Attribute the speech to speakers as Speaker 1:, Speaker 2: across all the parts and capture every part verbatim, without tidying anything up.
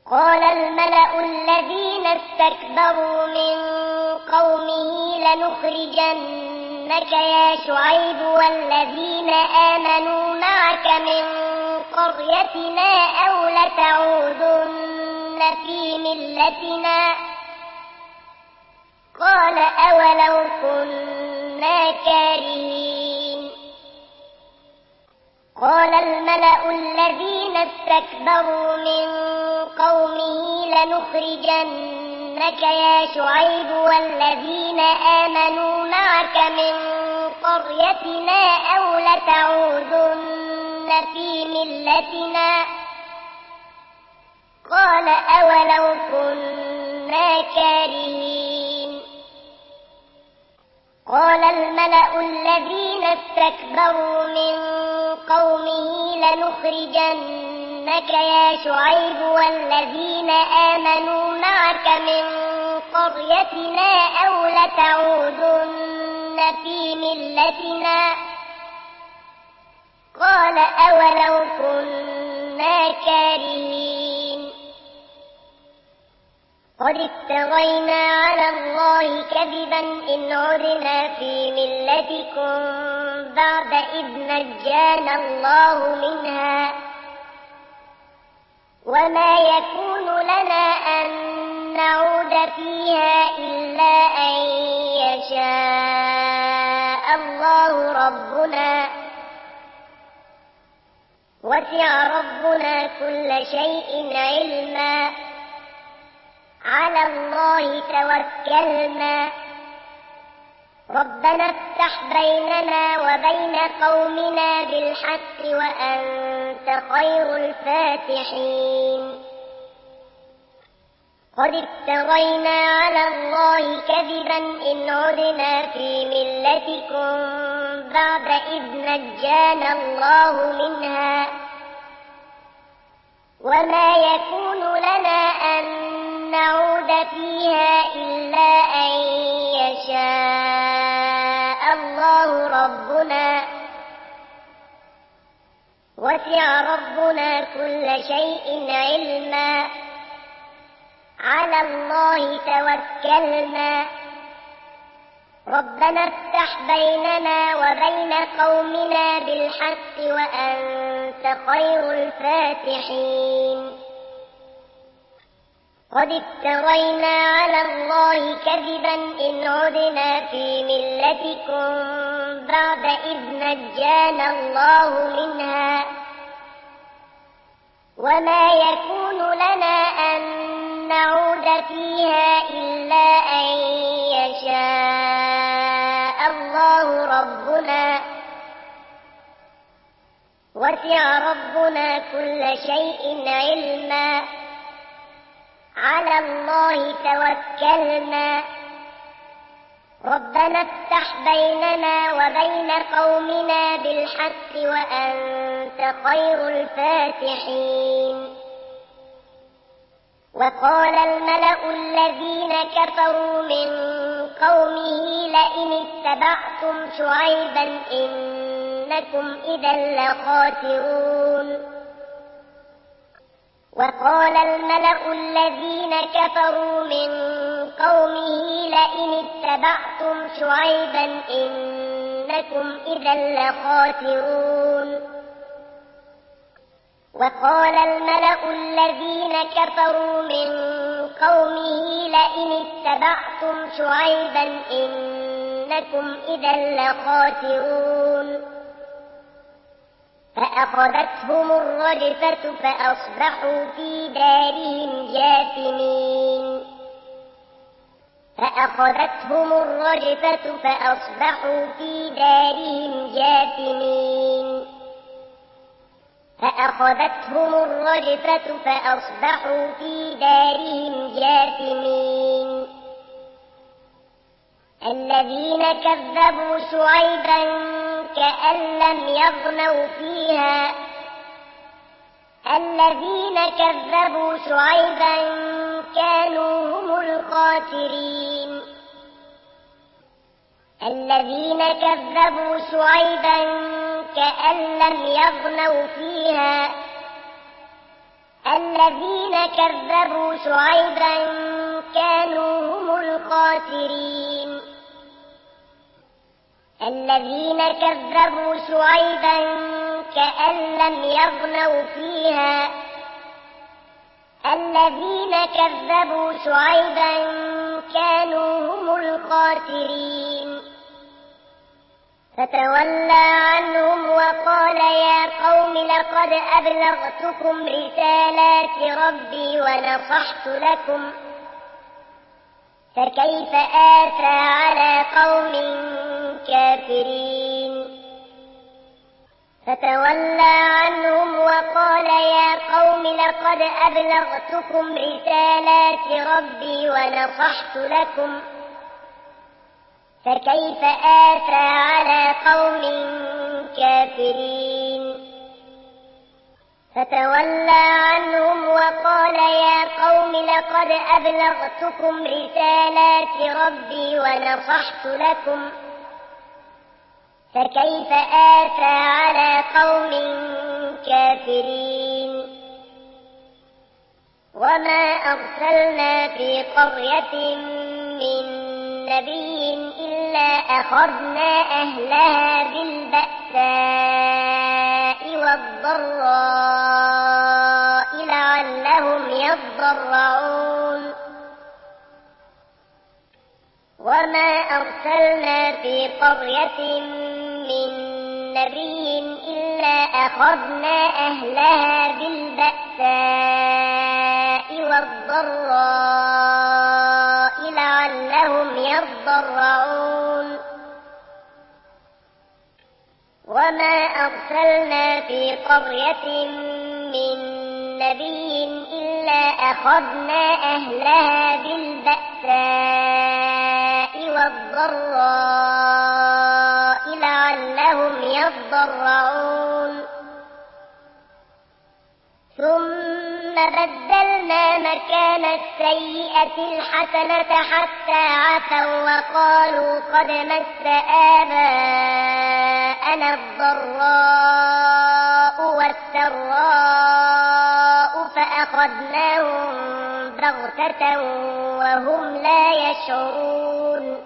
Speaker 1: قال الملأ الذين استكبروا من قومه لنخرجنك يا شعيب والذين آمنوا معك من قريتنا أو لتعودن في ملتنا قال أولو كنا كارهين قال الملأ الذين استكبروا من قومه لنخرجنك يا شعيب والذين آمنوا معك من قريتنا أو لتعودن في ملتنا قال أولو كنا كارهين قال الملأ الذين استكبروا من قومه لنخرجنك يا شعيب والذين آمنوا معك من قريتنا أو لتعودن في ملتنا قال أولو كنا كارهين قد افترينا على الله كذبا إن عدنا في ملتكم بعد إذ نجانا الله منها وما يكون لنا أن نعود فيها إلا أن يشاء الله ربنا وسع ربنا كل شيء علما على الله توكلنا ربنا افتح بيننا وبين قومنا بالحق وأنت خير الفاتحين قد افترينا على الله كذبا إن عدنا في ملتكم بعد إذ نجانا الله منها وما يكون لنا أن نعود فيها إلا أن يشاء الله ربنا وسع ربنا كل شيء علما على الله توكلنا ربنا افتح بيننا وبين قومنا بالحق وأنت خير الفاتحين قد افترينا على الله كذبا إن عدنا في ملتكم بعد إذ نجانا الله منها وما يكون لنا أن نعود فيها إلا أن يشاء الله ربنا وسع ربنا كل شيء علما على الله توكلنا ربنا افتح بيننا وبين قومنا بالحق وأنت خير الفاتحين وقال الملأ الذين كفروا من قومه لئن اتبعتم شعيبا إنكم إذا لخاسرون وقال الملأ الذين كفروا من قومه لئن اتبعتم شعيبا إنكم إذا لخاسرون وقال الملأ الذين كفروا من قومه لئن اتبعتم شعيبا إنكم إذا لخاسرون فأخذتهم الرجفة فأصبحوا في دارهم جاثمين فأخذتهم الرجفة فأصبحوا في دارهم جاثمين فأخذتهم الرجفة فأصبحوا في دارهم جاثمين الذين كذبوا شعيبا كأن لم يغنوا فيها الذين كذبوا شعيبا كانوا هم الخاسرين الذين كذبوا شعيبا كأن لم يغنوا فيها الذين كذبوا شعيبا كانوا هم الخاسرين الذين كذبوا شعيبا كأن لم يغنوا فيها الذين كذبوا شعيبا كانوا هم الخاسرين فتولى عنهم وقال يا قوم لقد أبلغتكم رسالات ربي ونصحت لكم فكيف آسى على قوم كافرين فتولى عنهم وقال يا قوم لقد أبلغتكم رسالات ربي ونصحت لكم فكيف آسى على قوم كافرين فتولى عنهم وقال يا قوم لقد أبلغتكم رسالات ربي ونصحت لكم فكيف آسى على قوم كافرين وما أرسلنا في قرية من نبي إلا أخذنا أهلها بالبأساء والضراء لعلهم يضرعون وما أرسلنا في قرية من نبي إلا أخذنا أهلها بالبأساء والضراء لعلهم يضرعون وما أرسلنا في قرية من نبي إلا أخذنا أهلها بالبأساء والضراء لعلهم يضرعون ثم بدلنا مكان السيئة الحسنة حتى عفوا وقالوا قد مس آباءنا الضراء والسراء فأخذناهم بغتة وهم لا يشعرون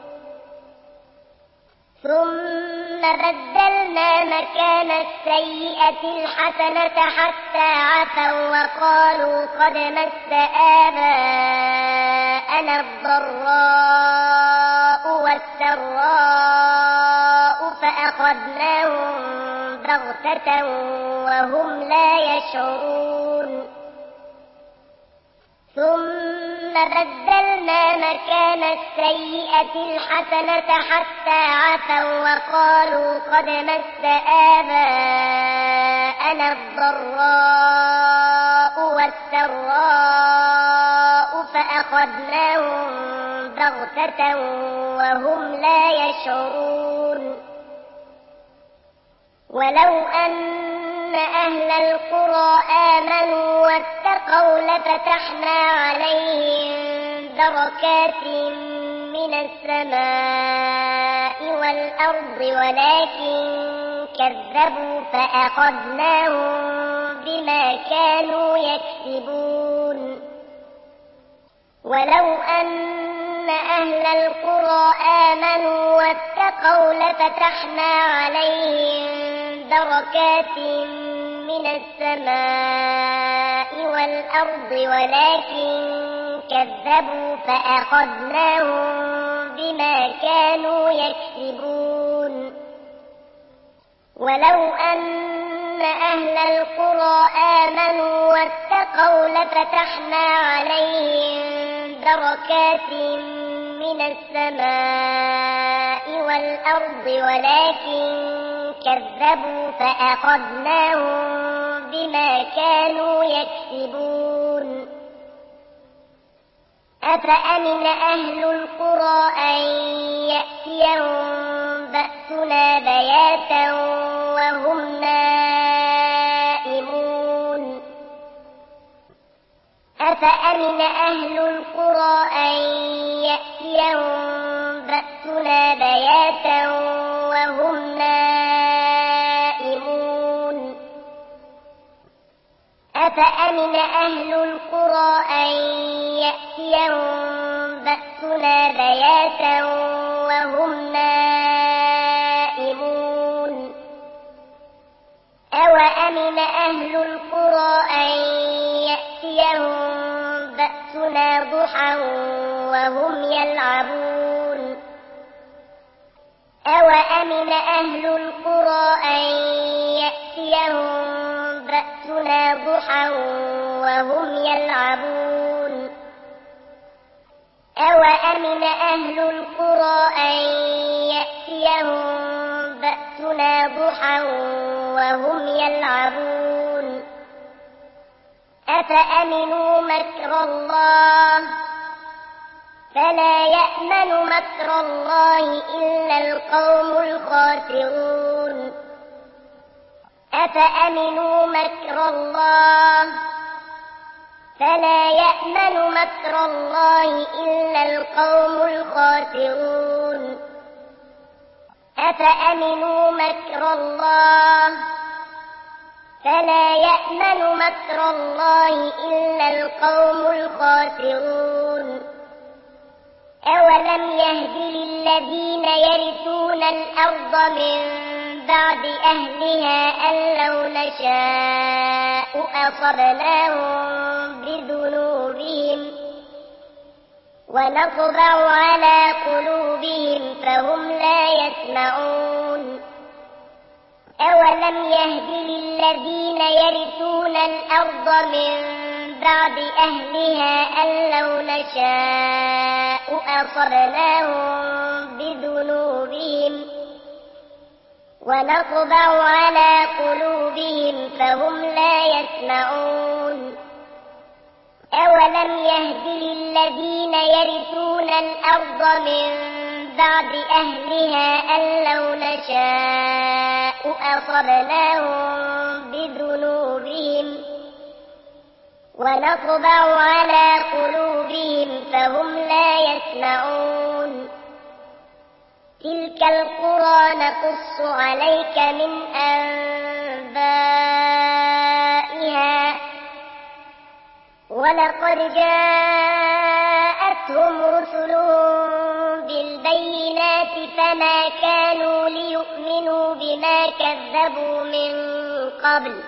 Speaker 1: ثم بدلنا مكان السيئة الحسنة حتى عفوا وقالوا قد مس آباءنا الضراء والسراء فأخذناهم بغتة وهم لا يشعرون ثم بدلنا مكان السيئة الحسنة حتى عفوا وقالوا قد مس آباءنا الضراء والسراء فأخذناهم بغتة وهم لا يشعرون ولو أن أهل القرى آمنوا واتقوا لفتحنا عليهم بركات من السماء والأرض ولكن كذبوا فأخذناهم بما كانوا يكسبون ولو أن أهل القرى آمنوا واتقوا لفتحنا عليهم بركات من السماء والأرض ولكن كذبوا فأخذناهم بما كانوا يكسبون ولو أن أهل القرى آمنوا واتقوا لفتحنا عليهم بركات من السماء والأرض ولكن كذبوا فأخذناهم بما كانوا يكسبون أفأمن أهل القرى أن يأتيهم بأسنا بياتا وهم نائمون أفأمن أهل القرى أن يأتيهم بأسنا بياتا وهم نائمون أفأمن أهل القرى أن يأتيهم بأسنا بياتا وهم نائمون أوأمن أهل القرى أن يأتيهم بأسنا ضحى وهم يلعبون أوأمن أهل القرى أن يأتيهم بأسنا ضحى وهم يلعبون أوأمن أهل القرى أن يأتيهم بأسنا ضحى وهم يلعبون أفأمنوا مكر الله فلا يأمن مكر الله إلا القوم الخاسرون أفأمنوا مكر الله فلا يأمن مكر الله إلا القوم الخاسرون أفأمنوا مكر الله فلا يأمن مكر الله إلا القوم الخاسرون أولم يهد للذين يرثون الأرض من بعد أهلها أن لو نشاء أصبناهم بذنوبهم ونطبع على قلوبهم فهم لا يسمعون أولم يهد للذين يرثون الأرض من بعد أهلها أن لو نشاء أصبناهم بذنوبهم ونطبع على قلوبهم فهم لا يسمعون أولم يهد للذين يرثون الأرض من بعد أهلها أن لو نشاء أصبناهم بذنوبهم ونطبع على قلوبهم فهم لا يسمعون تلك القرى نقص عليك من أنبائها ولقد جاءتهم رسلهم بالبينات فما كانوا ليؤمنوا بما كذبوا من قبل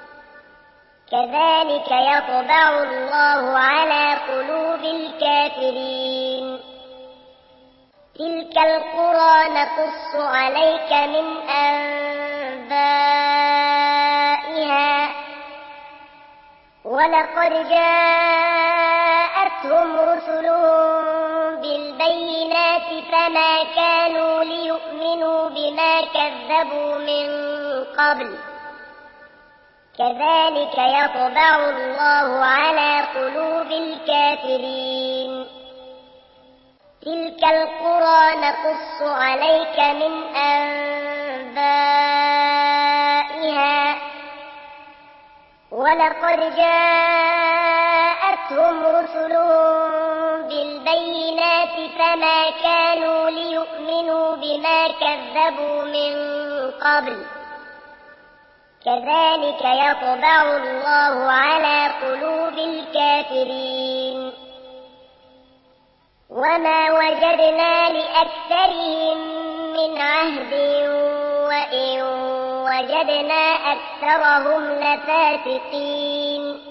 Speaker 1: كذلك يطبع الله على قلوب الكافرين تلك القرى نقص عليك من أنبائها ولقد جاءتهم رسلهم بالبينات فما كانوا ليؤمنوا بما كذبوا من قبل كذلك يطبع الله على قلوب الكافرين تلك القرى نقص عليك من أنبائها ولقد جاءتهم رسلهم بالبينات فما كانوا ليؤمنوا بما كذبوا من قبل كذلك يطبع الله على قلوب الكافرين وما وجدنا لأكثرهم من عهد وإن وجدنا أكثرهم لفاسقين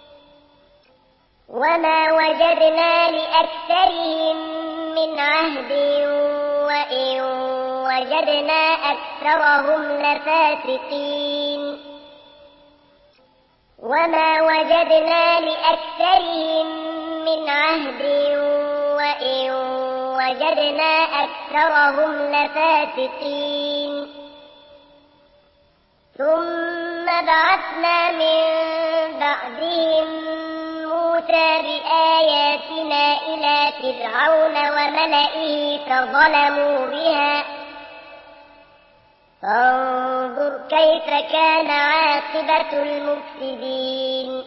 Speaker 1: وما وجدنا لأكثرهم من عهد وإن وجدنا أكثرهم لفاسقين وما وجدنا لأكثرهم من عهد وإن وجدنا أكثرهم لفاسقين ثم بعثنا من بعدهم موسى بآياتنا إلى فرعون وملئه فظلموا بها فانظر كيف كان عاقبة المفسدين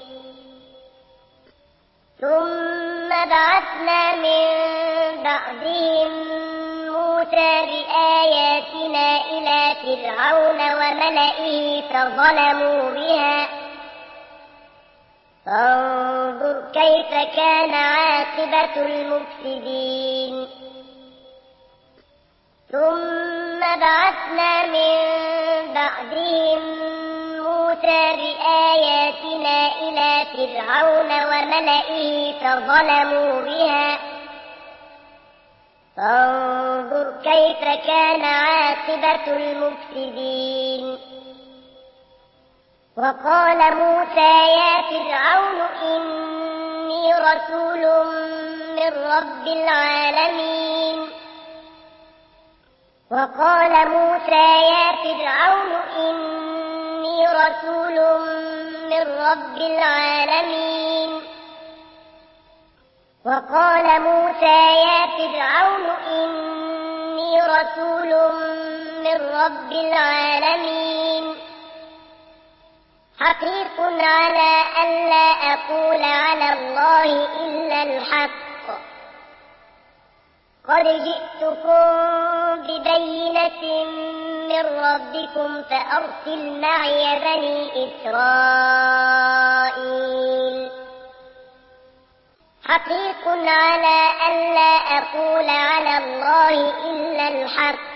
Speaker 1: ثم بعثنا من بعدهم موسى بآياتنا إلى فرعون وملئه فظلموا بها فانظر كيف كان عاقبة المفسدين ثم بعثنا من بعدهم موسى بآياتنا إلى فرعون وملئه فظلموا بها فانظر كيف كان عاقبة المفسدين وقال موسى يا فرعون إني رسول من رب العالمين وقال موسى يا فرعون إني رسول من رب العالمين وقال موسى يا فرعون إني رسول من رب العالمين حقيق على ألا أقول على الله إلا الحق قد جئتكم ببينة من ربكم فأرسل معي بني إسرائيل حقيق على ألا أقول على الله إلا الحق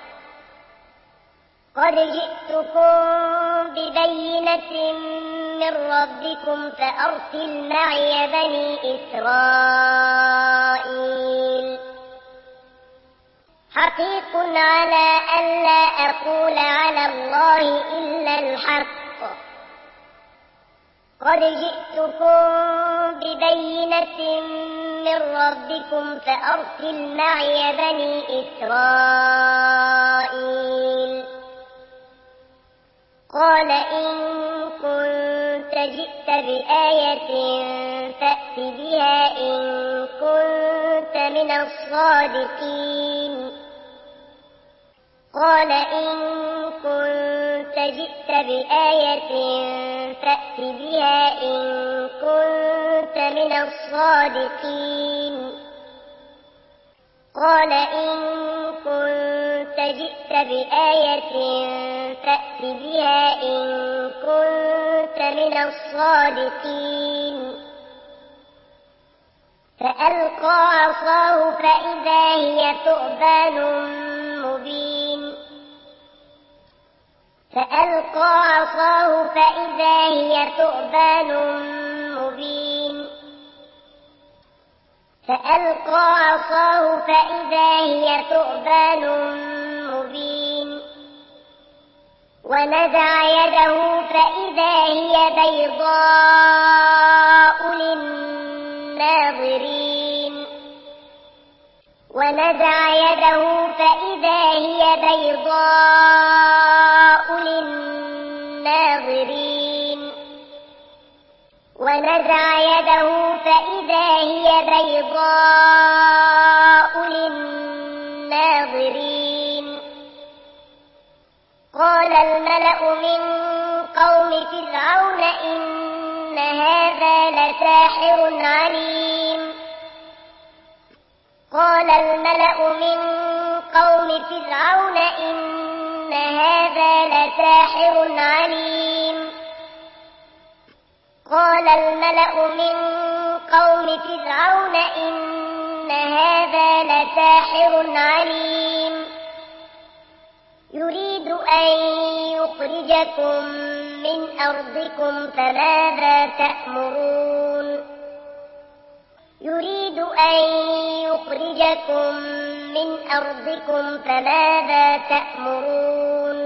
Speaker 1: قد جئتكم ببينة من ربكم فأرسل معي بني إسرائيل حقيق على ألا أقول على الله إلا الحق قد جئتكم ببينة من ربكم فأرسل معي بني إسرائيل قال إن كنت جئت بآية فأت بها إن كنت من الصادقين قال إن كنت جئت بآية فأت بها إن كنت من الصادقين قال إن كنت جئت بآية فأت بها إن كنت من الصادقين فألقى عصاه فإذا هي ثعبان مبين فألقى عصاه فإذا هي ثعبان مبين فألقى عصاه فإذا هي ثعبان مبين ونزع يده فإذا هي بيضاء للناظرين ونزع يده فإذا هي بيضاء للناظرين ونزع يده فإذا هي بيضاء للناظرين قال الملأ من قوم فرعون إن هذا لساحر عليم قال الملأ من قوم فرعون إن هذا لساحر عليم قال الملأ من قوم فرعون إن هذا لساحر عليم يريد أن يخرجكم من أرضكم فماذا تأمرون يريد أن يخرجكم من أرضكم فماذا تأمرون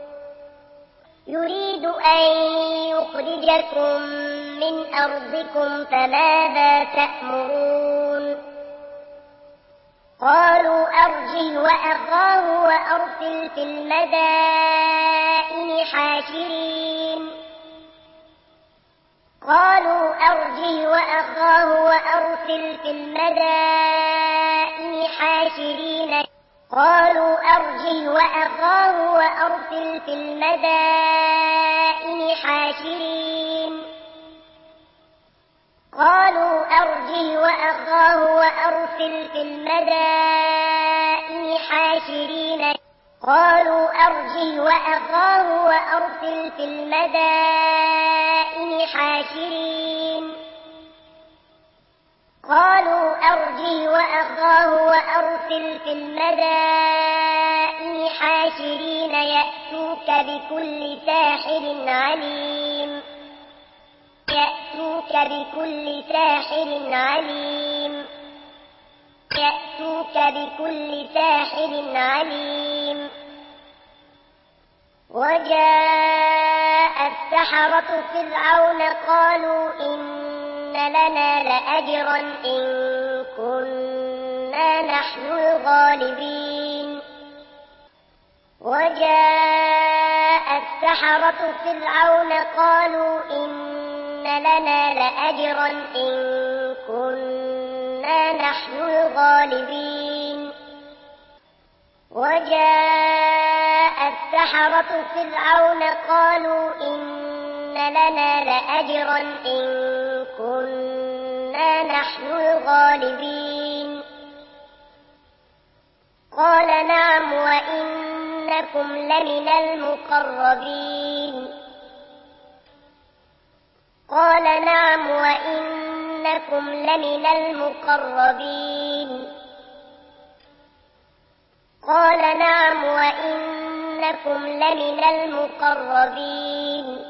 Speaker 1: يريد أن يخرجكم من أرضكم فماذا تأمرون قالوا أرجه وأخاه وأرسل في المدائن حاشرين قالوا أرجه وأخاه وأرسل في المدائن حاشرين قالوا أرجه وأخاه وأرسل في المدائن حاشرين قالوا أرجه وأخاه وأرسل في المدائن حاشرين قالوا أرجه وأخاه وأرسل في المدائن حاشرين قالوا أرجه وأخاه وأرسل في المدائن حاشرين يأتوك بكل ساحر عليم يأتوك بكل ساحر عليم يأتوك بكل ساحر عليم وجاء السحرة فرعون قالوا إن لنا لأجرا إن كنا نحن الغالبين وجاء السحرة فرعون قالوا إن لنا لأجرا إن كنا نحن الغالبين وجاء السحرة فرعون قالوا إن لنا لأجرا إن كنا نحن الغالبين قال نعم وإنكم لمن المقربين قال نعم وإنكم لمن المقربين قال نعم وإنكم لمن المقربين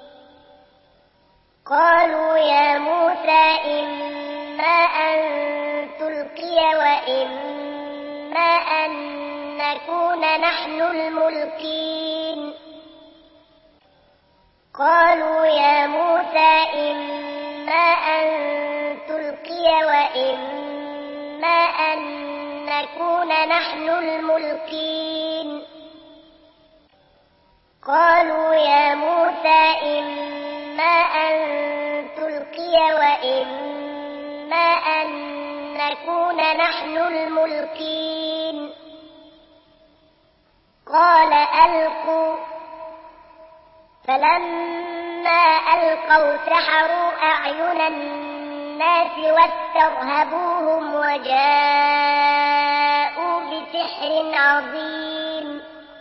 Speaker 1: قالوا يا موسى إما أن تلقي وإما أن نكون نحن الملقين قالوا يا موسى إما أن تلقي وإما أن نكون نحن الملقين قالوا يا موسى إما أن تلقي وإما أن نكون نحن الملقين قال ألقوا فلما ألقوا سحروا أعين الناس واسترهبوهم وجاءوا بسحر عظيم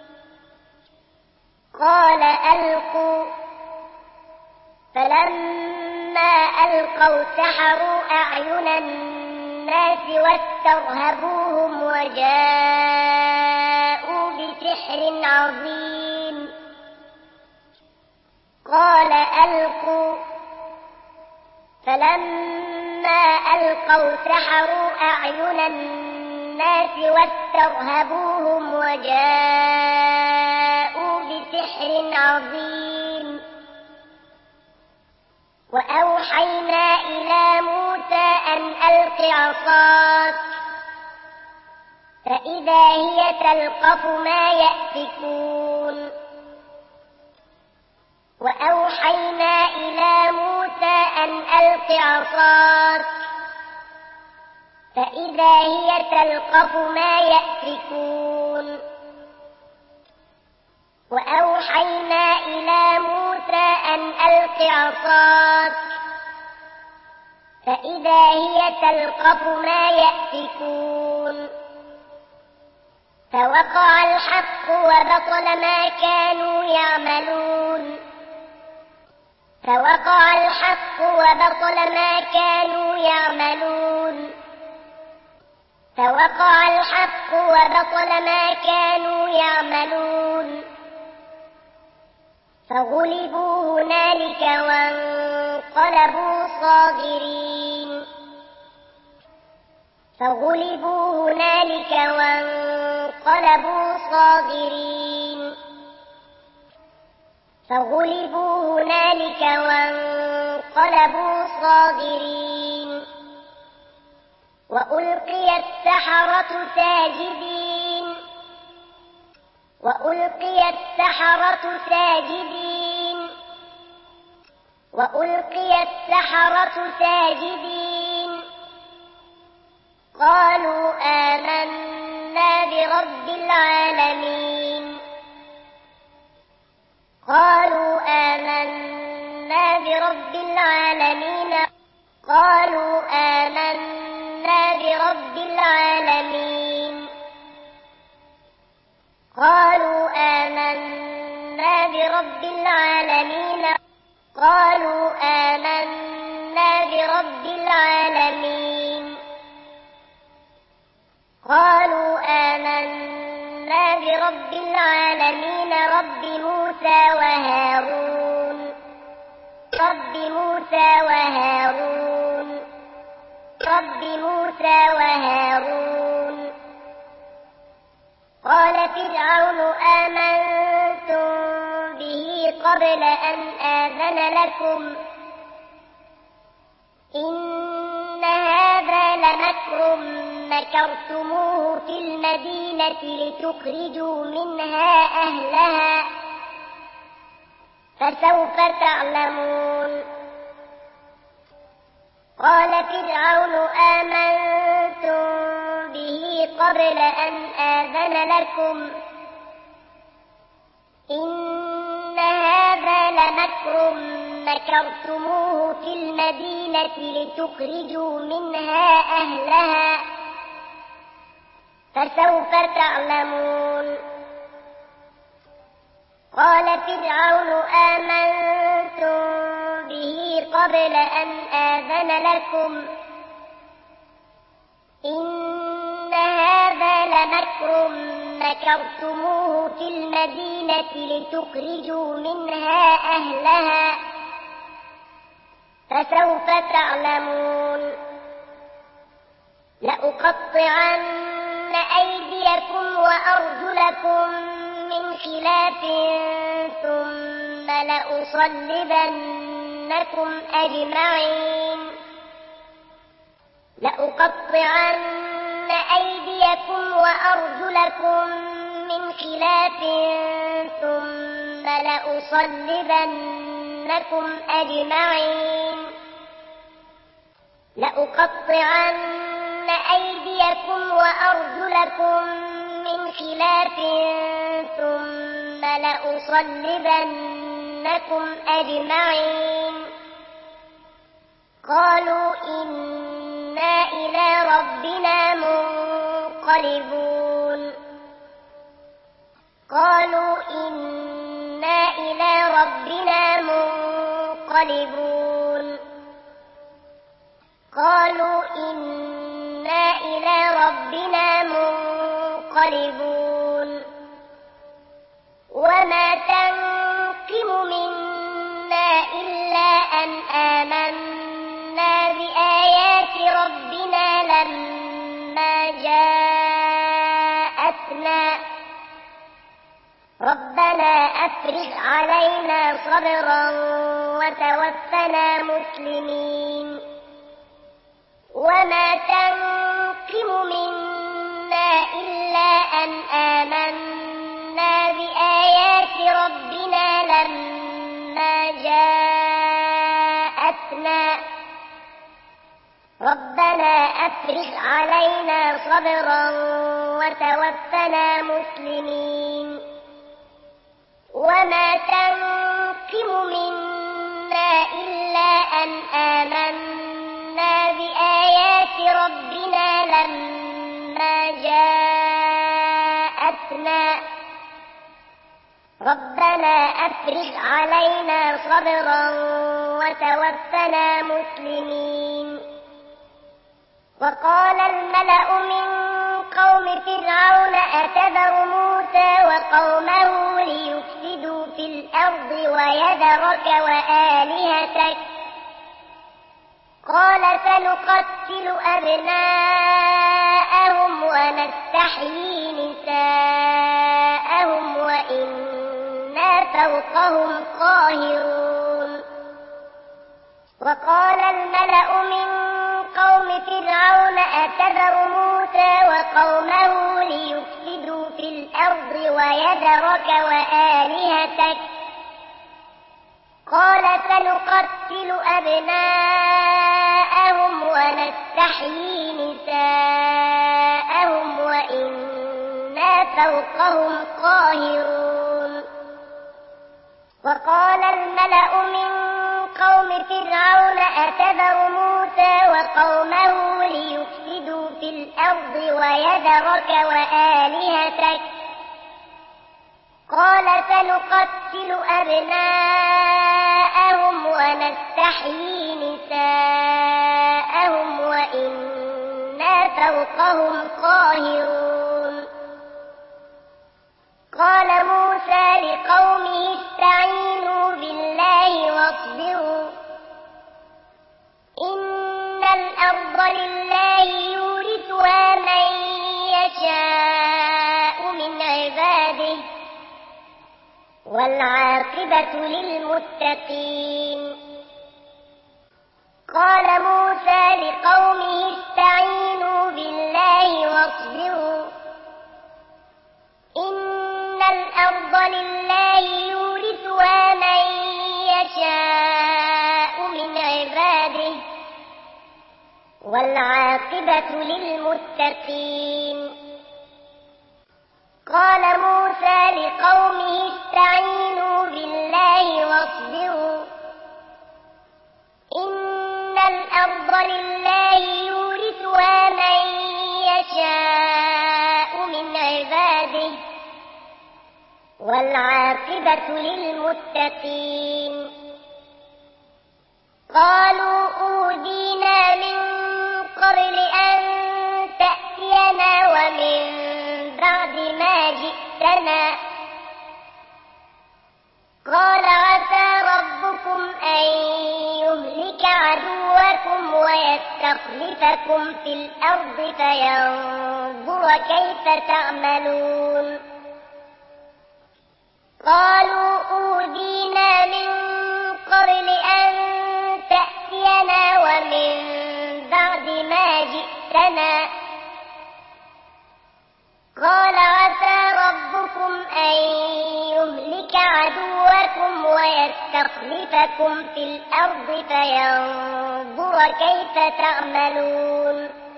Speaker 1: قال ألقوا فلما ألقوا سحروا أعين الناس واسترهبوهم وجاءوا بسحر عظيم قال ألقوا فلما ألقوا سحروا أعين الناس واسترهبوهم وجاءوا بسحر عظيم وأوحينا إلى موسى أن ألق عصاك فإذا هي تلقف ما يأفكون وأوحينا إلى موسى أن ألق عصاك فإذا هي تلقف ما يأفكون وأوحينا إلى موسى أن ألق عصاك فإذا هي تلقف ما يأفكون فوقع الحق وبطل ما كانوا يعملون فوقع الحق وبطل ما كانوا يعملون فوقع الحق وبطل ما كانوا يعملون فغلبوا هنالك وانقلبوا صاغرين فغلبوا هنالك وانقلبوا صاغرين فغلبوا هنالك وانقلبوا صاغرين وألقي السحرة ساجدين وألقي السحرة ساجدين وألقي السحرة ساجدين قالوا آمنا برب العالمين قالوا آمنا برب العالمين قالوا آمنا برب العالمين قالوا برب العالمين قالوا آمنا برب العالمين قالوا آمنا برب العالمين رب موسى وهارون رب موسى وهارون رب موسى وهارون قال فرعون آمنتم به قبل أن آذن لكم إن هذا لمكر مكرتموه في المدينة لتخرجوا منها أهلها فسوف تعلمون قال فرعون آمنتم به قبل أن آذن لكم إن هذا لمكر مكرتموه في المدينة لتخرجوا منها أهلها فسوف تعلمون قال فرعون آمنتم به قبل أن آذن لكم إن هذا لمكر مكرتموه في المدينة لتخرجوا منها أهلها فسوف تعلمون لأقطعن أيديكم وأرجلكم من خلاف ثم لأصلبنكم أجمعين لأقطعن أيديكم وأرجلكم من خلاف ثم لأصلبنكم أجمعين لأقطعن أيديكم وأرجلكم من خلاف ثم لأصلبنكم أجمعين قالوا إنا إلى ربنا منقلبون قالوا إنا إلى ربنا منقلبون قالوا إنا إلى ربنا منقلبون وما تنقم منا إلا أن آمنا بآيات ربنا لما جاءتنا ربنا أفرغ علينا صبرا وتوفنا مسلمين وما تنقم منا إلا أن آمنا بآيات ربنا لما جاءتنا ربنا أفرغ علينا صبرا وتوفنا مسلمين وما تنقم منا إلا أن آمنا بآيات ربنا لما جاءتنا ربنا أفرغ علينا صبرا وتوفنا مسلمين وقال الملأ من قوم فرعون أتذر موسى وقومه ليفسدوا في الأرض ويذرك وآلهتك قال سنقتل أبناءهم ونستحيي نساءهم وإنا فوقهم قاهرون وقال الملأ من قوم فرعون أتذر موسى وقومه ليفسدوا في الأرض ويذرك وآلهتك قال سنقتل أبناءهم ونستحيي نساءهم وإنا فوقهم قاهرون وقال الملأ من قوم فرعون أتذر موسى وقومه ليفسدوا في الأرض ويذرك وآلهتك قال سنقتل أبناءهم ونستحيي نساءهم وإنا فوقهم قاهرون قال موسى لقومه استعينوا بالله واصبروا إن الأرض لله يورثها من يشاء من عباده والعاقبة للمتقين قال موسى لقومه استعينوا بالله واصبروا إن الأرض لله يورثها من يشاء من عباده والعاقبة للمتقين قال موسى لقومه استعينوا بالله واصبروا إن الأرض لله يورثها من يشاء من عباده والعاقبة للمتقين قالوا أوذينا من قبل أن تأتينا ومن بعد ما جئتنا قال عسى ربكم أن يهلك عدوكم ويستخلفكم في الأرض فينظر كيف تعملون قالوا أوذينا من قبل أن تأتينا ومن بعد ما جئتنا قال عسى ربكم أن يهلك عدوكم ويستخلفكم في الأرض فينظر كيف تعملون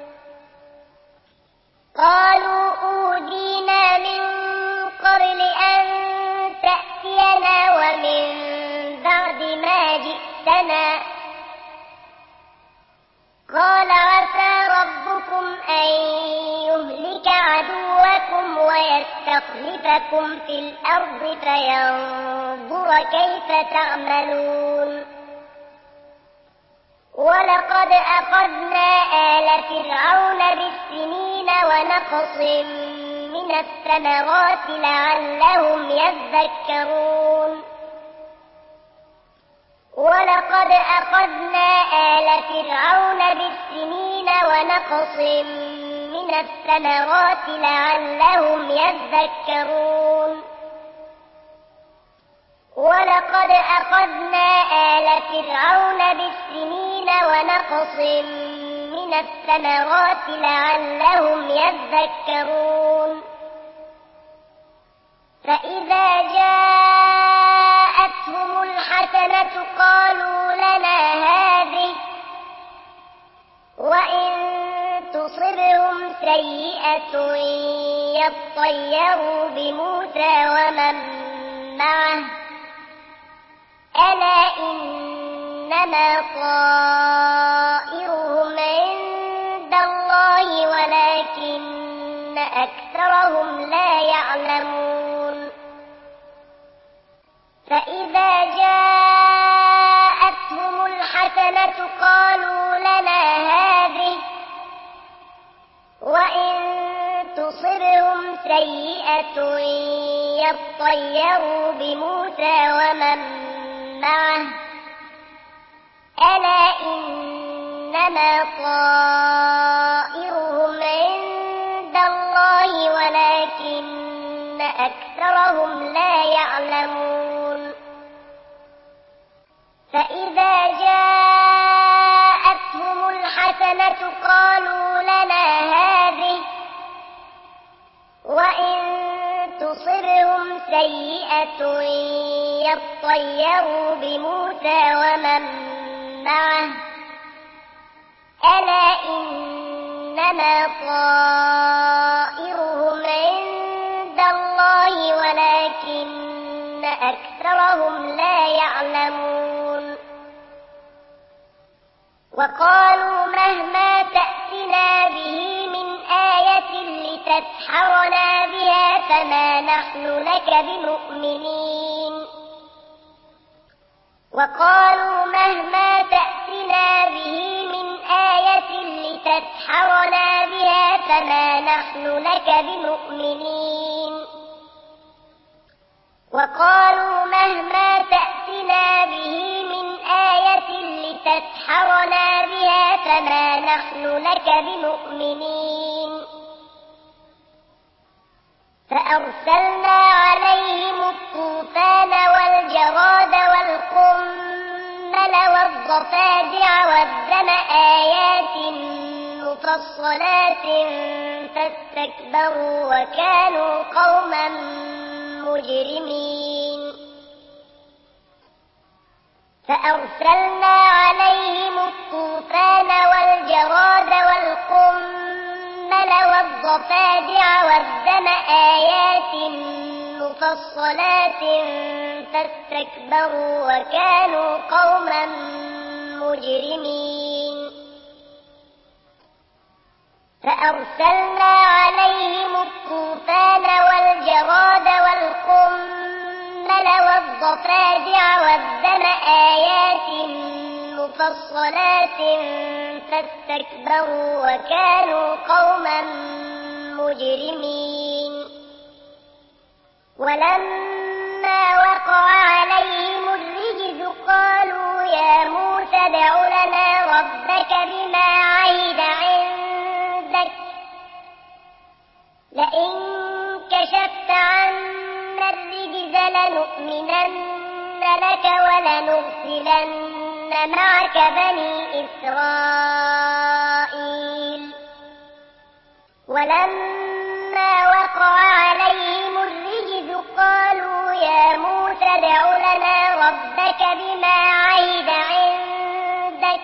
Speaker 1: قالوا أوذينا من قبل أن تأتينا ومن بعد ما جئتنا قال عسى ربكم أن يهلك عدوكم ويستخلفكم في الأرض فينظر كيف تعملون ولقد أخذنا آل فرعون بالسنين ونقص من الثمرات لعلهم يذكرون ولقد أخذنا آل فرعون بالسنين ونقص من الثمرات لعلهم يذكرون ولقد أخذنا آل فرعون بالسنين ونقص من الثمرات لعلهم يذكرون فإذا جاءتهم الحسنة قالوا لنا هذه وإن تصبهم سيئة يطيروا بموسى ومن معه ألا إنما طائرهم عند الله ولكن أكثرهم لا يعلمون فإذا جاءتهم الحسنة قالوا لنا هذه وإن تصبهم سيئة يطيروا بموسى ومن معه ألا إنما طائرهم عند الله ولكن أكثرهم لا يعلمون فإذا جاءتهم الحسنة قالوا لنا هذه وإن تصبهم سيئة يطيروا بموسى ومن معه ألا إنما طائرهم عند الله ولكن أكثرهم لا يعلمون وقالوا مهما تأتنا به من آية لتسحرنا بها فما نحن لك بمؤمنين وقالوا مهما تأتنا به من آية لتسحرنا بها فما نحن لك بمؤمنين وقالوا مهما تأتنا به من آية لتسحرنا بها فما نحن لك بمؤمنين فأرسلنا عليهم الطوفان والجراد والقمل والضفادع والدم آيات مفصلات فاستكبروا وكانوا قوما مجرمين فأرسلنا عليهم الطوفان والجراد والقمل والضفادع والدم آيات مفصلات فاستكبروا وكانوا قوما مجرمين فأرسلنا عليهم الطوفان والجراد والقمل والضفادع والدم آيات مفصلات فاستكبروا وكانوا قوما مجرمين ولما وقع عليهم الرجز قالوا يا موسى ادع لنا ربك بما عهد عندك لئن كشفت عنا الرجز لنؤمنن لك ولنرسلن معك بني إسرائيل ولما وقع عليهم الرجز قالوا يا موسى ادع لنا ربك بما عهد عندك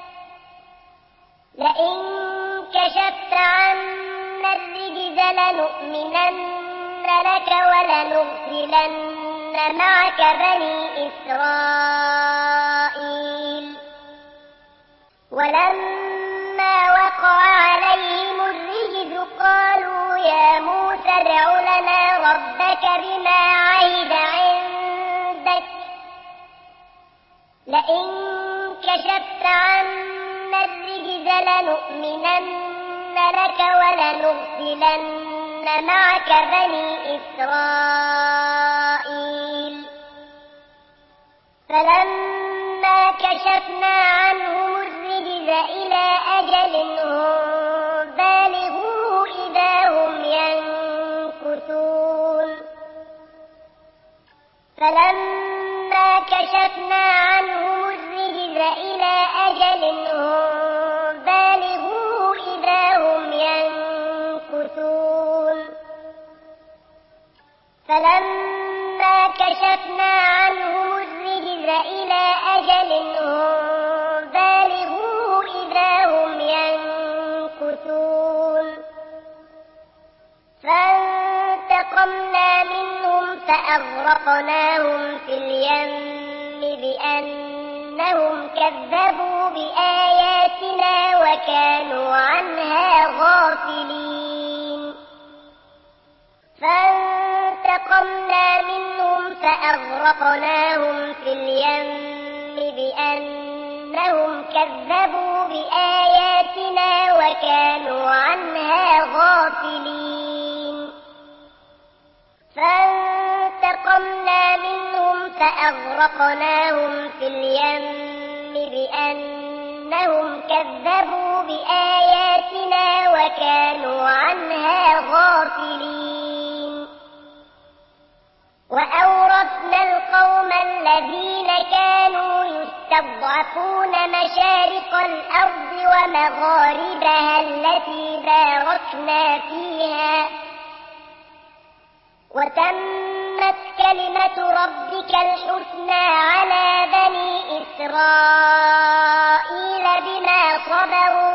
Speaker 1: لئن كشفت عنا الرجز لنؤمنن لك ولنرسلن معك بني إسرائيل ولما وقع عليهم الرجز قالوا يا موسى ادع لنا ربك بما عهد عندك لئن كشفت عنا الرجز لنؤمنن لك ولنرسلن معك بني إسرائيل فلما كشفنا عنهم الرجز إلى أجل هم بالغوه إذا هم ينكثون فلما كشفنا عنهم الرجز إلى أجل هم بالغوه إذا هم ينكثون فلما كشفنا عنهم الرجز إلى أجل هم بالغوه إذا هم ينكثون فانتقمنا منهم فأغرقناهم في اليم بأنهم كذبوا بآياتنا وكانوا عنها غافلين فانتقمنا منهم فأغرقناهم في اليم بأنهم كذبوا بآياتنا وكانوا عنها غافلين فانتقمنا منهم فأغرقناهم في اليم بأنهم كذبوا بآياتنا وكانوا عنها غافلين وأورثنا القوم الذين كانوا يستضعفون مشارق الأرض ومغاربها التي باركنا فيها وتمت كلمة ربك الحسنى على بني إسرائيل بما صبروا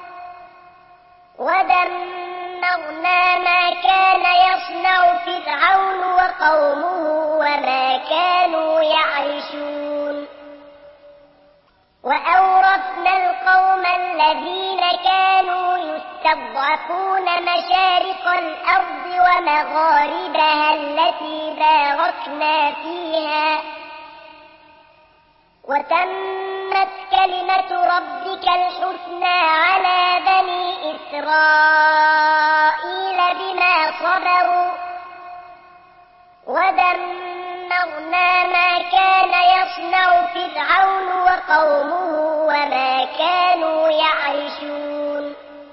Speaker 1: ودمرنا ما كان يصنع فرعون وقومه وما كانوا يعرشون وأورثنا القوم الذين كانوا يستضعفون يستضعفون مشارق الأرض ومغاربها التي باركنا فيها وتمت كلمة ربك الحسنى على بني إسرائيل بما صبروا ودمرنا ما كان يصنع فرعون وقومه وما كانوا يعرشون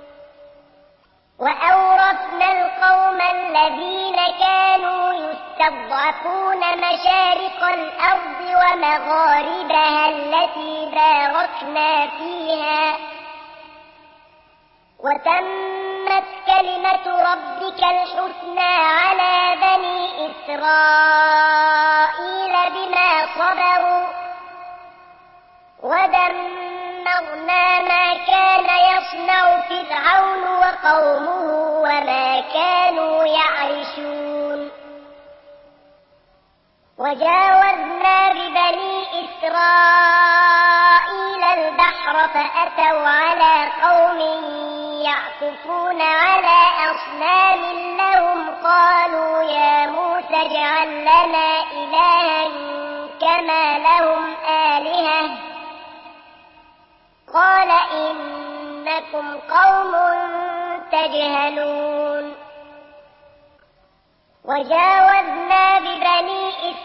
Speaker 1: وأورثنا القوم الذين كانوا يستضعفون مشارق الأرض ومغاربها التي باركنا فيها وتمت كلمة ربك الحسنى على بني إسرائيل بما صبروا ودمرنا ما كان يصنع فرعون وقومه وما كانوا يعرشون وجاوزنا ببني إسرائيل البحر فأتوا على قوم يعكفون على أصنام لهم قالوا يا موسى اجعل لنا إلها كما لهم آلهة قال إنكم قوم تجهلون وجاوزنا ببني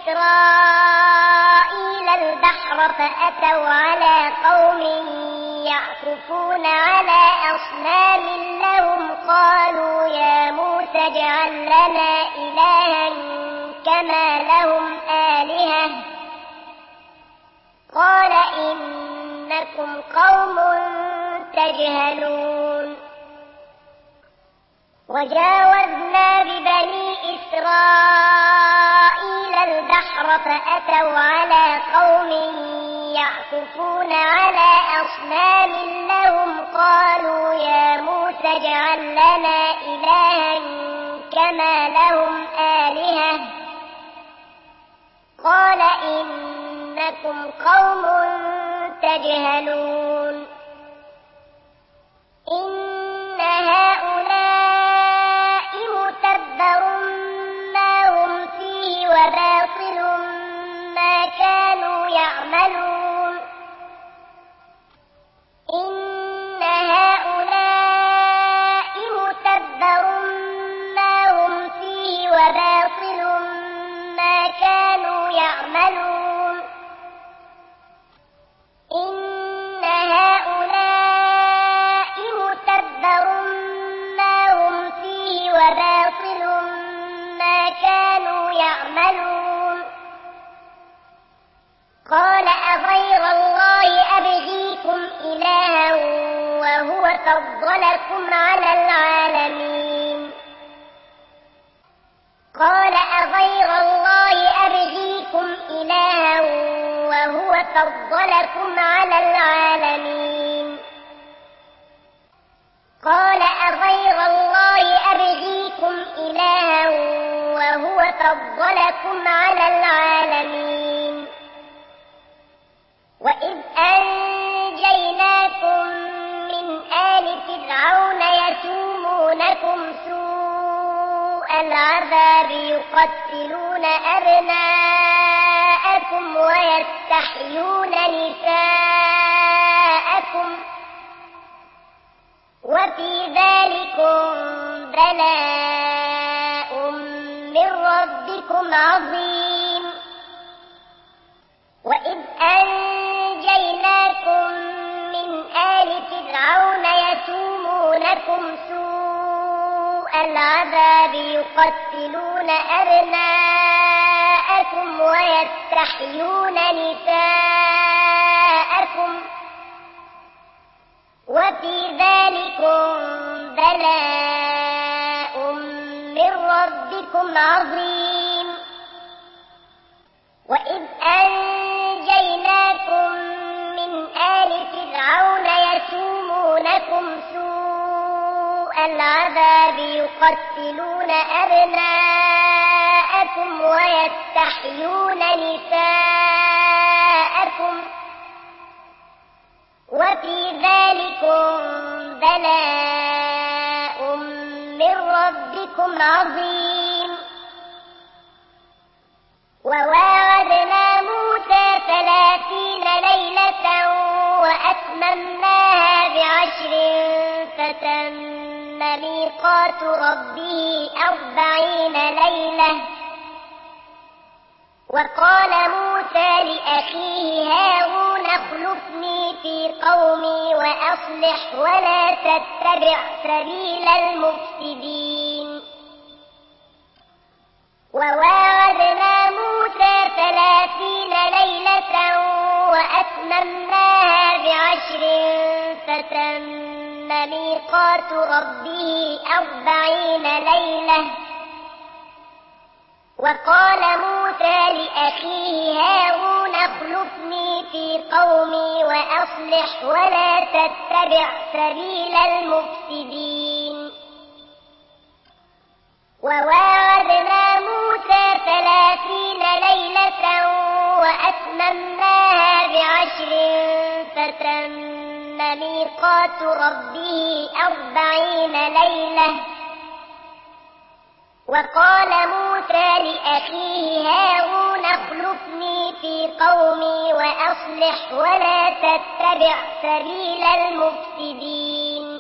Speaker 1: إسرائيل البحر فأتوا على قوم يعكفون على أصنام لهم قالوا يا موسى اجعل لنا إلها كما لهم آلهة قال إنكم قوم تجهلون وجاوزنا ببني إسرائيل البحر فأتوا على قوم يعكفون على أصنام لهم قالوا يا موسى اجعل لنا إلها كما لهم آلهة قال إنكم قوم تجهلون إن هؤلاء متبر ما هم فيه وباطل ما كانوا يعملون إن هؤلاء متبر ما هم فيه وباطل ما كانوا يعملون إن هؤلاء متبر ما هم فيه وباطل ما كانوا يعملون قال أغير الله أبغيكم إلها وهو فضلكم على العالمين قال أغير الله أبغيكم إلها وهو فضلكم على العالمين قال أغير الله أبغيكم إلها وهو فضلكم على العالمين وإذ أنجيناكم من آل فرعون يسومونكم سوء العذاب يقتلون أبناءكم ويستحيون نساءكم وفي ذلكم بلاء من ربكم عظيم وإذ أنجيناكم من آل فرعون يسومونكم سوء العذاب يقتلون أبناءكم ويستحيون نساءكم وفي ذلكم بلاء من ربكم عظيم وإذ أنجيناكم من آل فرعون يسومونكم سوء العذاب يقتلون أبناءكم ويستحيون نساءكم وفي ذلكم بلاء ربكم عظيم. وواعدنا موسى ثلاثين ليلة وأتممناها بعشر فتم ميقات ربه أربعين ليلة. وقال موسى لأخيه هارون اخلفني في قومي وأصلح ولا تتبع سبيل المفسدين. وواعدنا موسى ثلاثين ليلة وأتممناها بعشر فتم ميقات ربه أربعين ليلة. وقال موسى لأخيه هارون اخلفني في قومي وأصلح ولا تتبع سبيل المفسدين. وواعدنا موسى ثلاثين ليلة وأتممناها بعشر فتم ميقات ربه أربعين ليلة. وقال موسى لأخيه هارون اخلفني في قومي وأصلح ولا تتبع سبيل المفسدين.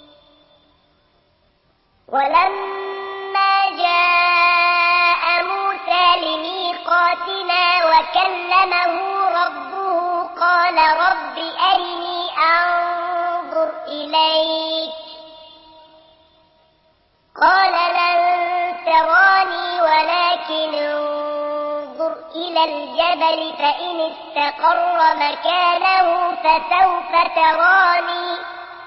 Speaker 1: ولما جاء موسى لميقاتنا وكلمه ربه قال رب أرني أنظر إليك. قال لن تراني ولكن انظر إلى الجبل فإن استقر مكانه فسوف تراني.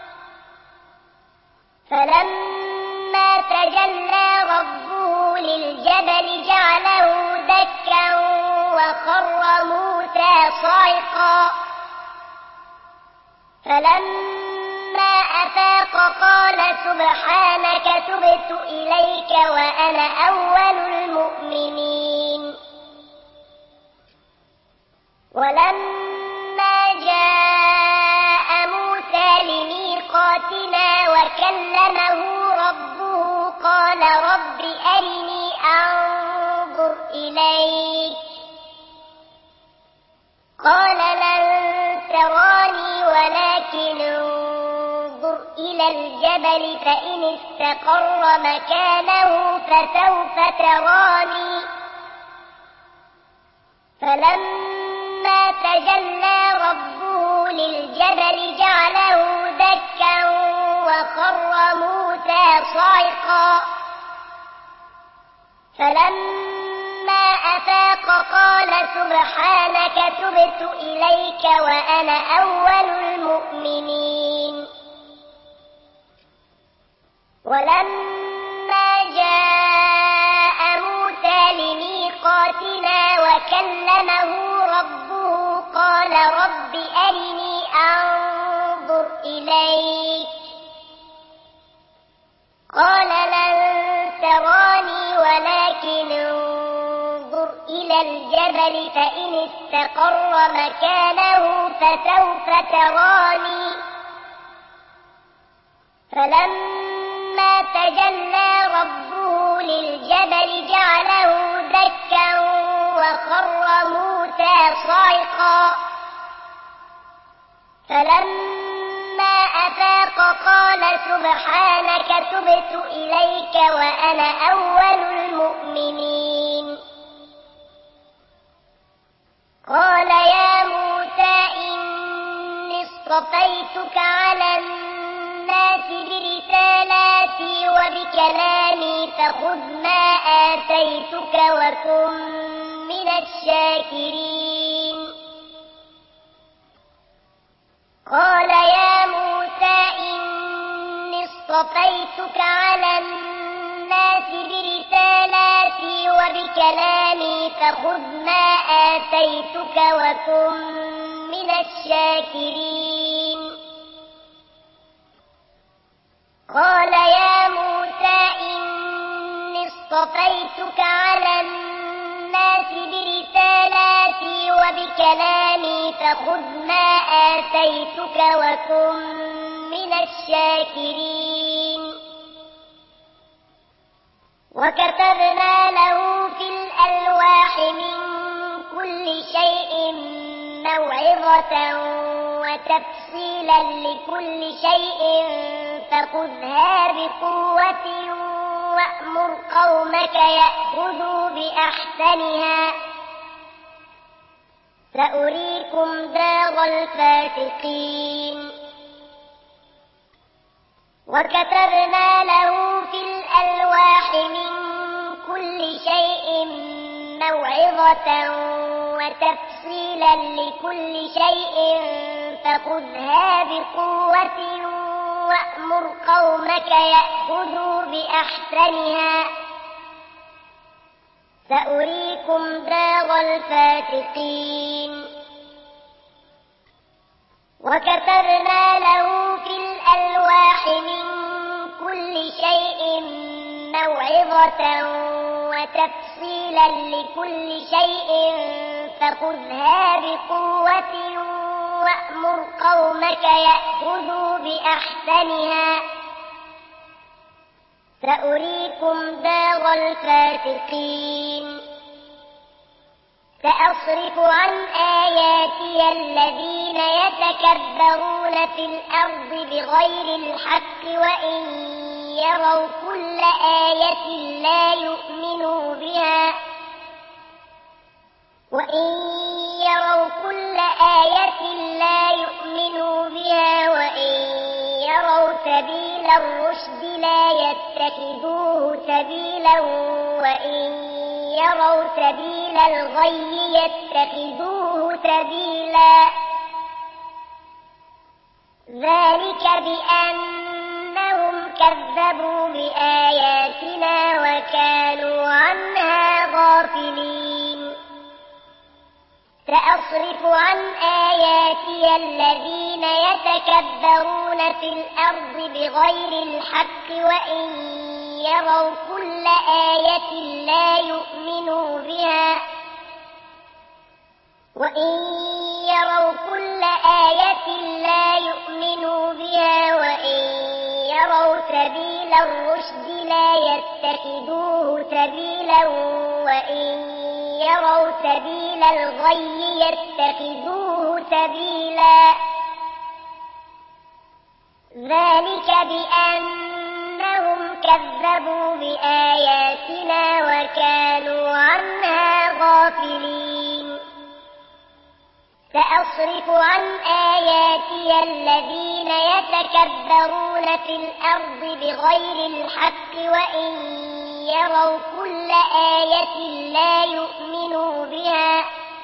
Speaker 1: فلما تجلى ربه للجبل جعله دكا وخر موسى صعقا. فلما أفاق قال سبحانك تبت إليك وأنا أول المؤمنين. ولما جاء موسى لميقاتنا وكلمه ربه قال رب أرني أنظر إليك. قال لن تراني ولكن انظر إلى الجبل فإن استقر مكانه فسوف تراني. فلما تجلى ربه للجبل جعله دكا وخر موسى صعقا. فلما أفاق قال سبحانك تبت إليك وأنا أول المؤمنين. ولما جاء موسى لميقاتنا وكلمه ربه قال رب أرني أنظر إليك. قال لن تراني ولكن انظر إلى الجبل فإن استقر مكانه فسوف تراني. فلما تجلى ربه للجبل جعله دكا وخر موسى صعقا. فلما أفاق قال سبحانك تبت إليك وأنا أول المؤمنين. قال يا موسى إني اصطفيتك على الناس برسالاتي وبكلامي فخذ ما آتيتك وكن من الشاكرين. قال يا موسى إني اصطفيتك على الناس برسالاتي وبكلامي فخذ ما آتيتك وكن من الشاكرين. قال يا موسى إني اصطفيتك على الناس برسالاتي وبكلامي فخذ ما آتيتك وكن من الشاكرين. موعظة وتفصيلا لكل شيء فخذها بقوة وأمر قومك يأخذوا بأحسنها سأريكم دار الفاسقين. وكتبنا له في الألواح من كل شيء موعظة وتفصيلا لكل شيء فخذها بقوة وأمر قومك يأخذوا بأحسنها سأريكم دار الفاسقين. وكتبنا له في الألواح من كل شيء موعظة وتفصيلا لكل شيء فخذها بقوة وأمر قومك يأخذوا بأحسنها سأريكم دار الفاسقين. سأصرف عن آياتي الذين يتكبرون في الأرض بغير الحق وإن يروا كل آية لا يؤمنوا بها وإن يروا كل آية لا يؤمنوا بها وإن يروا سبيل الرشد لا يتخذوه سبيلا وإن يروا سبيل الغي يتخذوه سبيلا ذلك بأنهم كذبوا بآياتنا وكانوا عنها غافلين. سأصرف عن آياتي الذين يتكبرون في الأرض بغير الحق وإن يروا كل آية لا يؤمنوا بها وإن يروا كل آية لا يؤمنوا بها وإن يروا سبيل الرشد لا يتخذوه سبيلا وإن يروا سبيل الغي يتخذوه سبيلا ذلك بأنهم كذبوا بآياتنا وكانوا عنها غافلين. سأصرف عن آياتي الذين يتكبرون في الأرض بغير الحق وإن يروا كل آية لا يؤمنوا بها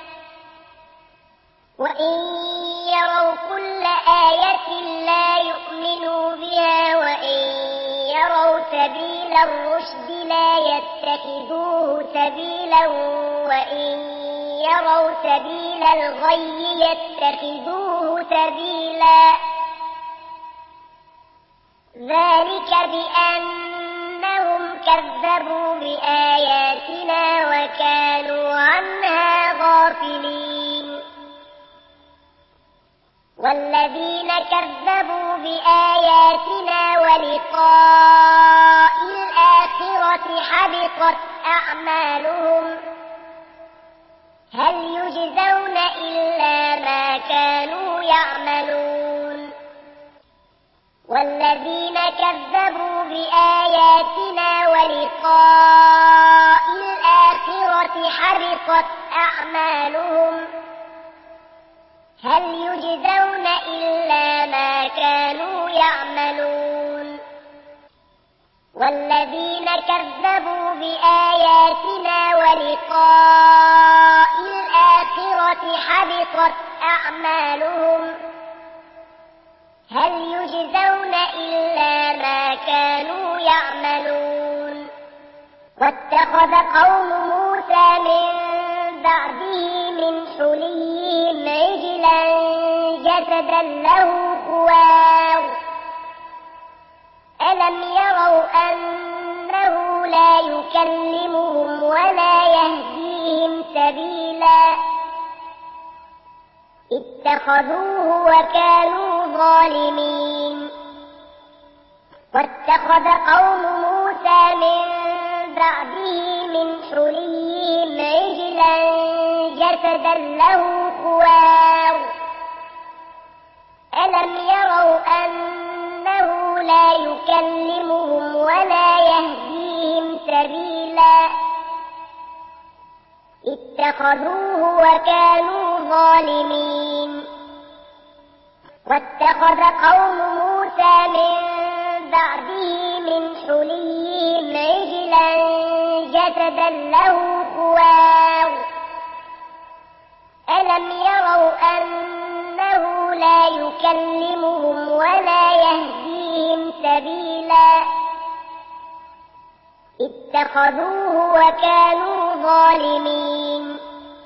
Speaker 1: وإن يروا كل آية لا يؤمنوا بها وإن يروا سبيل الرشد لا يتخذوه سبيلا وإن يروا سبيل الغي يتخذوه سبيلا ذلك بأنهم كذبوا بآياتنا وكانوا عنها غافلين. والذين كذبوا بآياتنا ولقاء الآخرة حبطت أعمالهم هل يجزون إلا ما كانوا يعملون. والذين كذبوا بآياتنا ولقاء الآخرة حبطت أعمالهم هل يجزون إلا ما كانوا يعملون. والذين كذبوا بآياتنا ولقاء الآخرة حبطت أعمالهم هل يجزون إلا ما كانوا يعملون. واتخذ قوم موسى من بعده من حليهم عجلا جسدا له خوار ألم يروا أنه لا يكلمهم ولا يهديهم سبيلا اتخذوه وكانوا ظالمين. واتخذ قوم موسى من بعده من حليهم عجلا جسدا له خوار ألم يروا أنه لا يكلمهم ولا يهديهم سبيلا اتخذوه وكانوا ظالمين. واتخذ قوم موسى من بعده من حليهم عجلا جسدا له خوار ألم يروا أنه لا يكلمهم ولا يهديهم سبيلا اتخذوه وكانوا ظالمين.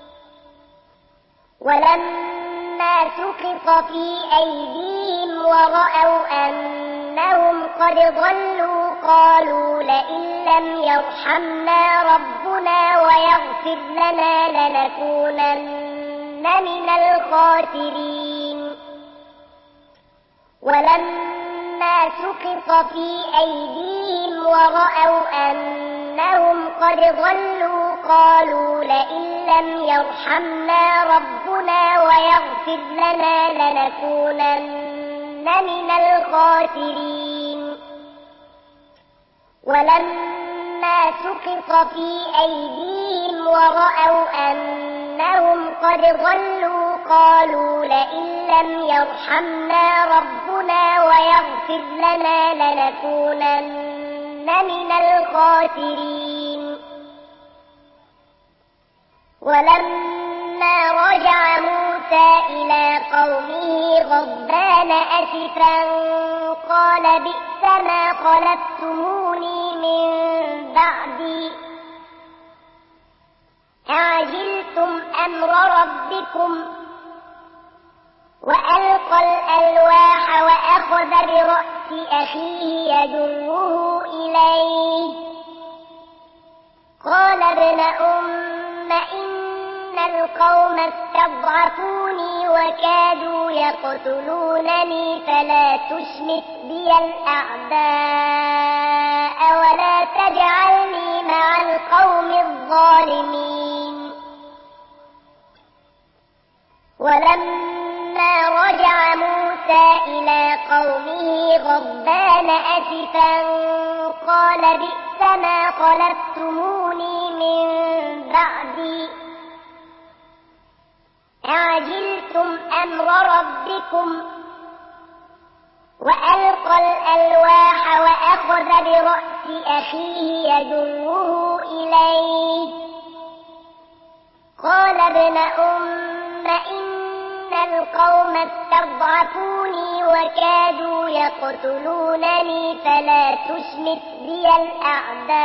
Speaker 1: ولما سقط في أيديهم ورأوا أنهم قد ضلوا قالوا لئن لم يرحمنا ربنا ويغفر لنا لنكونن من الخاسرين. ولما سقط في أيديهم ورأوا أنهم قد ضلوا قالوا لئن لم يرحمنا ربنا ويغفر لنا لنكونن من الخاسرين. ولما سقط في أيديهم ورأوا أنهم قد ضلوا قالوا لئن لم يرحمنا ربنا ويغفر لنا لنكونن من الخاسرين. ولما رجع موسى إلى قومه غضبان أسفا قال بئس ما خلفتموني من بعدي أعجلتم أمر ربكم وألقى الألواح وأخذ برأس أخيه يجره إليه قال ابن أم إن القوم استضعفوني وكادوا يقتلونني فلا تشمت بي الأعداء ولا تجعلني مع القوم الظالمين. ولما رجع موسى إلى قومه غضبان أسفا قال بئس ما خلفتموني من بعدي أعجلتم أمر ربكم وألقى الألواح وأخذ برأس أخيه يجره إليه قال ابن أم إن القوم استضعفوني وكادوا يقتلونني فلا تشمت بي الأعداء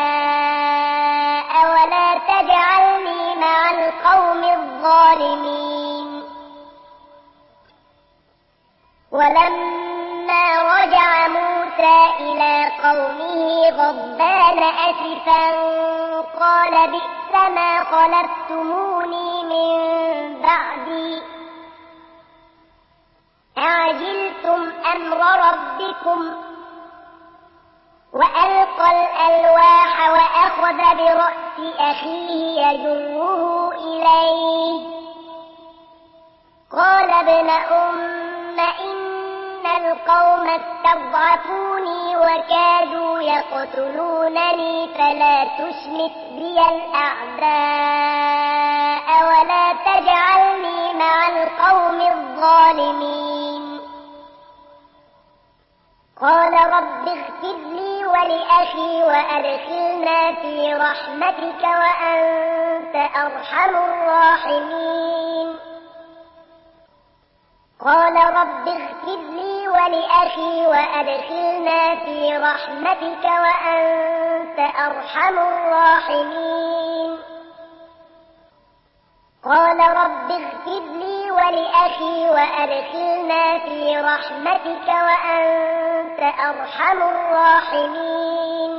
Speaker 1: ولا تجعلني مع القوم الظالمين. ولما رجع موسى إلى قومه غضبان أسفا قال بئس ما خلفتموني من بعدي أعجلتم أمر ربكم وألقى الألواح وأخذ برأس أخيه يجره إليه قال ابن أم إن القوم استضعفوني وكادوا يقتلونني فلا تشمت بي الأعداء ولا تجعلني مع القوم الظالمين. قال رب اغفر لي ولأخي وأدخلنا في رحمتك وأنت أرحم الراحمين. قال رب اغفر لي ولأخي وأدخلنا في رحمتك وأنت أرحم الراحمين. قال رب اغفر لي ولأخي وأدخلنا في رحمتك وأنت أرحم الراحمين.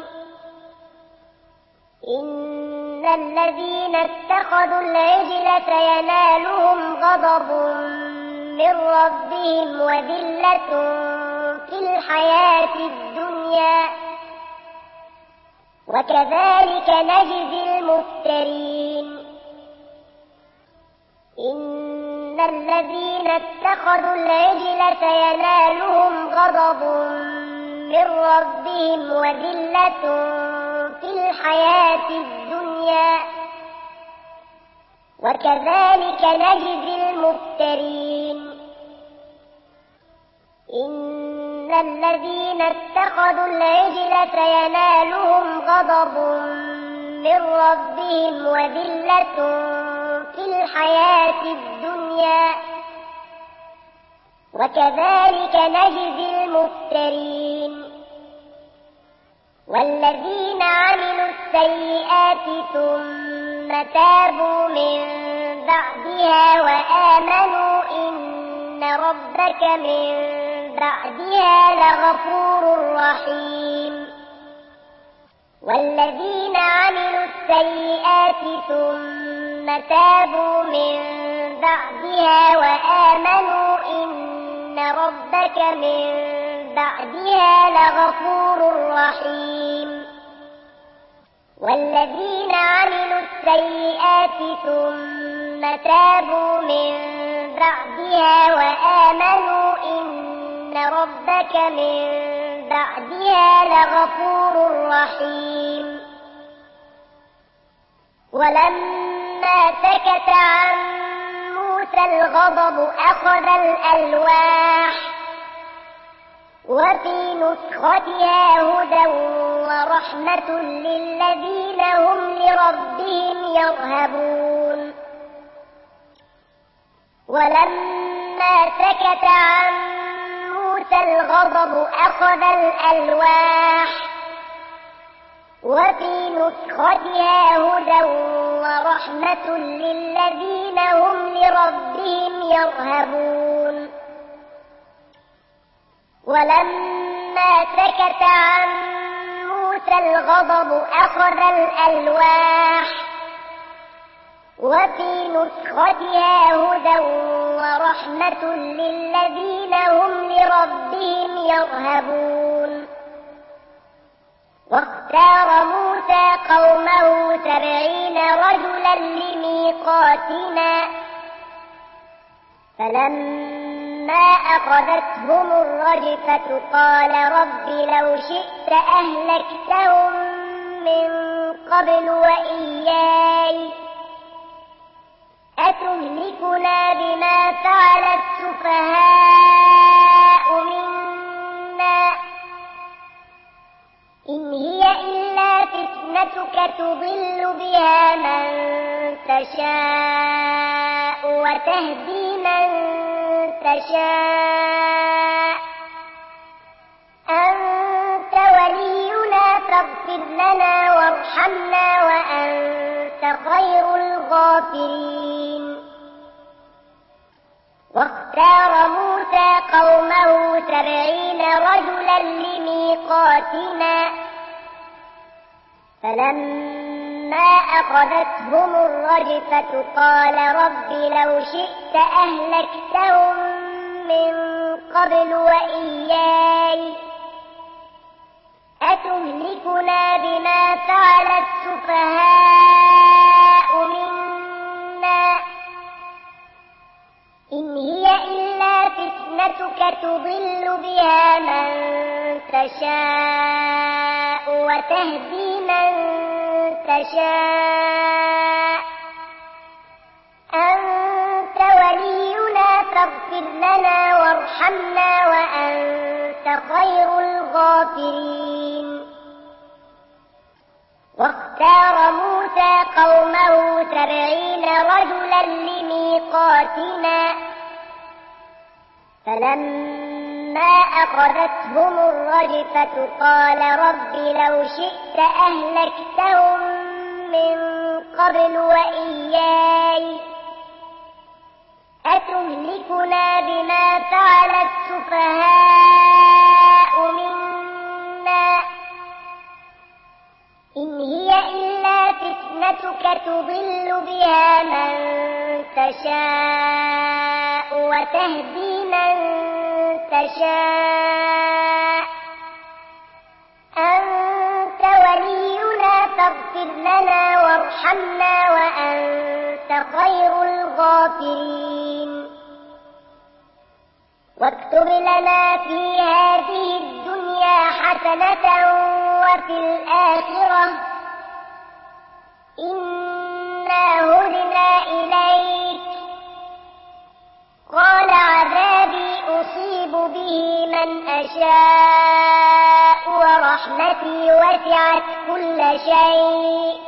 Speaker 1: إن الذين اتخذوا العجل سينالهم غضب من ربهم وذلة في الحياة الدنيا وكذلك نجزي المفترين. إن الذين اتخذوا العجل سينالهم غضب من ربهم وذلة في الحياة الدنيا وكذلك نجزي المفترين إن الذين اتخذوا العجل سينالهم غضب من ربهم وذلة في الحياة الدنيا وكذلك نجزي المفترين والذين عملوا السيئات ثم تابوا من بعدها وآمنوا إن ربك من بعدها لغفور رحيم والذين عملوا السيئات ثم تابوا من بعدها وآمنوا إن ربك من بعدها لغفور رحيم والذين عملوا السيئات ثم تابوا من بعدها وآمنوا إن ربك من بعدها لغفور رحيم ولما سكت عن موسى الغضب أخذ الألواح وفي نسختها هدى ورحمة للذين هم لربهم يرهبون ولما سكت عن موسى الغضب أخذ الألواح وفي نسختها هدى ورحمة للذين هم لربهم يرهبون ولما سكت عن موسى الغضب أخذ الألواح وفي نسختها هدى ورحمة للذين هم لربهم يرهبون واختار موسى قومه سبعين رجلا لميقاتنا فلما أخذتهم الرجفة قال رب لو شئت أهلكتهم من قبل وإياي أتهلكنا بما فعل السفهاء منا إن هي إلا فتنتك تضل بها من تشاء وتهدي من تشاء أنت ولينا فاغفر لنا وارحمنا وأنت خير الغافرين واختار موسى قومه سبعين رجلا لميقاتنا فلما أخذتهم الرجفة قال رب لو شئت أهلكتهم من قبل وإياي أتهلكنا بما فعل السفهاء منا إن هي إلا فتنتك تضل بها من تشاء وتهدي من تشاء أنت ولينا فاغفر لنا وارحمنا وأنت خير الغافرين واختار موسى قومه سبعين رجلا لميقاتنا فلما أخذتهم الرجفة قال رب لو شئت أهلكتهم من قبل وإياي أتهلكنا بما فعل السفهاء منا إن هي إلا فتنتك تضل بها من تشاء وتهدي من تشاء أنت ولينا فاغفر لنا وارحمنا وأنت خير الغافرين واكتب لنا في هذه الدنيا حسنة وفي الآخرة إنا هدنا إليك. قال عذابي أصيب به من أشاء ورحمتي وسعت كل شيء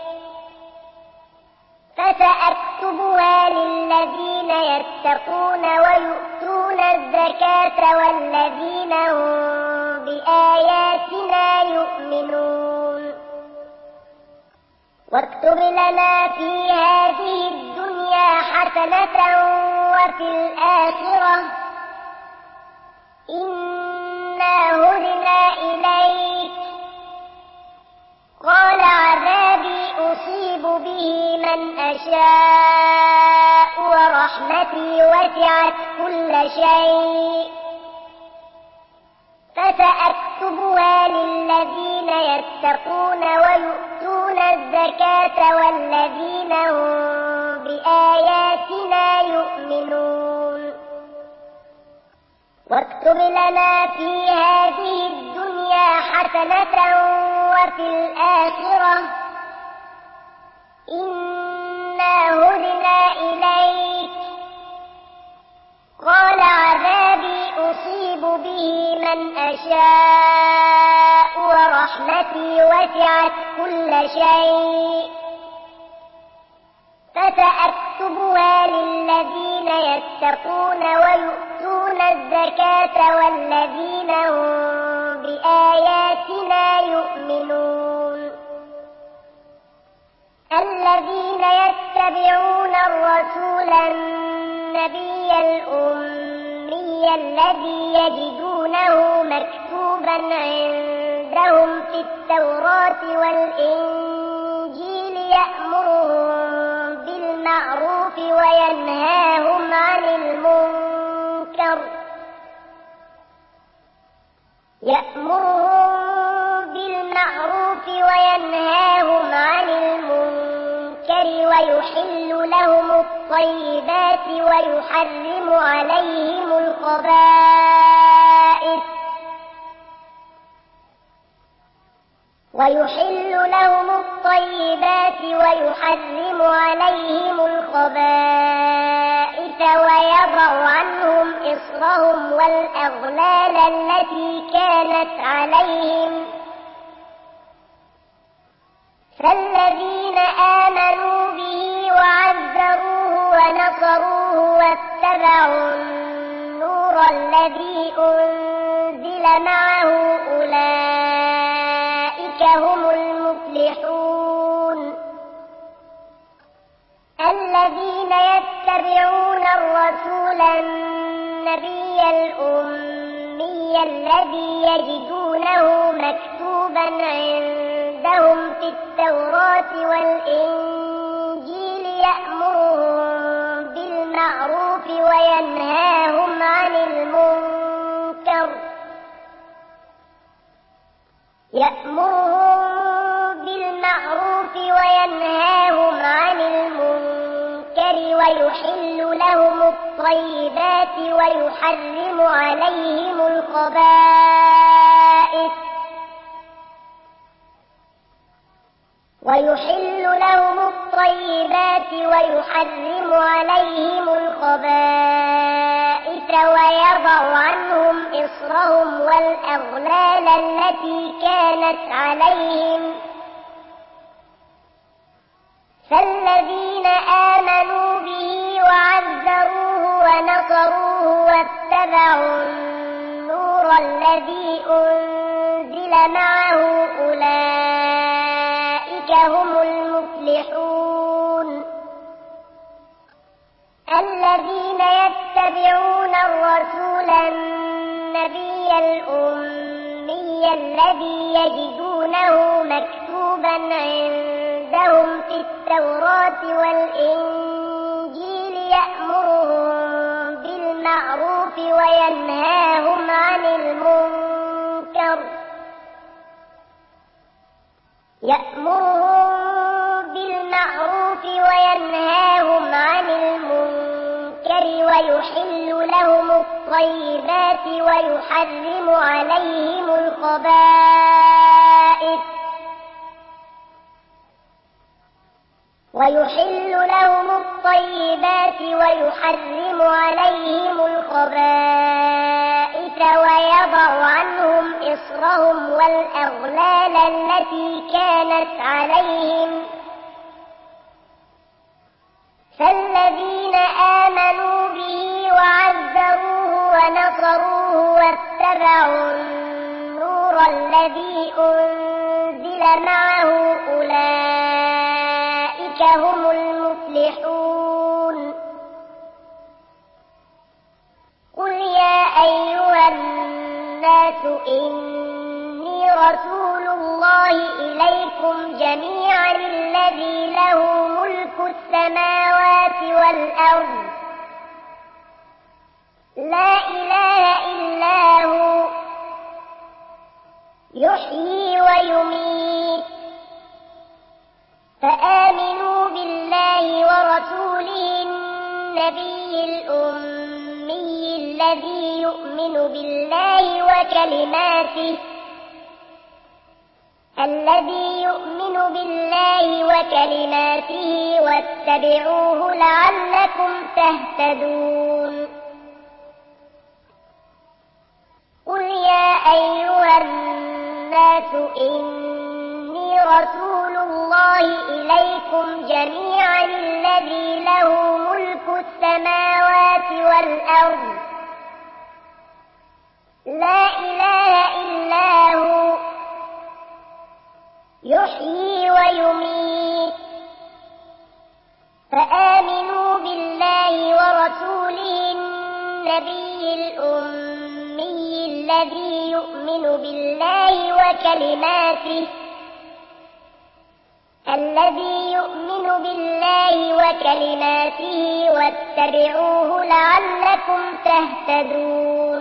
Speaker 1: فسأكتبها للذين يتقون ويؤتون الزكاة والذين هم بآياتنا يؤمنون. واكتب لنا في هذه الدنيا حسنة وفي الآخرة إنا هدنا إليك. قال عذابي أصيب به من أشاء ورحمتي وسعت كل شيء فسأكتبها للذين يتقون ويؤتون الزكاة والذين هم بآياتنا يؤمنون. واكتب لنا في هذه الدنيا حسنة وفي الآخرة إنا هدنا إليك. قال عذابي أصيب به من أشاء ورحمتي وسعت كل شيء فسأكتبها للذين يتقون ويؤتون الزكاة والذين هم بآياتنا يؤمنون. الذين يتبعون الرسول النبي الأمي الذي يجدونه مكتوبا عندهم في التوراة والإنجيل يأمرهم بالمعروف وينهاهم عن المنكر يأمرهم بالمعروف وينهاهم عن المنكر ويحل لهم الطيبات ويحرم عليهم الخبائث ويحل لهم الطيبات ويحرم عليهم الخبائث ويضع عنهم إصرهم والأغلال التي كانت عليهم. فالذين آمنوا به وعزروه ونصروه واتبعوا النور الذي أنزل معه أولئك هم المفلحون. الذين يتبعون الرسول النبي الأمي الذي يجدونه مكتوبا عندهم في التوراة والإنجيل يأمرهم بالمعروف وينهاهم عن المنكر يأمرهم بالمعروف وينهاهم عن المنكر ويحل لهم الطيبات ويحرم عليهم الخبائث ويحل لهم الطيبات ويحرم عليهم الخبائث ويضع عنهم إصرهم والأغلال التي كانت عليهم. فالذين آمنوا به وعزروه ونصروه واتبعوا النور الذي أنزل معه أولئك هم المفلحون. الذين يتبعون الرسول النبي الأمي الذي يجدونه مكتوبا عندهم في التوراة والإنجيل يأمرهم بالمعروف وينهاهم عن المنكر يأمرهم بالمعروف وينهاهم عن المنكر ويحل لهم الطيبات الطيبات ويحرم عليهم الخبائث ويحل لهم الطيبات ويحرم عليهم الخبائث ويضع عنهم إصرهم والأغلال التي كانت عليهم فالذين آمنوا به وعزروه ونصروه واتبعوا النور الذي أنزل معه أولئك هم المفلحون قل يا أيها الناس إني رسول الله إليكم جميعا الذي له ملك السماوات والأرض لا إله إلا هو يحيي ويميت فآمنوا بالله ورسوله النبي الأمي الذي يؤمن بالله وكلماته الذي يؤمن بالله وكلماته واتبعوه لعلكم تهتدون قل يا أيها الناس إني رسول الله إليكم جميعا الذي له ملك السماوات والأرض لا إله إلا هو يحيي ويميت فآمنوا بالله ورسوله النبي الأمي الذي يؤمن بالله وكلماته الذي يؤمن بالله وكلماته واتبعوه لعلكم تهتدون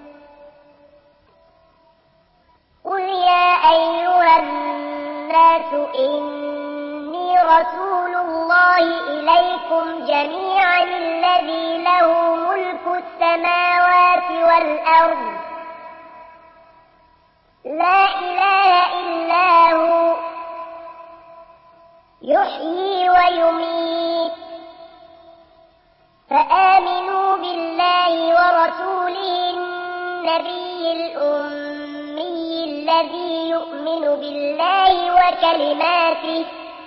Speaker 1: قل يا أيها الناس إني رسول الله إليكم جميعا الذي له ملك السماوات والأرض لا إله إلا هو يحيي ويميت فآمنوا بالله ورسوله النبي الأمي الذي يؤمن بالله وكلماته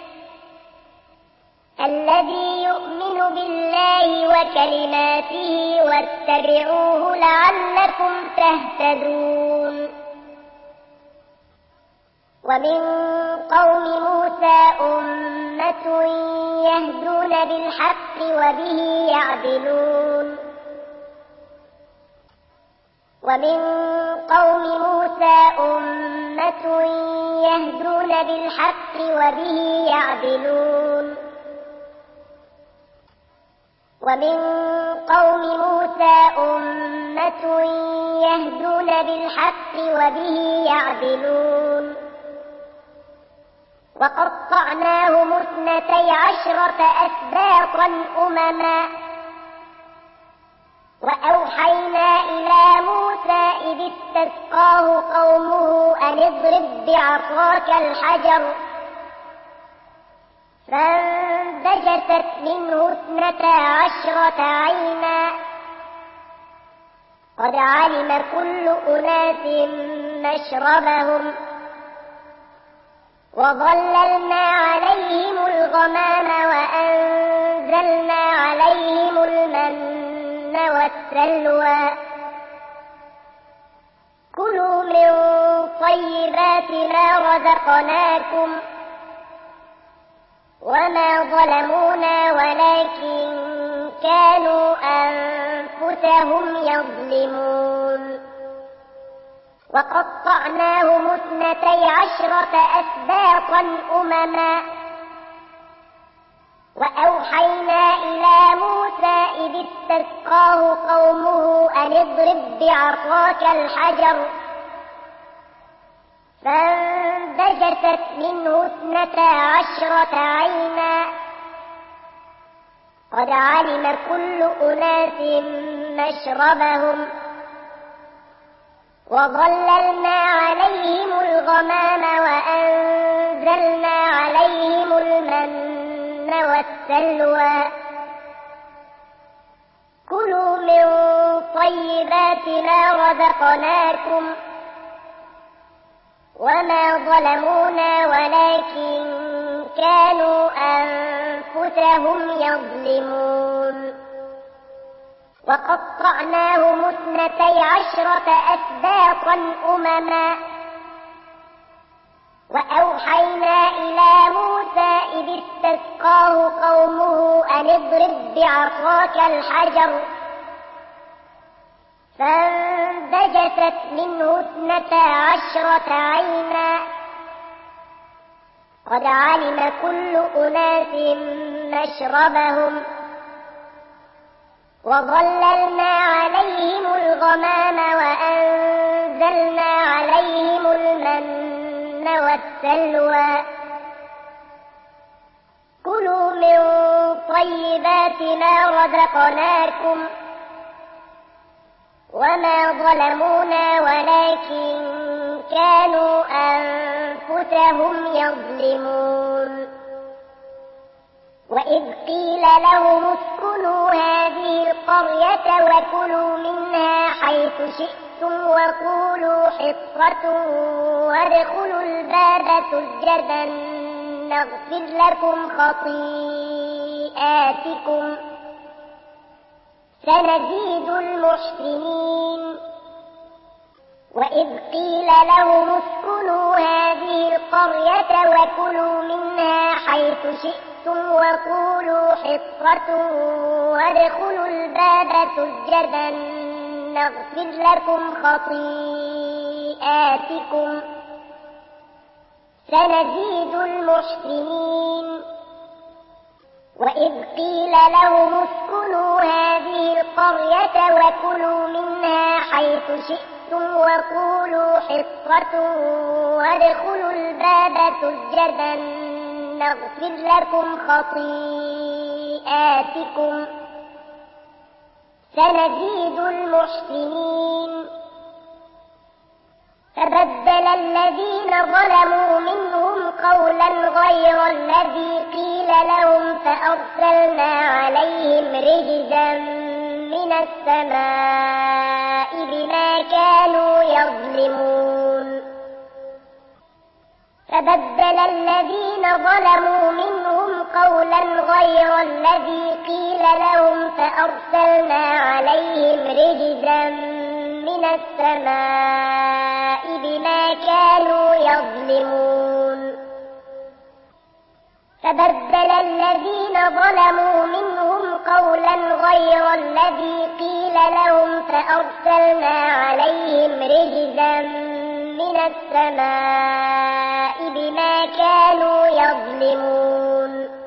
Speaker 1: الذي يؤمن بالله وكلماته واتبعوه لعلكم تهتدون ومن قوم موسى أمة يهدون بالحق وبه يعدلون ومن قوم موسى أمة يهدون بالحق وبه يعدلون ومن قوم موسى أمة يهدون بالحق وبه يعدلون وقطعناهم اثنتي عشرة أسباطا أمما وأوحينا إلى موسى إذ استسقاه قومه أن اضرب بعصاك الحجر فانبجست منه اثنتا عشرة عينا قد علم كل أناس مشربهم وظللنا عليهم الغمام وأنزلنا عليهم المن والسلوى كلوا من طيبات ما رزقناكم وما ظلمونا ولكن كانوا أنفسهم يظلمون وقطعناهم اثنتي عشرة أسباطا أمما وأوحينا إلى موسى إذ استسقاه قومه أن اضرب بعصاك الحجر فانبجست منه اثنتا عشرة عينا قد علم كل أناس مشربهم وظللنا عليهم الغمام وأنزلنا عليهم المن والسلوى كلوا من طيبات ما رزقناكم وما ظلمونا ولكن كانوا أنفسهم يظلمون وقطعناهم اثنتي عشرة أسباطا أمما وأوحينا إلى موسى إذ استسقاه قومه أن اضرب بعصاك الحجر فانبجست منه اثنتا عشرة عينا قد علم كل أناس مشربهم وظللنا عليهم الغمام وأنزلنا عليهم المن والسلوى كلوا من طيبات ما رزقناكم وما ظلمونا ولكن كانوا أنفسهم يظلمون وإذ قيل لهم اسكنوا هذه القرية وكلوا منها حيث شئتم وقولوا حطة وادخلوا الباب سجدا نغفر لكم خطيئاتكم سنزيد المحسنين وإذ قيل لهم اسكنوا هذه القرية وكلوا منها حيث شئتم وقولوا حطة وادخلوا الباب سجدا نغفر لكم خطيئاتكم سنزيد المحسنين وإذ قيل لهم اسكنوا هذه القرية وكلوا منها حيث شئتم وقولوا حطة وادخلوا الباب سجدا نغفر لكم خطيئاتكم سنزيد المحسنين فبدل الذين ظلموا منهم قولا غير الذي قيل لهم فأرسلنا عليهم رجزا من السماء بما كانوا يظلمون فبدل الذين ظلموا منهم قولا غير الذي قيل لهم فأرسلنا عليهم رجزا من السماء بما كانوا يظلمون فبدل الذين ظلموا منهم قولا غير الذي قيل لهم فأرسلنا عليهم رجزا من السماء بما كانوا يظلمون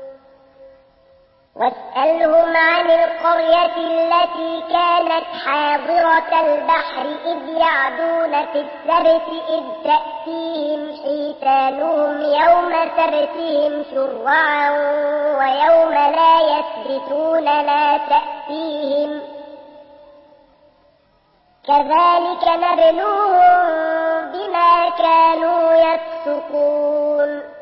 Speaker 1: واسألهم عن القرية التي كانت حاضرة البحر إذ يعدون في السبت إذ تأتيهم حيتانهم يوم سبتهم شرعا ويوم لا يسبتون لا تأتيهم كذلك نبلوهم بما كانوا يفسقون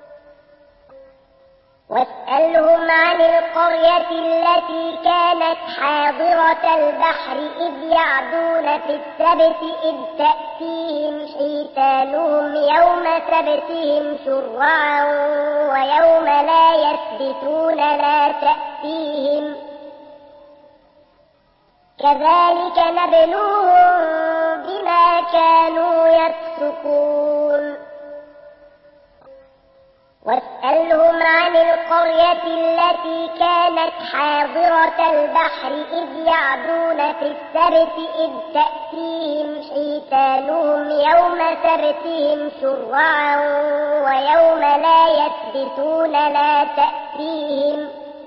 Speaker 1: واسألهم عن القرية التي كانت حاضرة البحر إذ يعدون في السبت إذ تأتيهم حيتانهم يوم سبتهم شرعا ويوم لا يسبتون لا تأتيهم كذلك نبلوهم بما كانوا يفسقون واسألهم عن القرية التي كانت حاضرة البحر إذ يعدون في السبت إذ تأتيهم حيتانهم يوم سبتهم شرعا ويوم لا يسبتون لا تأتيهم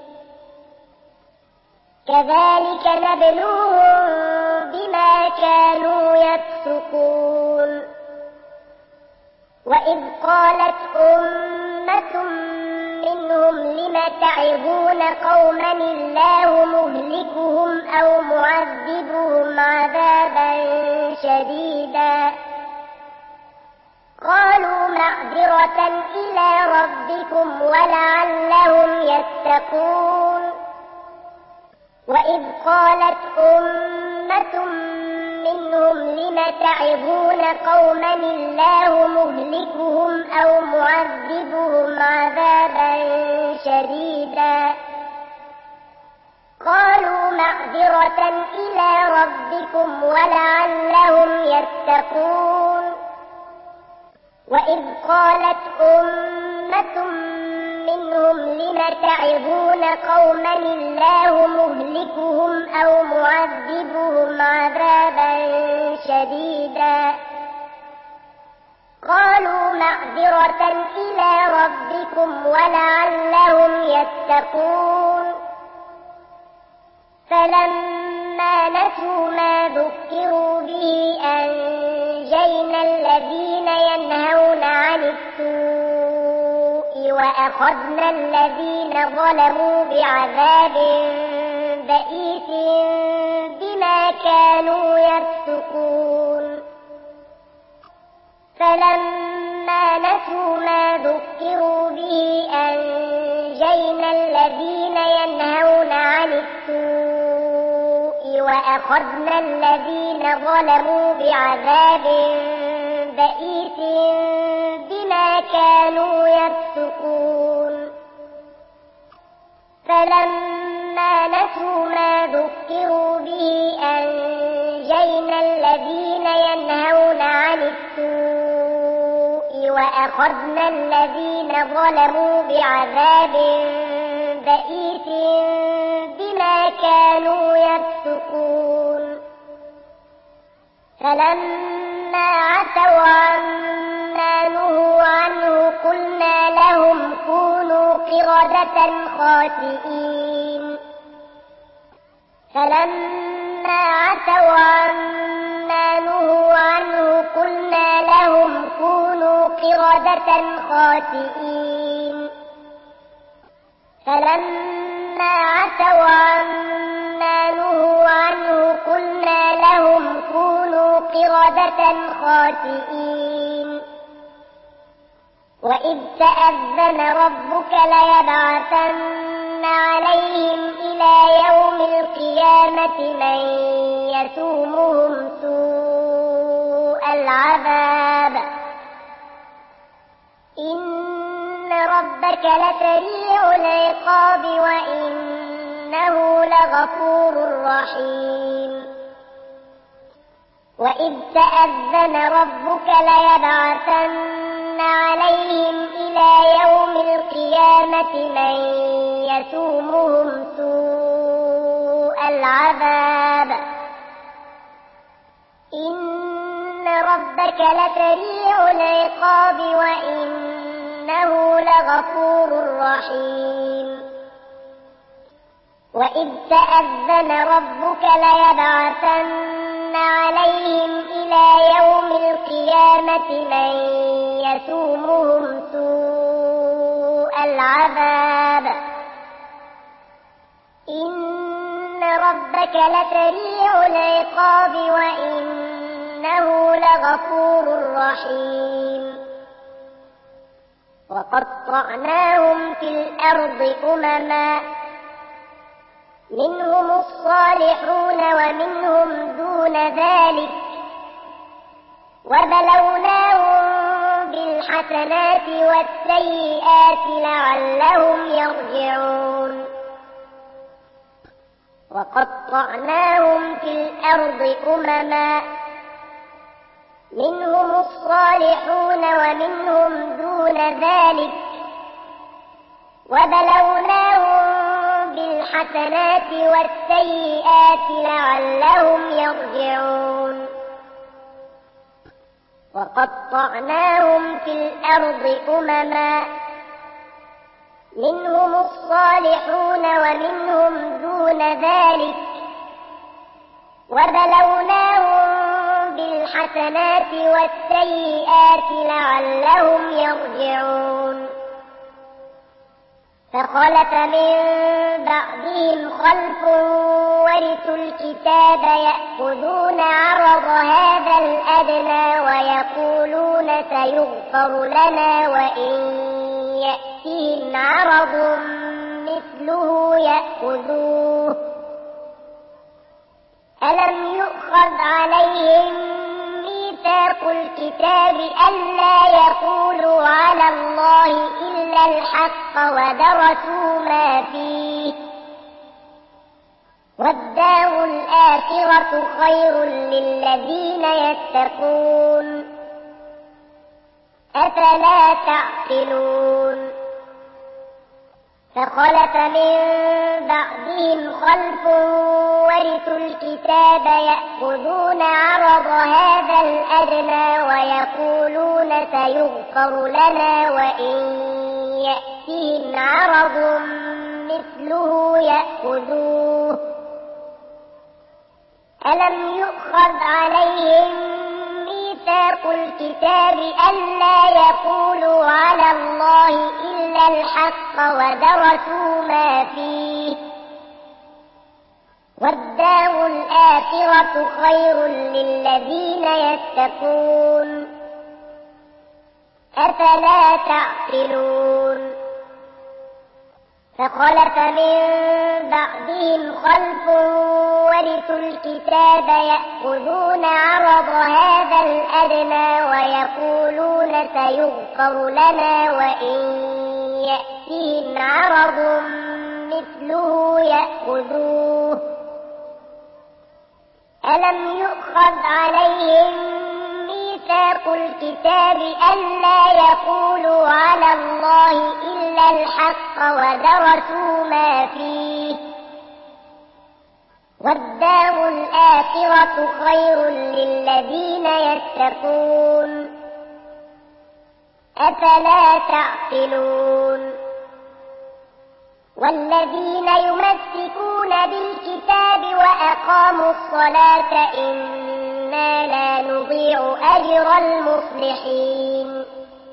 Speaker 1: كذلك نبلوهم بما كانوا يفسقون وإذ قالت أمة منهم لم لم تعظون قوما الله مهلكهم أو معذبهم عذابا شديدا قالوا معذرة إلى ربكم ولعلهم يتقون وإذ قالت أمة منهم لم تعظون قوما الله مهلكهم أو معذبهم عذابا شديدا قالوا معذرة إلى ربكم ولعلهم يتقون وإذ قالت أمة منهم لم تعظون قوما الله مهلكهم أو معذبهم عذابا شديدا قالوا معذرة إلى ربكم ولعلهم يتقون فلما نسوا ما ذكروا به أنجينا الذين ينهون عن السوء وأخذنا الذين ظلموا بعذاب بئيس بما كانوا يفسقون فلما نسوا ما ذكروا به أنجينا الذين ينهون عن السوء وأخذنا الذين ظلموا بعذاب بئيس بما كانوا يفسقون فلما نسوا ما ذكروا به أنجينا الذين ينهون عن السوء وأخذنا الذين ظلموا بعذاب بئيس بما كانوا يفسقون فلما عتوا عما نهوا عنه قلنا لهم كونوا قردة خاسئين فلما عتوا عما نهوا عنه قلنا لهم كونوا قردة خاسئين فلما عتوا عما نهوا عنه قلنا لهم كونوا قردة خاسئين وإذ تأذن ربك ليبعثن عليهم إلى يوم القيامة من يسومهم سوء العذاب إن ربك لسريع العقاب وإنه لغفور رحيم وإذ تأذن ربك ليبعثن عليهم إلى يوم القيامة من يسومهم سوء العذاب إن ربك لسريع العقاب وإنه لغفور رحيم وإذ تأذن ربك ليبعثن عليهم إلى يوم القيامة من يسومهم سوء العذاب إن ربك لسريع العقاب وإنه لغفور رحيم وقطعناهم في الأرض أمما منهم الصالحون ومنهم دون ذلك وبلوناهم بالحسنات والسيئات لعلهم يرجعون وقطعناهم في الأرض أمما منهم الصالحون ومنهم دون ذلك وبلوناهم بالحسنات والسيئات لعلهم يرجعون وقطعناهم في الأرض أمما منهم الصالحون ومنهم دون ذلك وبلوناهم بالحسنات والسيئات لعلهم يرجعون فخلف من بعدهم خلف ورثوا الكتاب يأخذون عرض هذا الأدنى ويقولون سيغفر لنا وإن يأتهم عرض مثله يأخذوه ألم يؤخذ عليهم ميثاق الكتاب ألا يقولوا على الله إلا الحق ودرسوا ما فيه والدار الآخرة خير للذين يتقون أفلا تعقلون فخلف من بعدهم خلف ورثوا الكتاب يأخذون عرض هذا الأدنى ويقولون سيغفر لنا وإن يأتهم عرض مثله يأخذوه ألم يؤخذ عليهم ميثاق الكتاب ألا يقولوا على الله إلا الحق ودرسوا ما فيه والدار الآخرة خير للذين يتقون أفلا تعقلون فخلف من بعدهم خلف ورثوا الكتاب يأخذون عرض هذا الأدنى ويقولون سيغفر لنا وإن يأتهم عرض مثله يأخذوه ألم يؤخذ عليهم ميثاق الكتاب ألا يقولوا على الله إلا الحق ودرسوا ما فيه والدار الآخرة خير للذين يتقون أفلا تعقلون والذين يمسكون بالكتاب وأقاموا الصلاة إنا لا نضيع أجر المصلحين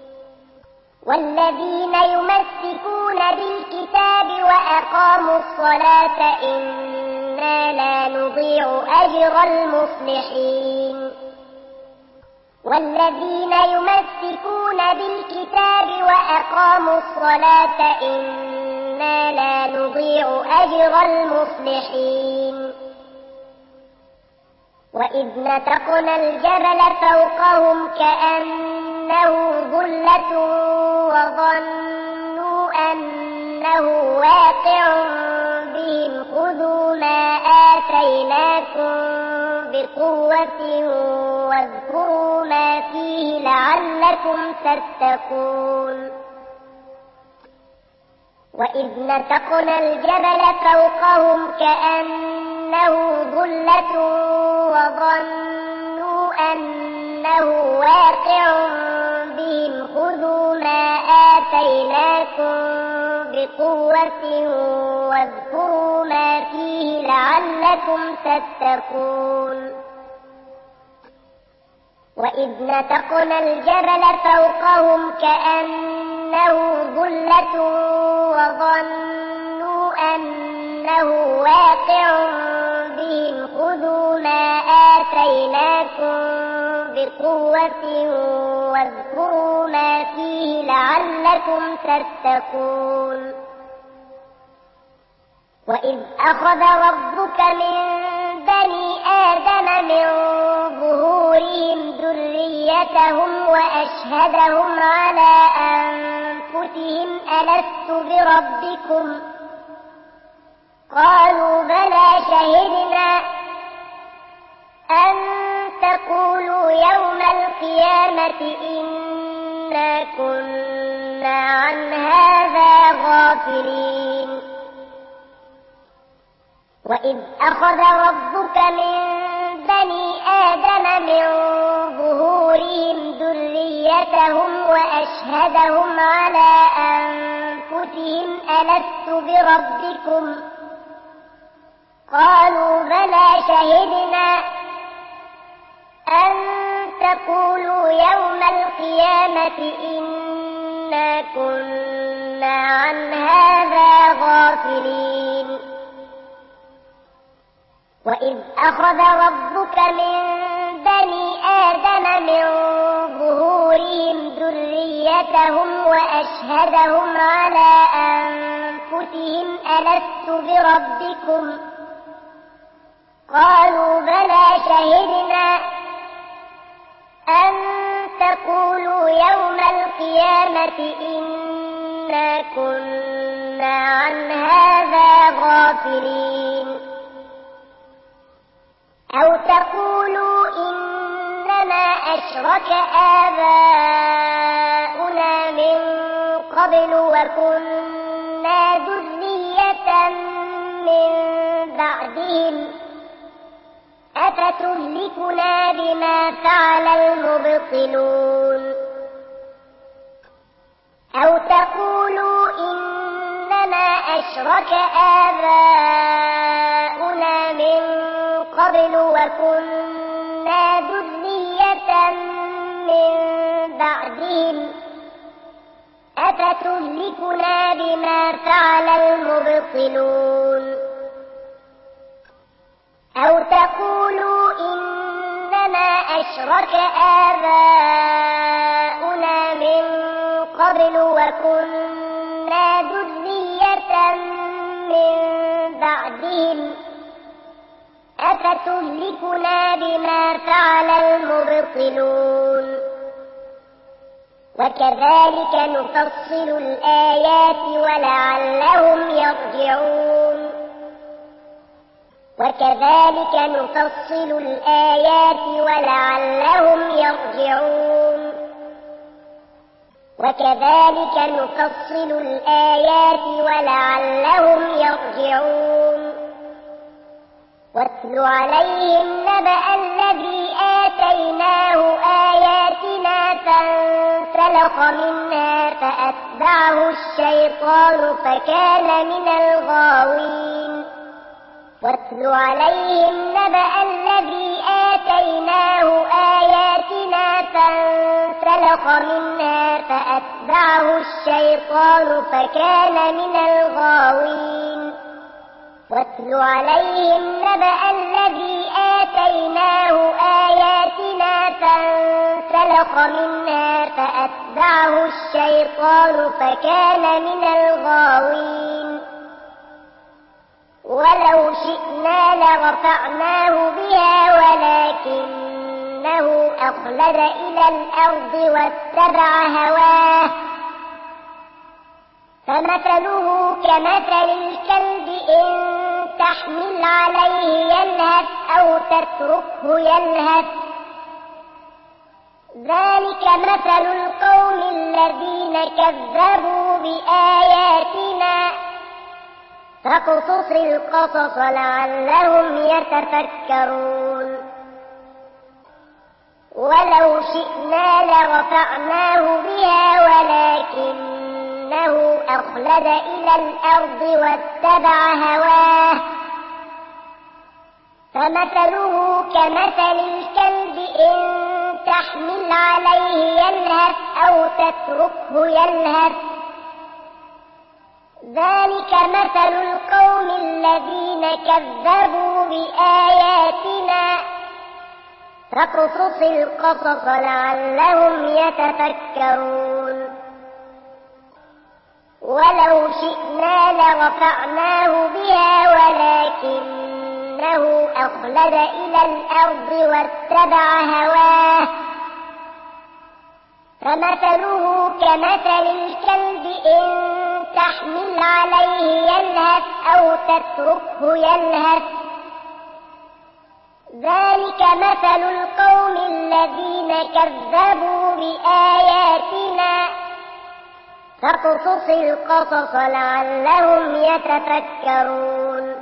Speaker 1: والذين يمسكون بالكتاب وأقاموا الصلاة إنا لا نضيع أجر المصلحين والذين يمسكون بالكتاب وأقاموا الصلاة إنا لا نضيع أجر المصلحين وإذ نتقنا الجبل فوقهم كأنه ظلة وظنوا أنه واقع بهم خذوا ما آتيناكم بقوة واذكروا ما فيه لعلكم تتقون وإذ نتقنا الجبل فوقهم كأنه ظلة وظنوا أنه واقع بهم خذوا ما آتيناكم بقوة واذكروا ما فيه لعلكم تتقون وإذ نتقنا الجبل فوقهم كأنه ظلة وظنوا أنه واقع بهم خذوا ما آتيناكم بقوة واذكروا ما فيه لعلكم تتقون وإذ أخذ ربك من بني آدم من ظهورهم ذريتهم وأشهدهم على أنفسهم ألست بربكم قالوا بلى شهدنا أن تقولوا يوم القيامة إنا كنا عن هذا غافلين وإذ أخذ ربك من بني آدم من ظهورهم ذريتهم وأشهدهم على أنفسهم ألست بربكم قالوا بلى شهدنا أن تقولوا يوم القيامة إنا إنا كنا عن هذا غافلين وإذ أخذ ربك من بني آدم من ظهورهم ذريتهم وأشهدهم على أنفسهم ألست بربكم قالوا بلى شهدنا أن تقولوا يوم القيامة إنا كنا عن هذا غافلين أو تقولوا إنما أشرك آباؤنا من قبل وكنا ذرية من بعدهم أفتهلكنا بما فعل المبطلون أو تقولوا إنما أشرك آباؤنا من قبل وكنا ذرية من بعدهم أفتهلكنا بما فعل المبطلون أو تقولوا إنما أشرك آباؤنا من قبل وكنا ذرية من بعدهم أفتهلكنا بما فعل المبطلون وكذلك نفصل الآيات ولعلهم يرجعون وكذلك نفصل الآيات ولعلهم يرجعون وكذلك نفصل الآيات ولعلهم يرجعون واتل عليهم نبأ الذي آتيناه آياتنا فانسلخ منها فأتبعه الشيطان فكان من الغاوين واتل عليهم نبأ الذي آتيناه آياتنا فانسلخ منها فأتبعه الشيطان فكان من الغاوين واتل عليهم نبأ الذي آتيناه آياتنا فانسلخ منها فأتبعه الشيطان فكان من الغاوين ولو شئنا لرفعناه بها ولكنه أخلد إلى الأرض واتبع هواه فمثله كمثل الكلب إن تحمل عليه يلهث أو تتركه يلهث ذلك مثل القوم الذين كذبوا بآياتنا فاقصص القصص لعلهم يتفكرون ولو شئنا لرفعناه بها ولكنه أخلد إلى الأرض واتبع هواه فمثله كمثل الكلب إن تحمل عليه يلهث أو تتركه يلهث ذلك مثل القوم الذين كذبوا بآياتنا فاقصص القصص لعلهم يتفكرون ولو شئنا لرفعناه بها ولكنه أخلد إلى الأرض واتبع هواه فمثله كمثل الكلب إن تحمل عليه يلهث أو تتركه يلهث ذلك مثل القوم الذين كذبوا بآياتنا فاقصص القصص لعلهم يتفكرون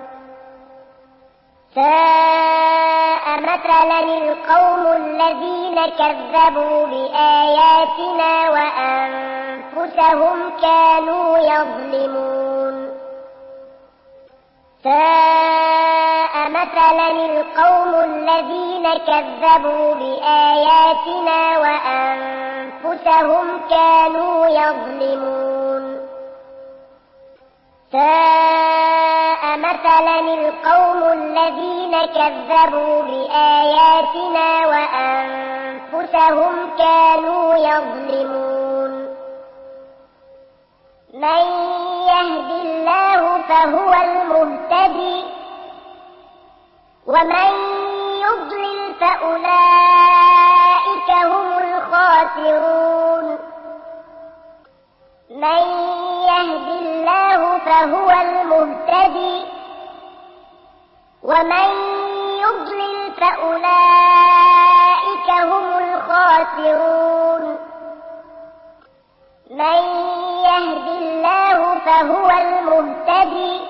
Speaker 1: ساء مثلا القوم الذين كذبوا بآياتنا وأنفسهم كانوا يظلمون ساء مثلا القوم الذين كذبوا بآياتنا وأنفسهم كانوا يظلمون مثلا القوم الذين كذبوا بآياتنا وأنفسهم كانوا يظلمون من يهد الله فهو المهتدي ومن يضلل فأولئك هم الخاسرون من يهد الله فهو المهتدي ومن يضلل فأولئك هم الخاسرون من يهد الله فهو المهتدي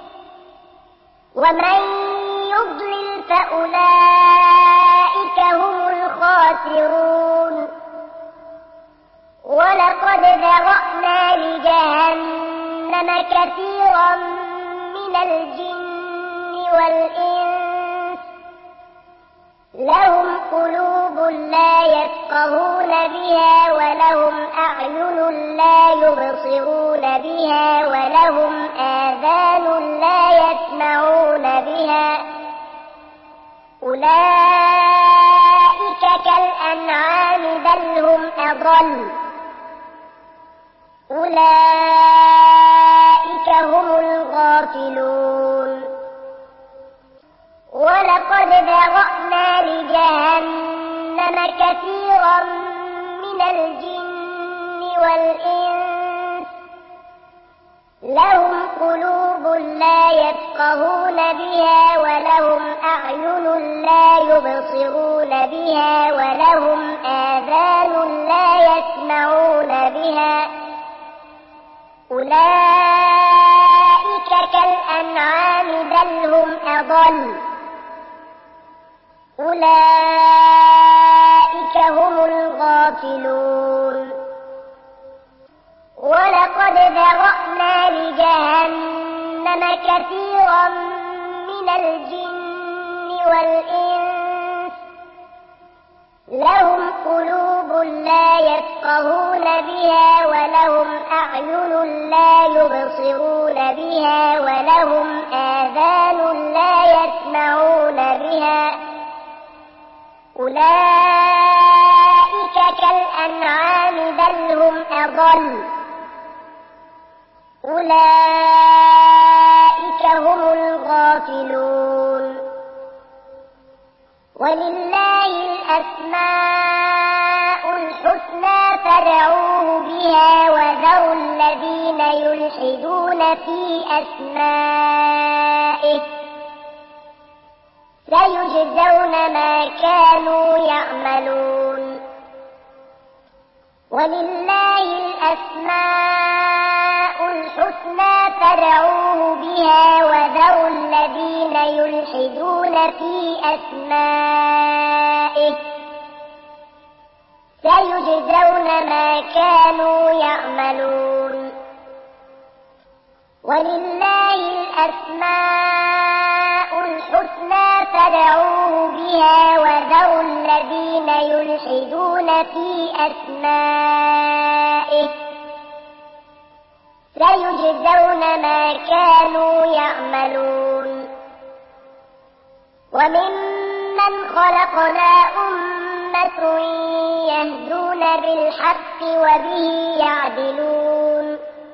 Speaker 1: ومن يضلل فأولئك هم الخاسرون ولقد ذرأنا لجهنم كثيرا من الجن والإنس لهم قلوب لا يفقهون بها ولهم أعين لا يبصرون بها ولهم آذان لا يسمعون بها أولئك كالأنعام بل هم أضل أولئك هم الغافلون ولقد ذرأنا لجهنم كثيرا من الجن والإنس لهم قلوب لا يفقهون بها ولهم أعين لا يبصرون بها ولهم آذان لا يسمعون بها أولئك كالأنعام بل هم أضل أولئك هم الغافلون ولقد ذرأنا لجهنم كثيرا من الجن والإنس لهم قلوب لا يفقهون بها ولهم أعين لا يبصرون بها ولهم آذان لا يسمعون بها أولئك كالأنعام بل هم أضل أولئك هم الغافلون ولله الأسماء الحسنى فادعوه بها وذروا الذين يلحدون في أسمائه سيجزون ما كانوا يعملون ولله الأسماء الحسنى فادعوه بها وذروا الذين يلحدون في أسمائه سيجزون ما كانوا يعملون ولله الأسماء الحسنى فادعوه بها وذروا الذين يلحدون في أسمائه سيجزون ما كانوا يعملون وممن خلقنا أمة يهدون بالحق وبه يعدلون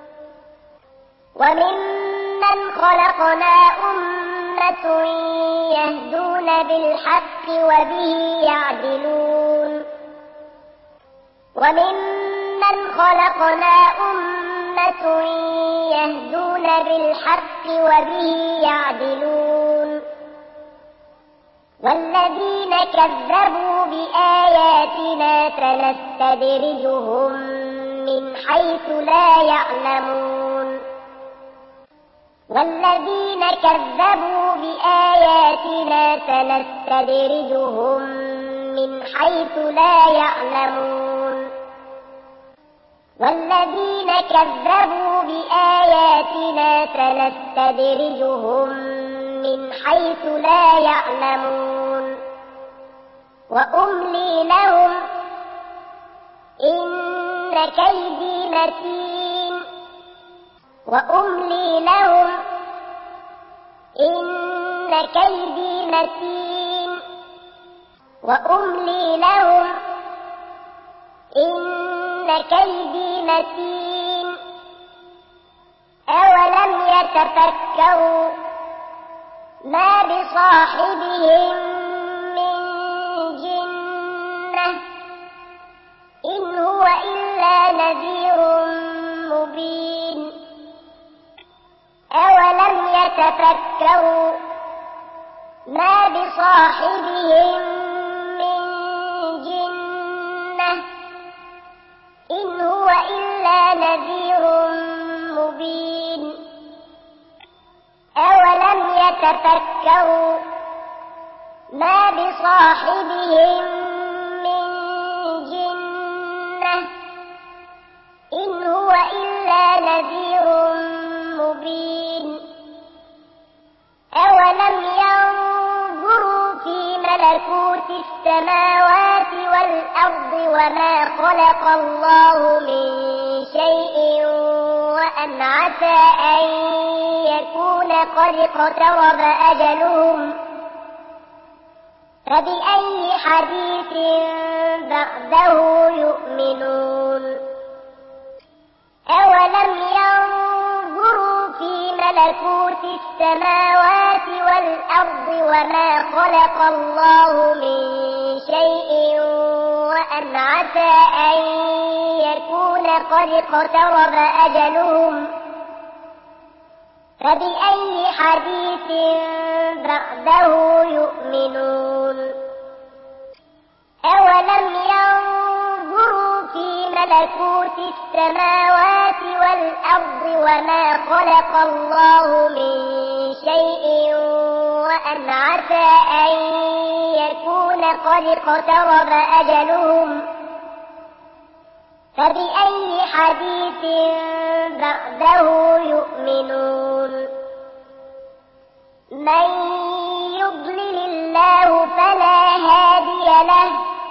Speaker 1: وممن خلقنا أمة يهدون بالحق وبه يعدلون وممن خلقنا أمة يهدون بالحق وبه يعدلون والذين كذبوا بآياتنا سنستدرجهم من حيث لا يعلمون والذين كذبوا بآياتنا سنستدرجهم من حيث لا يعلمون والذين كذبوا بآياتنا سنستدرجهم من حيث لا يعلمون وأملي لهم إن كيدي متين وأملي لهم إن كيدي متين وأملي لهم إن كيدي متين أولم يتفكروا ما بصاحبهم من جنة إن هو إلا نذير مبين أولم يتفكروا ما بصاحبهم من جنة إن هو إلا نذير مبين أولم يتفكروا ما بصاحبهم من جنة إن هو إلا نذير مبين أولم ينظروا في ملكوت السماوات والأرض وما خلق الله من شيء وأن عسى أن يكون قد اقترب أجلهم فبأي حديث بعده يؤمنون أولم ينظروا في ملكوت السماوات والأرض وما خلق الله من شيء وأن عسى أن يكون قد اقترب أجلهم فبأي حديث بعده يؤمنون أولم ينظروا في ملكوت السماوات والأرض وما خلق الله من شيء وأن عسى أن يكون قد اقترب أجلهم فبأي حديث بعده يؤمنون من يضلل الله فلا هادي له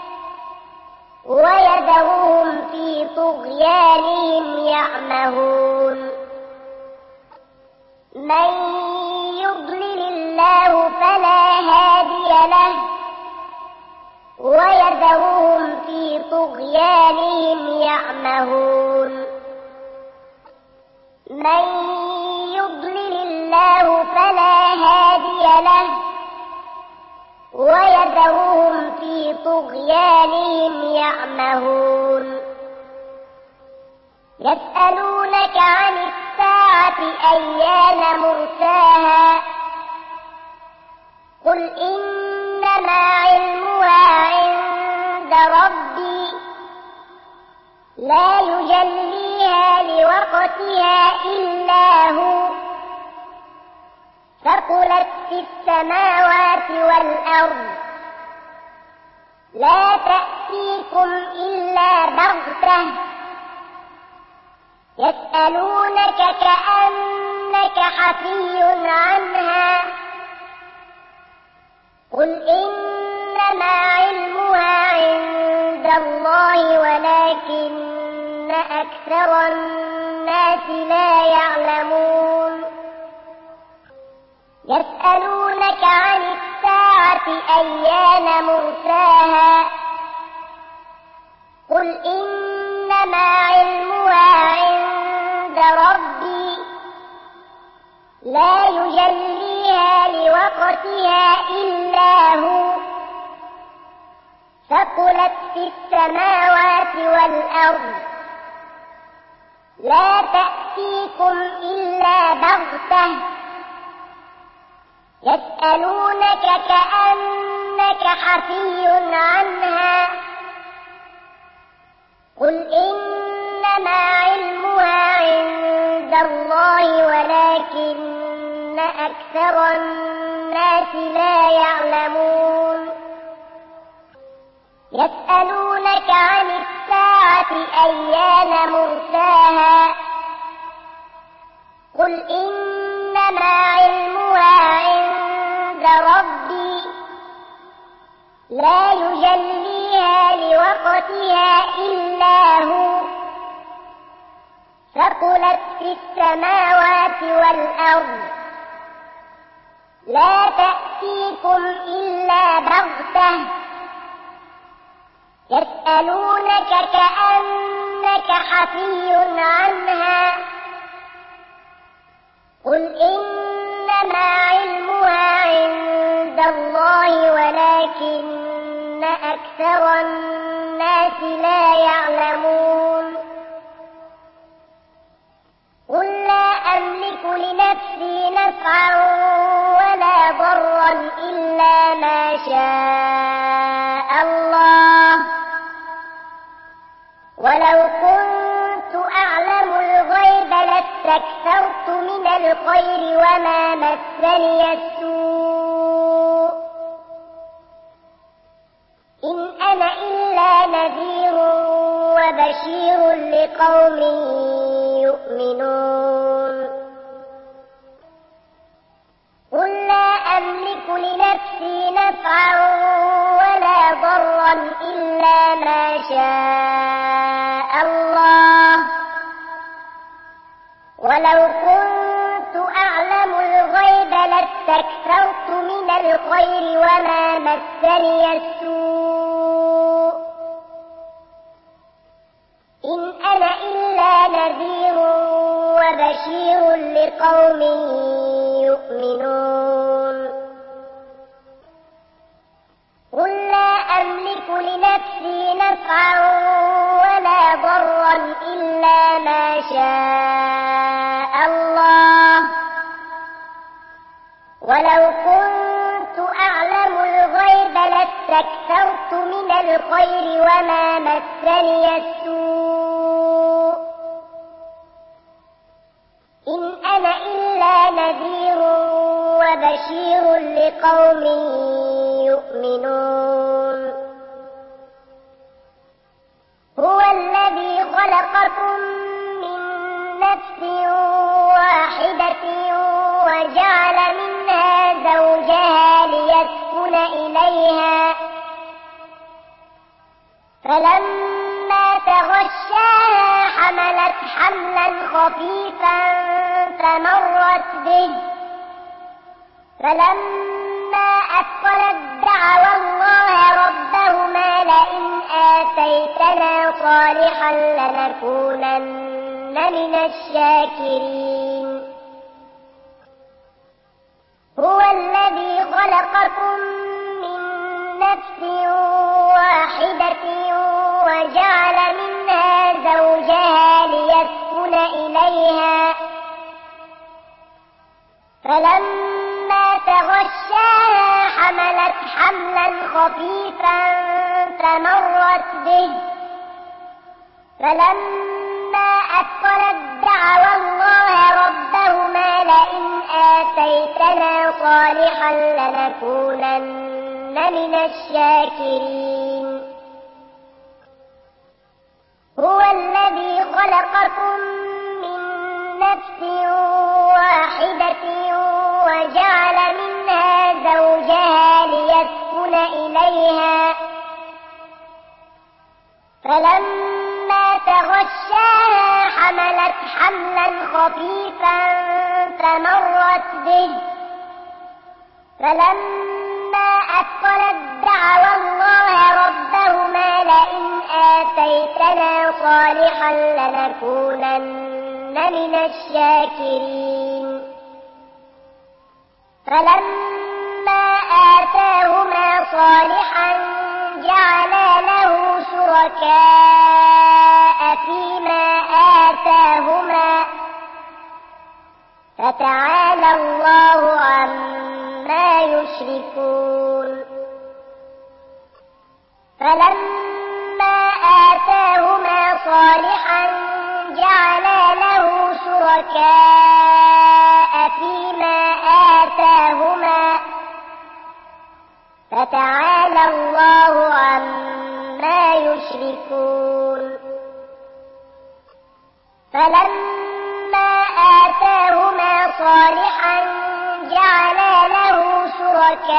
Speaker 1: ويذرهم في طغيانهم يعمهون من يضلل الله فلا هادي له ويذرهم في طغيانهم يعمهون من يضلل الله فلا هادي له ويذرهم في طغيانهم يعمهون يسألونك عن الساعة أيان مرساها قل إنما علمها عند ربي لا يجليها لوقتها إلا هو ثقلت في السماوات والأرض لا تأتيكم إلا بغتة يسألونك كأنك حفي عنها قل إنما علمها عند الله ولكن أكثر الناس لا يعلمون يسألونك عن الساعة أيان مرساها قل إنما علمها عند ربي لا يجليها لوقتها إلا هو ثقلت في السماوات والأرض لا تأتيكم إلا بغتة يسألونك كأنك حفي عنها قل إنما علمها عند الله ولكن أكثر الناس لا يعلمون يسألونك عن الساعة أيان مرساها قل إنما علمها عند ربي لا يجليها لوقتها إلا هو ثقلت في السماوات والأرض لا تأتيكم إلا بغتة يسألونك كأنك حفي عنها قل إنما علمها عند الله ولكن أكثر الناس لا يعلمون قل لا أملك لنفسي نفعا ولا ضرا إلا ما شاء الله ولو كنت أعلم الغيب لاستكثرت من الخير وما مسني السوء إن أنا إلا نذير وبشير لقوم يؤمنون قل لا أملك لنفسي نفعا ولا ضرا إلا ما شاء الله ولو كنت أعلم الغيب لاستكثرت من الخير وما مسني السوء إن أنا إلا نذير وبشير لقوم يؤمنون قل لا أملك لنفسي نفعا ولا ضرا إلا ما شاء الله ولو كنت أعلم الغيب لاستكثرت من الخير وما مسني السوء إن أنا إلا نذير وبشير لقوم يؤمنون هو الذي خلقكم من نفس واحدة وجعل منها زوجها ليسكن إليها فلما تغشاها حملت حملا خفيفا فمرت به فلما أثقلت دعوا الله ربهما لئن آتيتنا صالحا لنكونن من الشاكرين هو الذي خلقكم من نفس واحدة وجعل منها زوجها ليسكن إليها فلما تغشاها حملت حملا خفيفا فمرت به فلما أثقلت دعوا الله ربهما لئن آتيتنا صالحا لنكونن من الشاكرين هو الذي خلقكم من نفس واحدة وجعل منها زوجها ليسكن إليها فلما تغشاها حملت حملا خفيفا فمرت به فلما أثقلت دعوا الله ربهما لئن آتيتنا صالحا لنكونن من الشاكرين فلما آتاهما صالحا جعلا له شركاء فيما آتاهما فتعالى الله عما يشركون فلما آتاهما صالحا جعلا له شركاء فيما آتاهما فتعالى الله عما يشركون فلما آتاهما صالحا جعلا له شركاء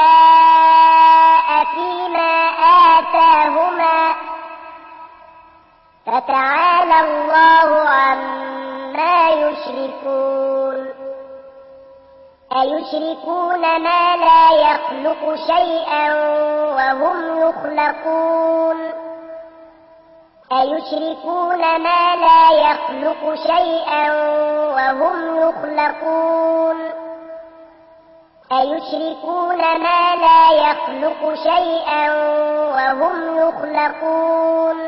Speaker 1: فيما آتاهما فتعالى الله عما يشركون أيشركون ما لا يخلق شيئا وهم يخلقون أيشركون ما لا يخلق شيئا وهم يخلقون أيشركون ما لا يخلق شيئا وهم يخلقون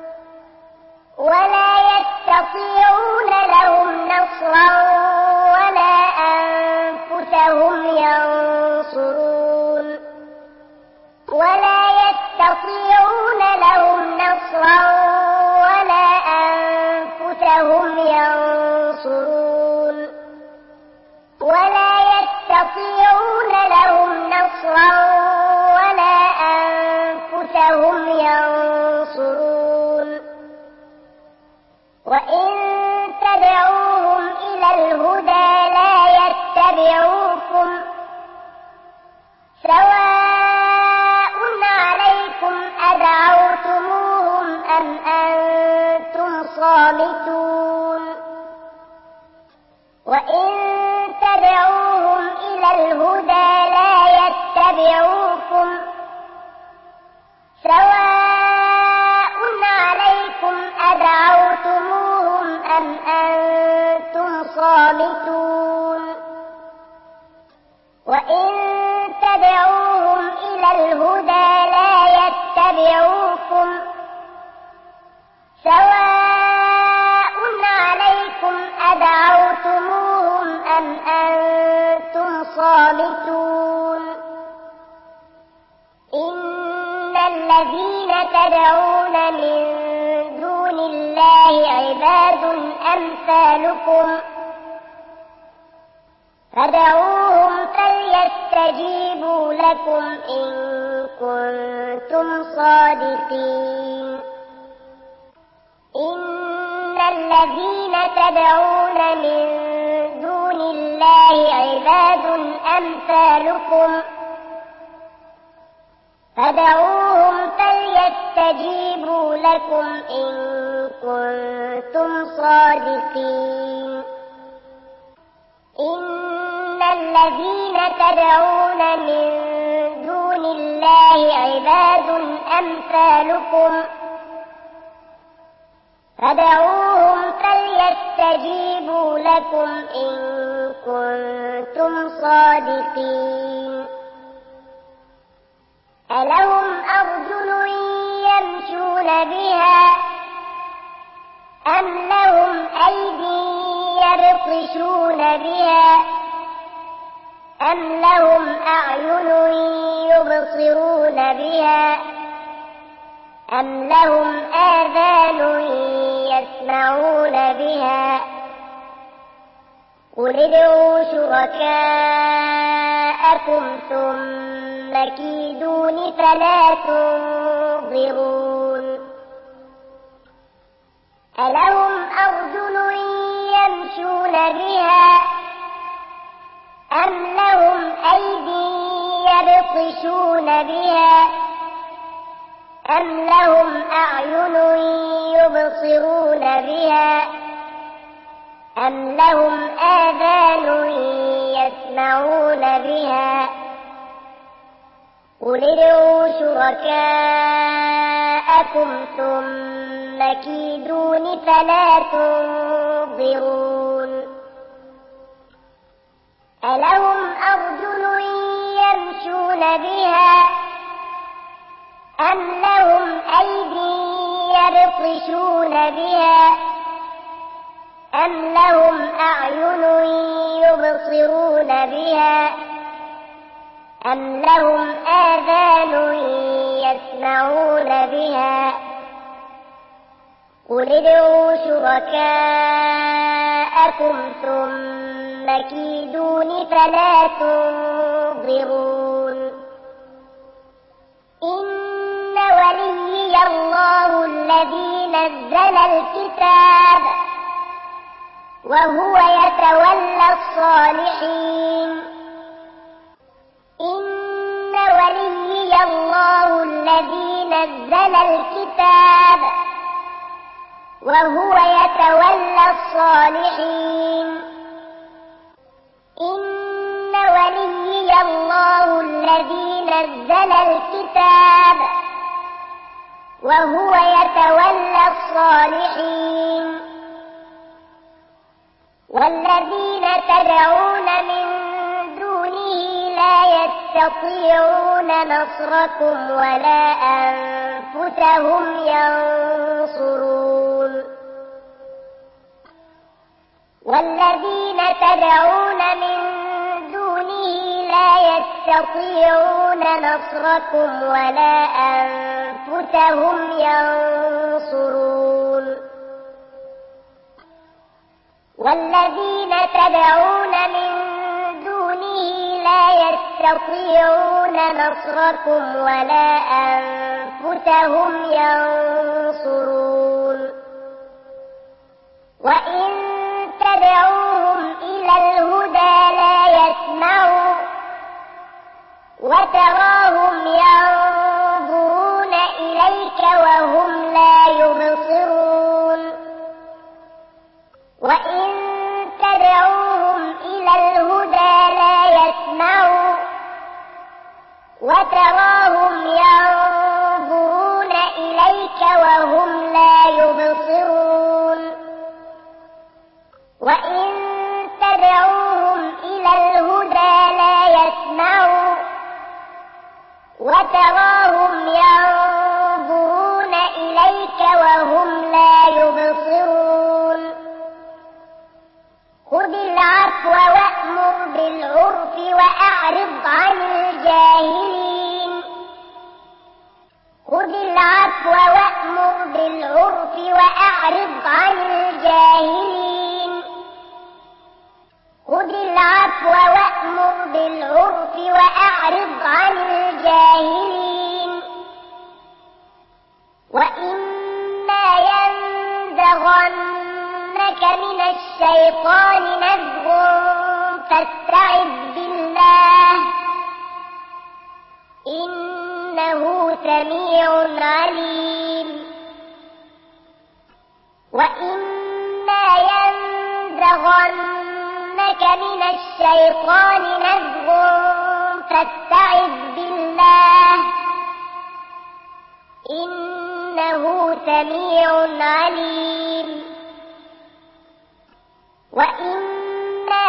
Speaker 1: ولا يستطيعون لهم نصرا ولا أنفسهم ينصرون ولا يستطيعون لهم نصرا ولا أنفسهم ينصرون ولا يستطيعون لهم نصرا ولا أنفسهم ينصرون وإن تدعوهم إلى الهدى لا يتبعوكم سواء عليكم أدعوتموهم أم أنتم صامتون وإن تدعوهم إلى الهدى لا يتبعوكم سواء عليكم أدعوتموهم أم أنتم صامتون وإن تدعوهم إلى الهدى لا يتبعوكم سواء عليكم أدعوتموهم أم أنتم صامتون إن الذين تدعون من دون الله عباد أمثالكم فدعوهم فليستجيبوا لكم إن كنتم صادقين إن الذين تدعون من دون الله عباد أمثالكم فدعوهم فليستجيبوا لكم إن كنتم صادقين إن الذين تدعون من دون الله عباد أمثالكم فدعوهم فليستجيبوا لكم إن كنتم صادقين ألهم أرجل يمشون بها أم لهم أيدي يبطشون بها أم لهم أعين يبصرون بها أم لهم آذان يسمعون بها قل ادعوا شركاءكم ثم كيدون فلا تنظرون ألهم أرجل يمشون بها أم لهم أيدي يبطشون بها أم لهم أعين يبصرون بها أم لهم آذان يسمعون بها قل ادعوا شركاءكم ثم كيدون فلا تنظرون ألهم أرجل يمشون بها أم لهم أيدي يبطشون بها أم لهم أعين يبصرون بها أم لهم آذان يسمعون بها قل ادعوا شركاءكم ثم كيدون فلا تنظرون إن وليي الله الذي نزل الكتاب وهو يتولى الصالحين إن وليي الله الذي نزل الكتاب وهو يتولى الصالحين إن وهو يتولى الصالحين والذين تدعون من دونه لا يستطيعون نصركم ولا أنفسهم ينصرون والذين تدعون من دونه لا يستطيعون نصركم ولا أنفسهم ينصرون والذين تدعون من دونه لا يستطيعون نصركم ولا أنفسهم ينصرون وإن تدعوهم إلى الهدى لا يسمعوا وتراهم ينظرون إليك وهم لا يبصرون وإن تدعوهم إلى الهدى لا يسمعوا وتراهم ينظرون إليك وهم لا يبصرون وإن تدعوهم إلى الهدى لا يسمعوا وتراهم ينظرون إليك وهم لا يبصرون خذ العفو وأمر بالعرف وأعرض عن الجاهلين خذ العفو وأمر بالعرف وأعرض عن الجاهلين خذ العفو وأمر بالعرف وأعرض عن الجاهلين وإما ينزغنك من الشيطان نزغ فاستعذ بالله إنه سميع عليم وإما ينزغنك من الشيطان نزغ فاستعذ بالله إنه سميع عليم وإما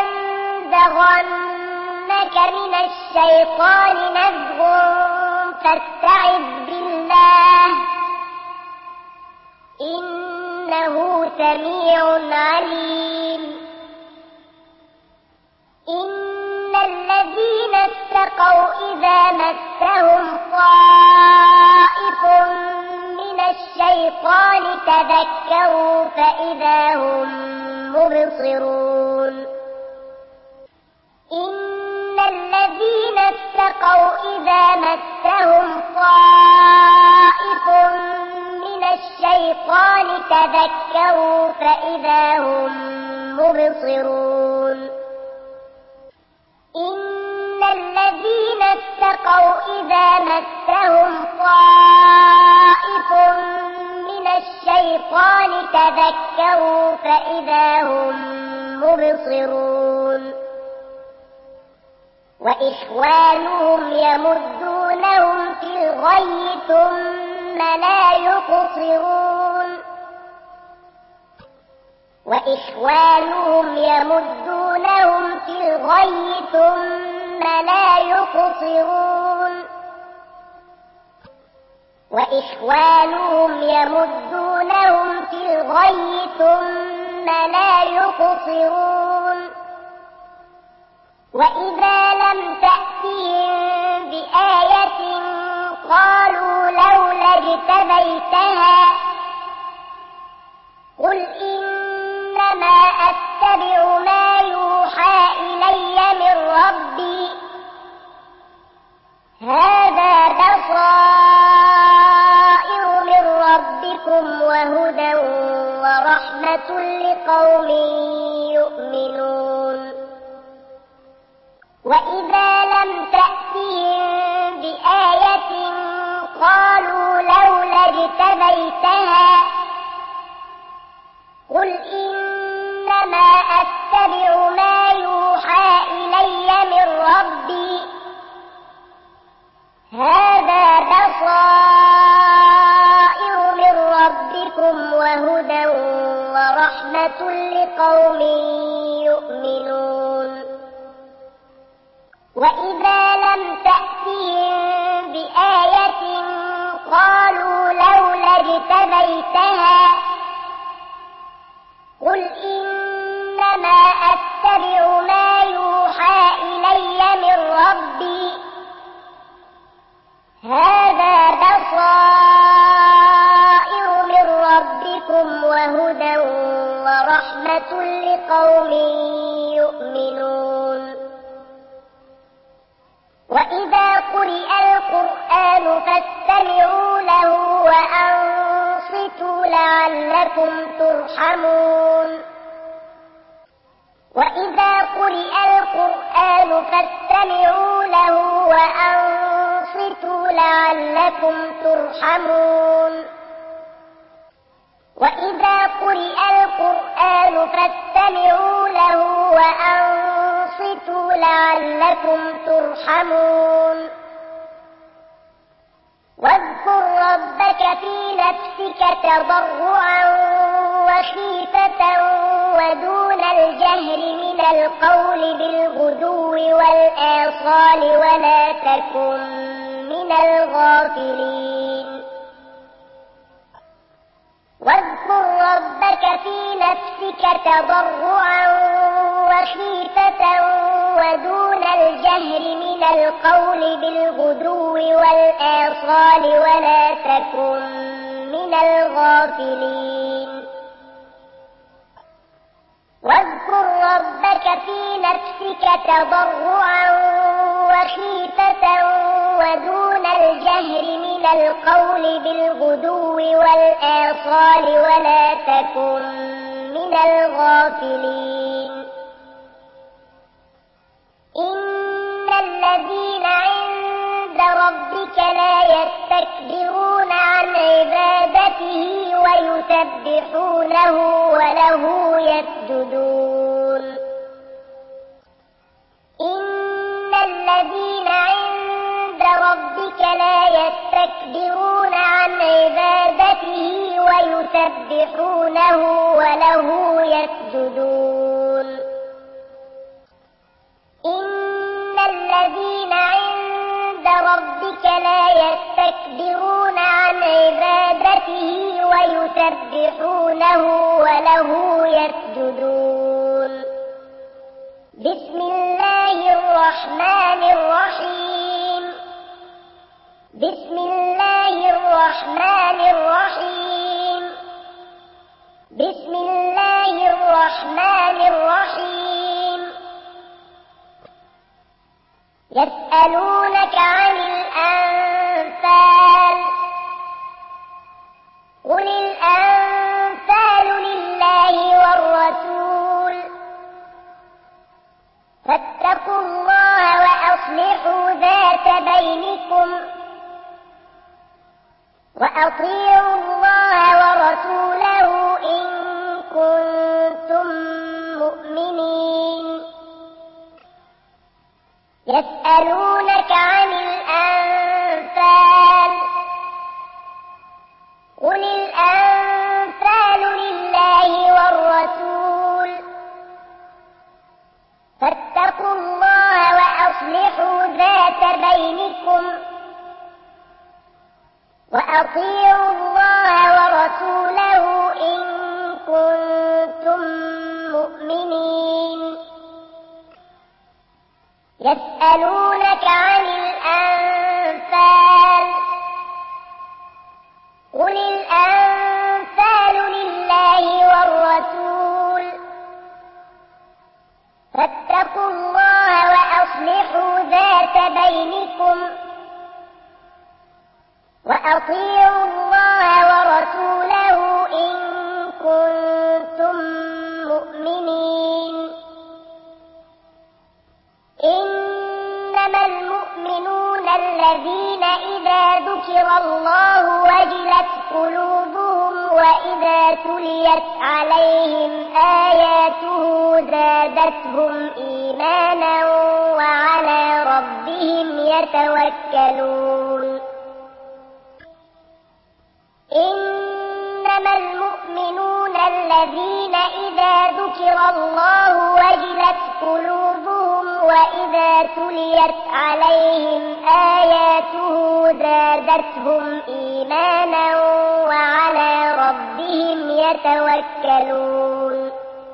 Speaker 1: ينزغنك من الشيطان نزغ فاستعذ بالله إنه سميع عليم إن الذين اتقوا إذا مسهم طائف من الشيطان تذكروا فإذا هم مبصرون إن الذين اتقوا إذا مسهم طائف من الشيطان تذكروا فإذا هم مبصرون إن الذين اتقوا إذا مسهم طائف من الشيطان تذكروا فإذا هم مبصرون وإخوانهم يمدونهم في الغي ثم لا يقصرون وإخوانهم يمدونهم في الغي ثم لا يقصرون وإخوانهم يمدونهم في الغي ثم لا يقصرون وإذا لم تأتهم بآية قالوا لولا اجتبيتها قل إنما أتبع ما يوحى إلي من ربي هذا بصائر من ربكم وهدى ورحمة لقوم يؤمنون وإذا لم تأتهم بآية قالوا لولا اجتبيتها قل إنما أتبع ما يوحى إلي من ربي هذا بصائر لقوم يؤمنون وإذا لم تأتهم بآية قالوا لولا اجتبيتها قل إنما أتبع ما يوحى إلي من ربي هذا بصائر من ربكم وهدى ورحمة لقوم يؤمنون وإذا قرئ القرآن فاستمعوا له وأنصتوا لعلكم ترحمون وإذا قرئ القرآن فاستمعوا له وأنصتوا لعلكم ترحمون وإذا قرئ القرآن فاستمعوا له وأنصتوا لعلكم ترحمون واذكر ربك في نفسك تضرعا وخيفة ودون الجهر من القول بالغدو والآصال ولا تكن من الغافلين واذكر ربك في نفسك تضرعا وخيفة ودون الجهر من القول بالغدو والآصال ولا تكن من الغافلين واذكر ربك في نفسك تضرعا وخيفة ودون الجهر من القول بالغدو والآصال ولا تكن من الغافلين إن الذين عند ربك لا يستكبرون عن عبادته ويسبحونه وله يسجدون إن الذين عند ربك لا يستكبرون عن عبادته ويسبحونه وله يسجدون إن الذين عند ربك لا يستكبرون عن عبادته ويسبحونه وله يسجدون بسم الله الرحمن الرحيم بسم الله الرحمن الرحيم بسم الله الرحمن الرحيم يسألونك عن الأنفال قل الأنفال لله والرسول فاتقوا الله وأصلحوا ذات بينكم وأطيعوا الله ورسوله إن كنتم مؤمنين يسألونك عن الأنفال قل الأنفال لله والرسول فاتقوا الله وأصلحوا ذات بينكم وأطيعوا الله ورسوله إن كنتم مؤمنين يسألونك عن الأنفال قل الأنفال لله والرسول فاتقوا الله وأصلحوا ذات بينكم وأطيعوا الله ورسوله إن كنتم مؤمنين إنما المؤمنون الذين إذا ذكر الله وجلت قلوبهم وإذا تليت عليهم آياته زادتهم إيمانا وعلى ربهم يتوكلون إنما المؤمنون الذين الذين إذا ذكر الله وجلت قلوبهم وإذا تليت عليهم آياته زادتهم إيمانا وعلى ربهم يتوكلون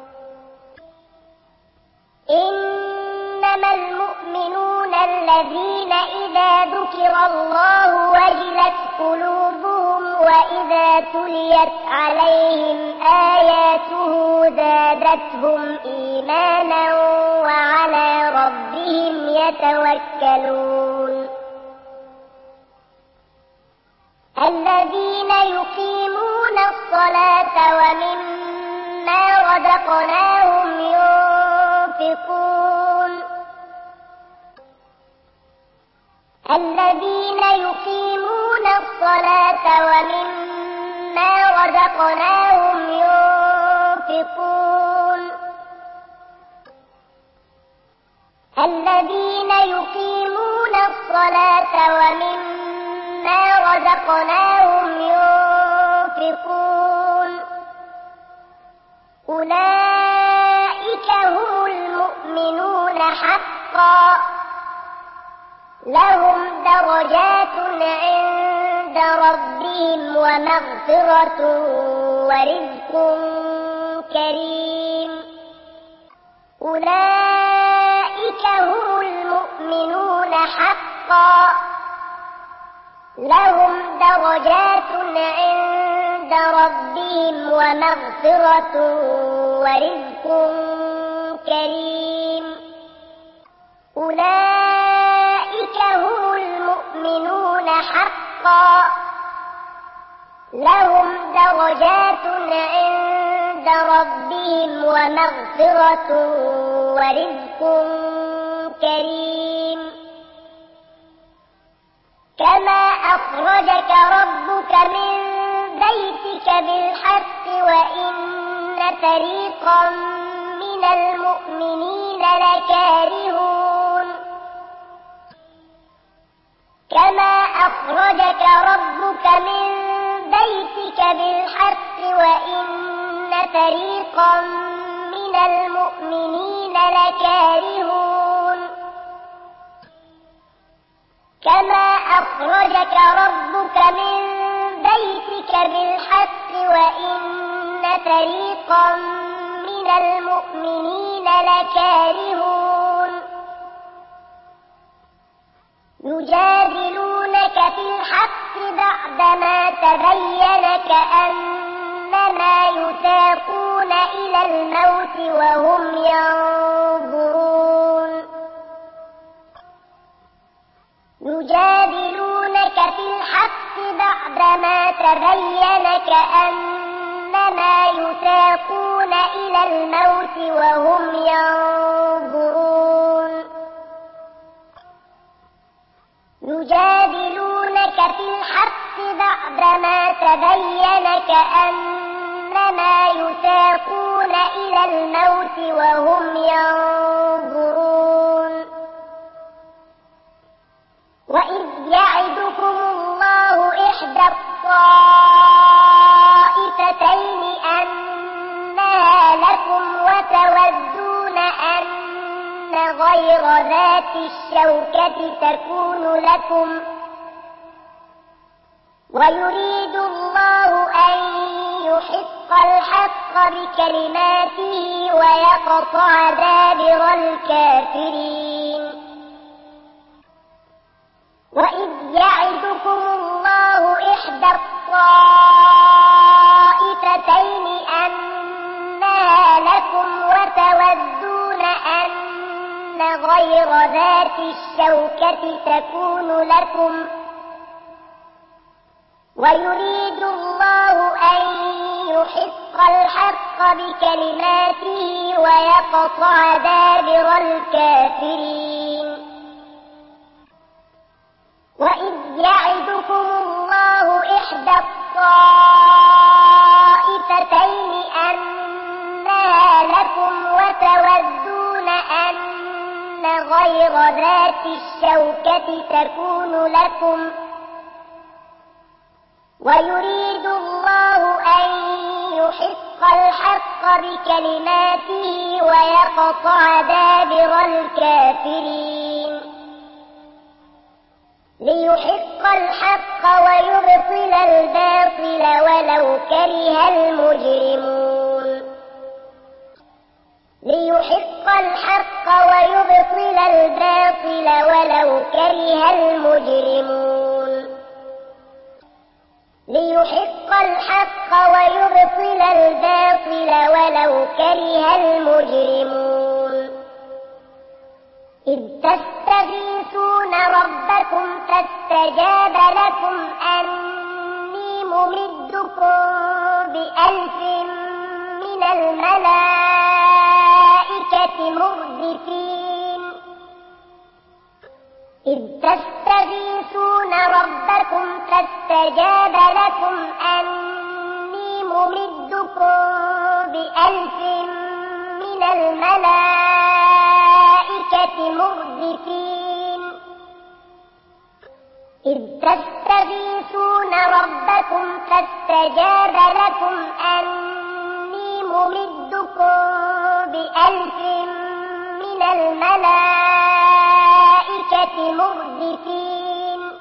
Speaker 1: إنما المؤمنون الذين إذا ذكر الله وجلت قلوبهم وإذا تليت عليهم آياته زادتهم إيمانا وعلى ربهم يتوكلون الذين يقيمون الصلاة ومما رزقناهم ينفقون الذين يقيمون الصلاة ومما رزقناهم ينفقون الذين يقيمون الصلاة ومما رزقناهم ينفقون أولئك هم المؤمنون حقا لهم درجات عند ربهم ومغفرة ورزق كريم أولئك هم المؤمنون حقا لهم درجات عند ربهم ومغفرة ورزق كريم أولئك هم المؤمنون حقا لهم درجات عند ربهم ومغفرة ورزق كريم كما أخرجك ربك من بيتك بالحق وإن فريقا من المؤمنين لكارهون كما أخرجك ربك من بيتك بالحق وإن فريقا من المؤمنين لكارهون كما أخرجك ربك من بيتك بالحق وإن فريقا من المؤمنين لكارهون يجادلونك في الحق بعدما تبين كأنما يساقون إلى الموت وهم ينظرون يجادلونك في الحق بعدما تبين كأنما يساقون إلى الموت وهم ينظرون يجادلونك في الحق بعدما تبين كأنما يساقون إلى الموت وهم ينظرون وإذ يعدكم الله إحدى الطائفتين أنها لكم وتودون أن غير ذات الشوكة تكون لكم ويريد الله أن يحق الحق بكلماته ويقطع دابر الكافرين وإذ يعدكم الله إحدى الطائفتين أنها لكم وتودون أن غير ذات الشوكة تكون لكم ويريد الله أن يحق الحق بكلماته ويقطع دابر الكافرين وإذ يعدكم الله إحدى الطائفتين أنها لكم وتودون أن غير ذات الشوكة تكون لكم ويريد الله أن يحق الحق بكلماته ويقطع دابر الكافرين ليحق الحق ويبطل الباطل ولو كره المجرمون ليحق الحق ويبطل الباطل ولو كره المجرمون ليحق الحق ويبطل الباطل ولو كره المجرمون إذ تستغيثون ربكم فاستجاب لكم أني ممدكم بألف من الملائكة مردفين إذ تستغيثون ربكم فاستجاب لكم أني ممدكم بألف من الملائكة مردفين إذ تستغيثون ربكم فاستجاب لكم أني ممدكم بألف من الملائكة مردفين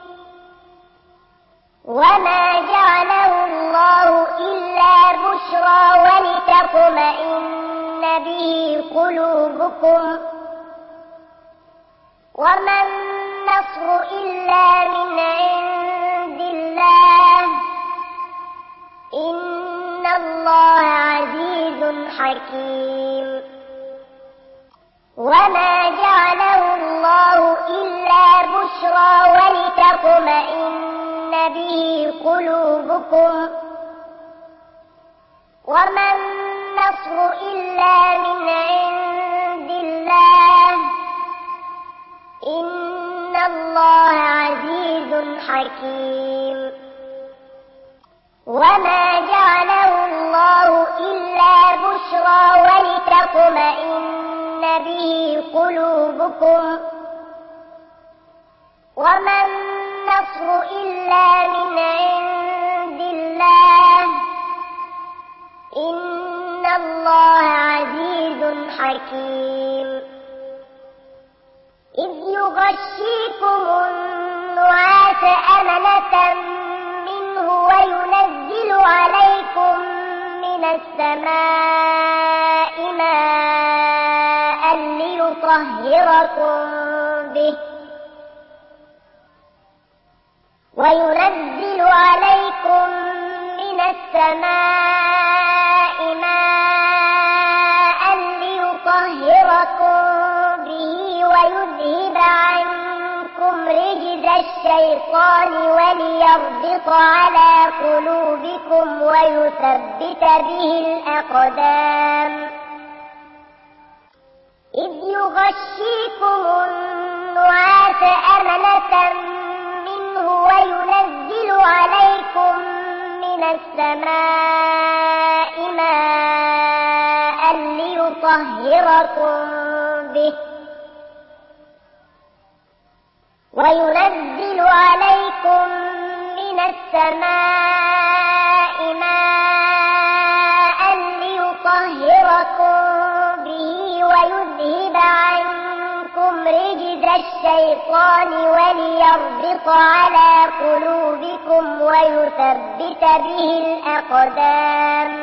Speaker 1: وما جعله الله إلا بشرى ولتطمئن به قلوبكم وما النصر إلا من عند الله إن الله عزيز حكيم وما جعله الله إلا بشرى ولتطمئن به قلوبكم وما النصر إلا من عند الله إن الله عزيز حكيم وما جعله الله إلا بشرى ولتطمئن به قلوبكم وما النصر إلا من عند الله إن الله عزيز حكيم إذ يغشيكم النعاس أمنة منه وينزل عليكم من السماء ماء ليطهركم به وينزل عليكم من السماء ماء ليطهركم به ويذهب عنكم رجز الشيطان وليربط على قلوبكم ويثبت به الأقدام إذ يغشيكم النعاس أمنة منه وينزل عليكم من السماء ماء ليطهركم به وينزل عليكم من السماء ماء ليطهركم به ويذهب عنكم رجز الشيطان وليربط على قلوبكم ويثبت به الأقدام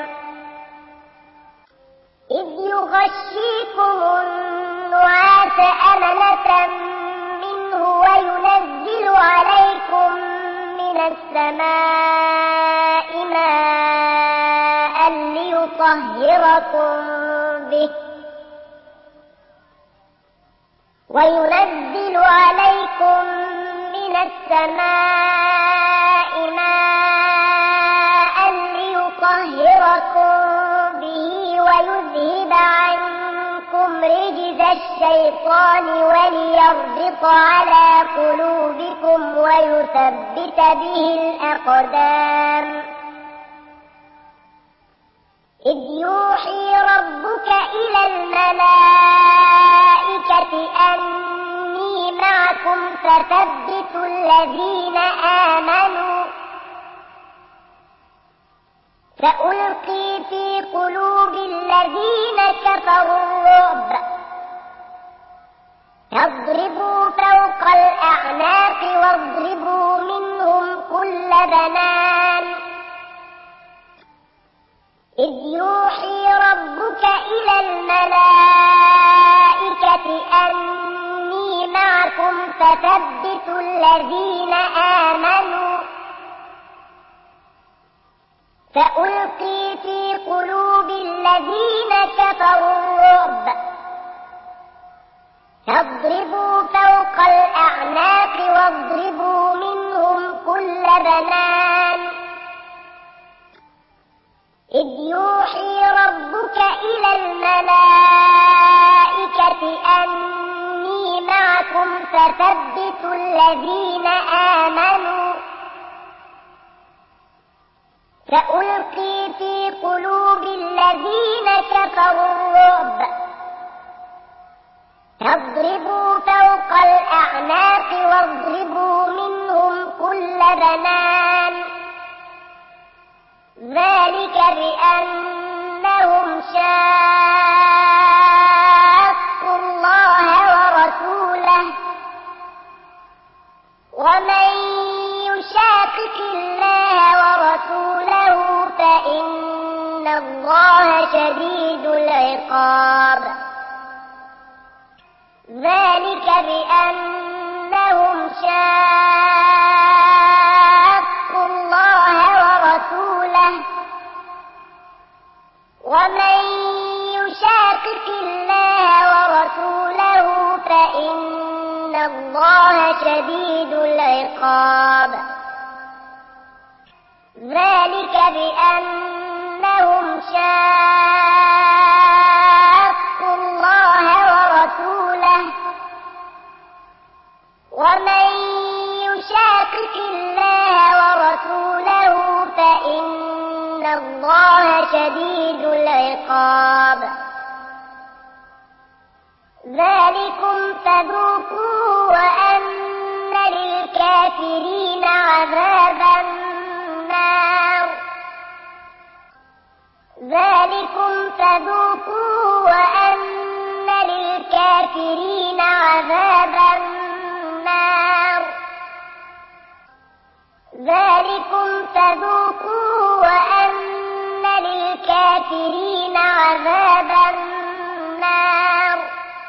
Speaker 1: إذ يغشيكم النعاس أمنة منه وينزل عليكم من السماء ماء ليطهركم به وينزل عليكم من السماء ماء ليطهركم به ويذهب عنكم رجز الشيطان وليربط على قلوبكم ويثبت به الأقدام إذ يوحي ربك إلى الملائكة أني معكم فثبتوا الذين آمنوا سألقي في قلوب الذين كفروا الرعب فاضربوا فوق الأعناق واضربوا منهم كل بنان إذ يوحي ربك إلى الملائكة أني معكم فثبتوا الذين آمنوا سألقي في قلوب الذين كفروا الرعب فاضربوا فوق الأعناق واضربوا منهم كل بنان إذ يوحي ربك إلى الملائكة أني معكم فثبتوا الذين آمنوا سألقي في قلوب الذين كفروا الرعب فاضربوا فوق الأعناق واضربوا منهم كل بنان ذلك بأنهم شاقوا الله ورسوله ومن يشاقق الله ورسوله فإن الله شديد العقاب ذلك بأنهم شاقوا الله ورسوله ومن يشاقق الله ورسوله فإن الله شديد العقاب ذلك بأنهم شاقوا الله ورسوله ومن يشاقق الله ورسوله فإن الله شديد العقاب ذلكم فذوقوه وأن للكافرين عذاب النار ذلكم فذوقوه وأن للكافرين عذاب النار ذلكم فذوقوه وأن للكافرين عذاب النار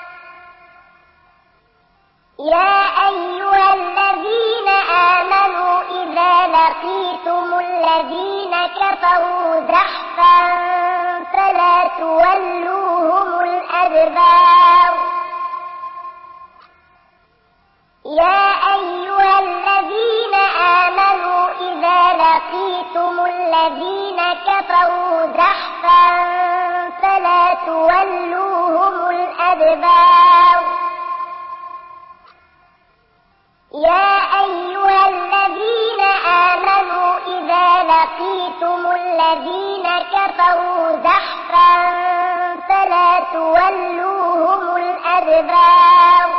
Speaker 1: يا أيها الذين آمنوا إذا لقيتم الذين كفروا زحفا فلا تولوهم الأدبار يا أيها الذين آمنوا إذا لقيتم الذين كفروا زحفا فلا تولوهم الأدبار يا أيها الذين آمنوا إذا لقيتم الذين كفروا زحفا فلا تولوهم الأدبار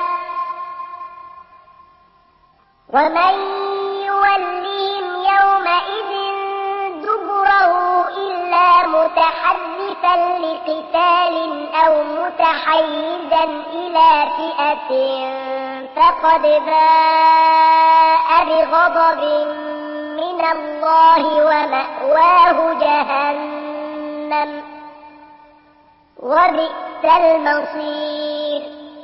Speaker 1: ومن يولهم يومئذ دبره إلا متحرفا لقتال أو متحيزا إلى فئة فقد باء بغضب من الله ومأواه جهنم وبئس المصير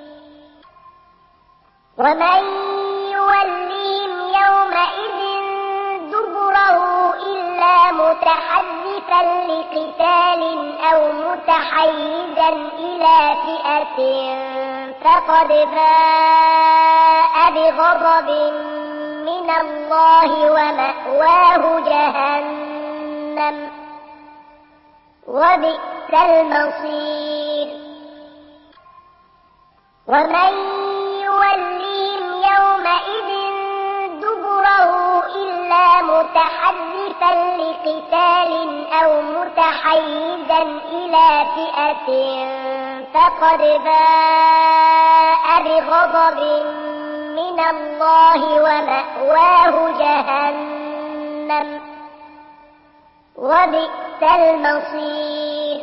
Speaker 1: ومن يولهم يومئذ دبره إلا متحرفا لقتال أو متحيزا إلى فئة فقد باء بغضب من الله ومأواه جهنم وبئس المصير ومن يولهم يومئذ دبره إلا متحرفا لقتال أو متحيزا إلى فئة فقد باء بغضب من الله ومأواه جهنم وبئس وبئس المصير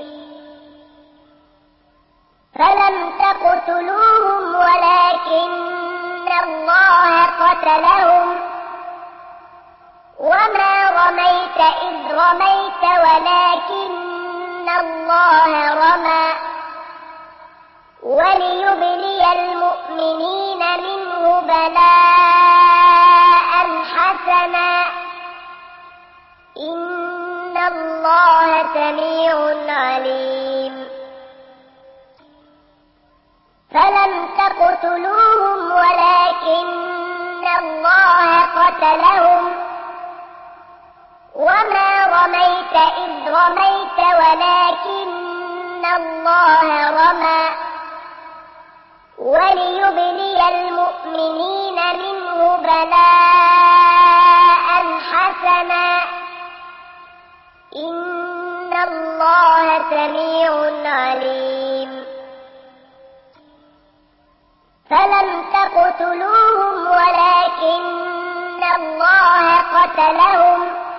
Speaker 1: فلم تقتلوهم ولكن الله قتلهم وما رميت إذ رميت ولكن الله رمى وليبلي المؤمنين منه بلاء حسنا إن الله سميع عليم فلم تقتلوهم ولكن الله قتلهم وما رميت إذ رميت ولكن الله رمى وليبلي المؤمنين منه بلاء حسنا إن الله سميع عليم فلم تقتلوهم ولكن الله قتلهم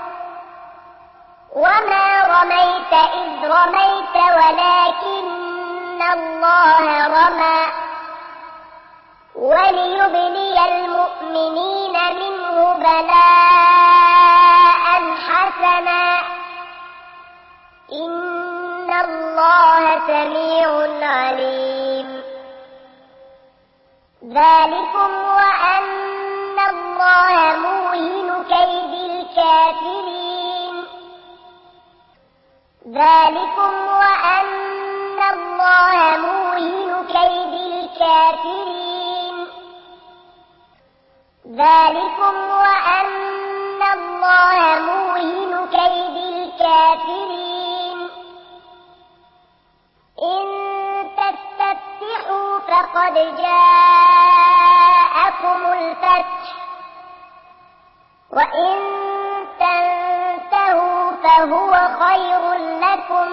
Speaker 1: وما رميت إذ رميت ولكن الله رمى وليبلي المؤمنين منه بلاء حسنا إن الله سميع عليم ذلكم وأن الله موهن كيد الكافرين ذلكم وأن الله موهن كيد الكافرين ذلكم وأن الله موهن كيد الكافرين إن تستفتحوا فقد جاءكم الفتح وإن تنتهوا فهو خير لكم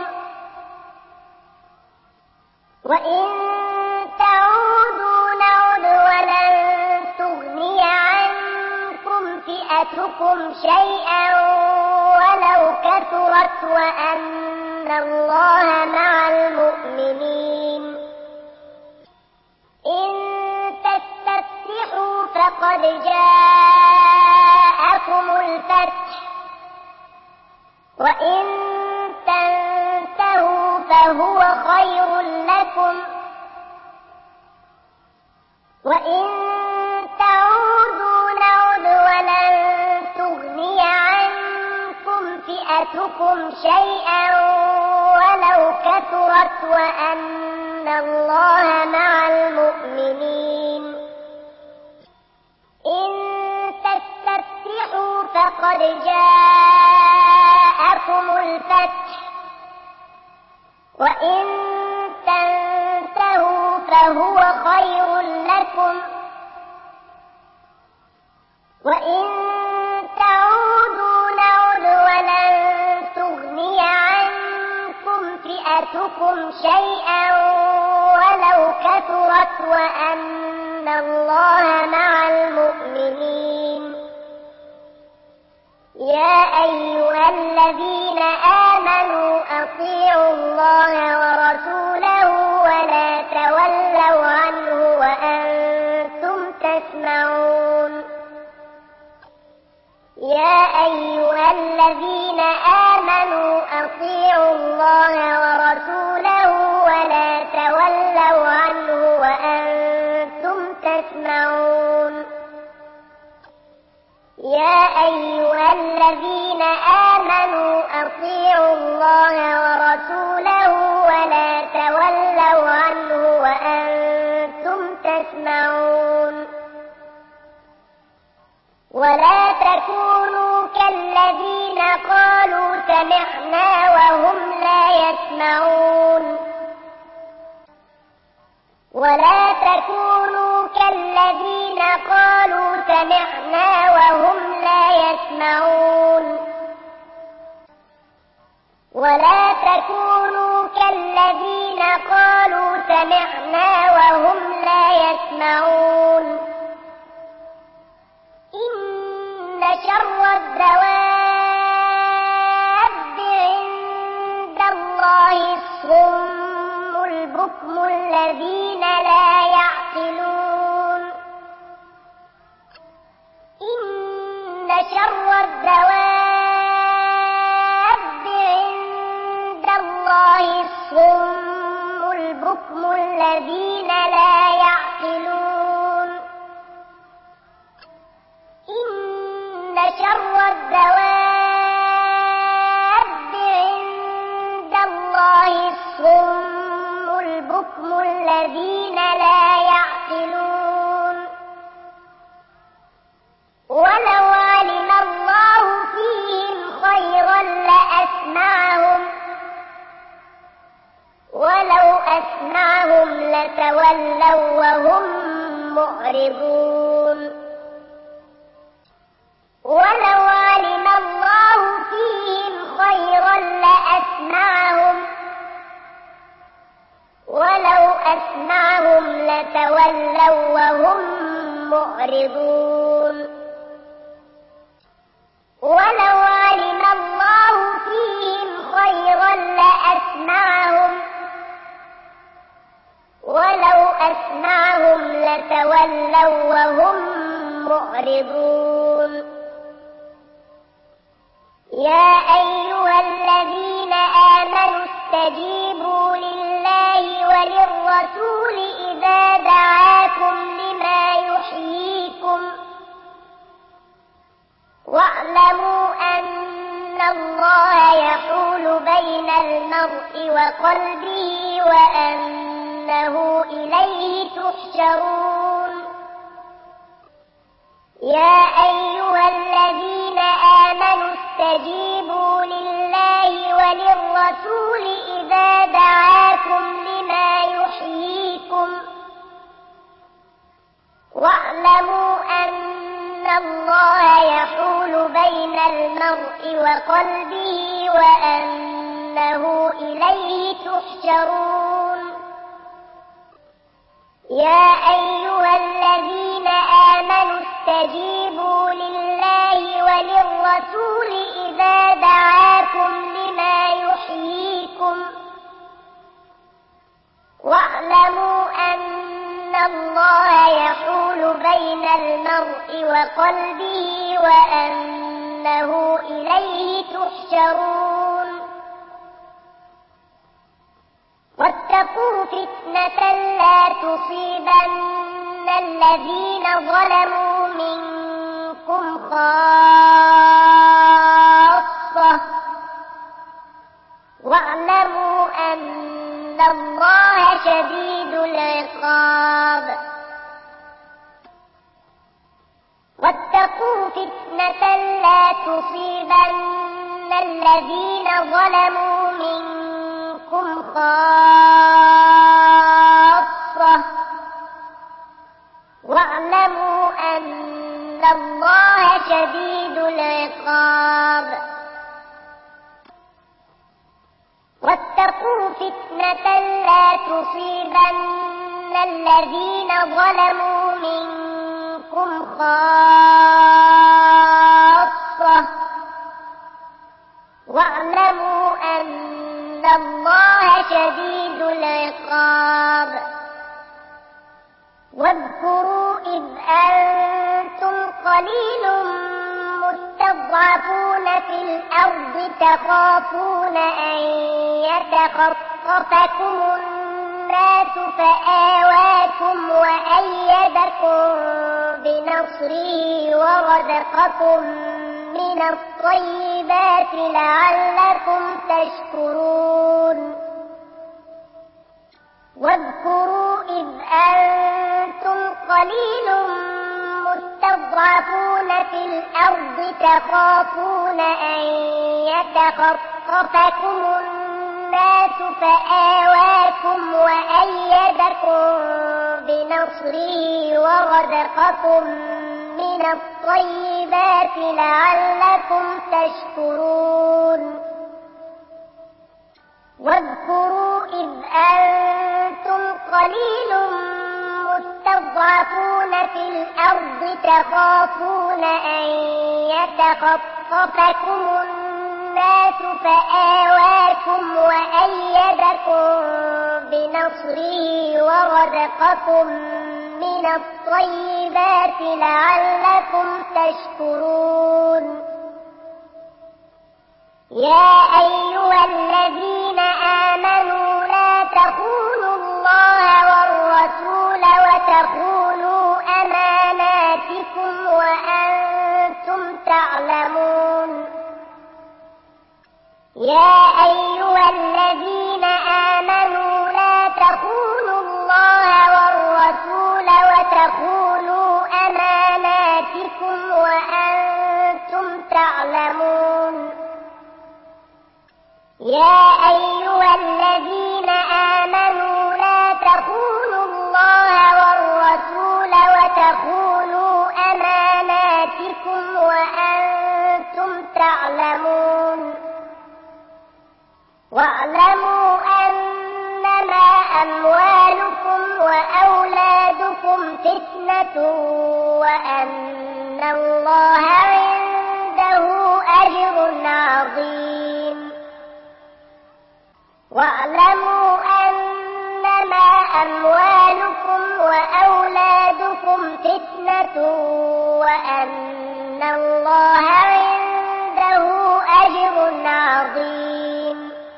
Speaker 1: وإن تعودوا نعد ولن تغني عنكم فئتكم شيئا ولو كثرت وأن الله مع المؤمنين إن تستفتحوا فقد جاءكم الفتح وإن تنتهوا فهو خير لكم وإن تعودوا نعد ولن تغني عنكم فئتكم شيئا ولو كثرت وأن الله مع المؤمنين إن تستفتحوا فقد جاءكم الفتح وإن تنتهوا فهو خير لكم وإن تعودوا نعد ولن تغني عنكم فئتكم شيئا ولو كثرت وأن الله مع المؤمنين يا أيها الذين آمنوا أطيعوا الله ورسوله ولا تولوا عنه وأنتم تسمعون يا أيها الذين آمنوا أطيعوا الله ورسوله ولا تولوا عنه وأنتم تسمعون يا أيها الذين آمنوا أطيعوا الله ورسوله ولا تولوا عنه وأنتم تسمعون ولا تكونوا كالذين قالوا سمعنا وهم لا يسمعون ولا تكونوا كالذين قالوا سمعنا وهم لا يسمعون ولا تكونوا كالذين قالوا سمعنا وهم لا يسمعون إن شر الدواب عند الذين لا يعقلون إن شر الدواب عند الله الصم البكم الذين لا يعقلون ولو علم الله فيهم خيرا لأسمعهم ولو أسمعهم لتولوا وهم معرضون ولو علم الله فيهم خيرا لأسمعهم ولو أسمعهم لتولوا وهم معرضون ولو علم الله فيهم خيرا لأسمعهم ولو أسمعهم لتولوا وهم معرضون يا أيها الذين آمنوا استجيبوا لله وللرسول إذا دعاكم لما يحييكم واعلموا أن الله يحول بين المرء وقلبه وأنه إليه تحشرون يا أيها الذين آمنوا استجيبوا لله وللرسول إذا دعاكم لما يحييكم واعلموا أن الله يحول بين المرء وقلبه وأنه إليه تحشرون يا أيها الذين آمنوا استجيبوا لله وللرسول إذا دعاكم لما يحييكم واعلموا أن الله يحول بين المرء وقلبه وأنه إليه تحشرون واتقوا فتنة لا تصيبن الذين ظلموا منكم خاصة واعلموا أن الله شديد العقاب واتقوا فتنة لا تصيبن الذين ظلموا منكم خاصة واعلموا أن الله شديد العقاب واتقوا فتنة لا تصيبن الذين ظلموا منكم خاصة واعلموا أن الله شديد العقاب واذكروا إذ أنتم قليل مستضعفون في الأرض تخافون أن يتخطفكم الناس فآواكم وأيدكم بنصره ورزقكم من الطيبات لعلكم تشكرون واذكروا إذ أنتم قليل مستضعفون في الأرض تخافون أن يتخطفكم الناس فآواكم وأيدكم بنصره ورزقكم من الطيبات لعلكم تشكرون واذكروا إذ أنتم قليل مستضعفون في الأرض تخافون أن يتخطفكم الناس فآواكم وأيدكم بنصره ورزقكم من الطيبات لعلكم تشكرون يا أيها الذين آمنوا لا تخونوا الله أموالكم وأولادكم فتنة وأن الله عنده أجر عظيم واعلموا أنما أموالكم وأولادكم فتنة وأن الله عنده أجر عظيم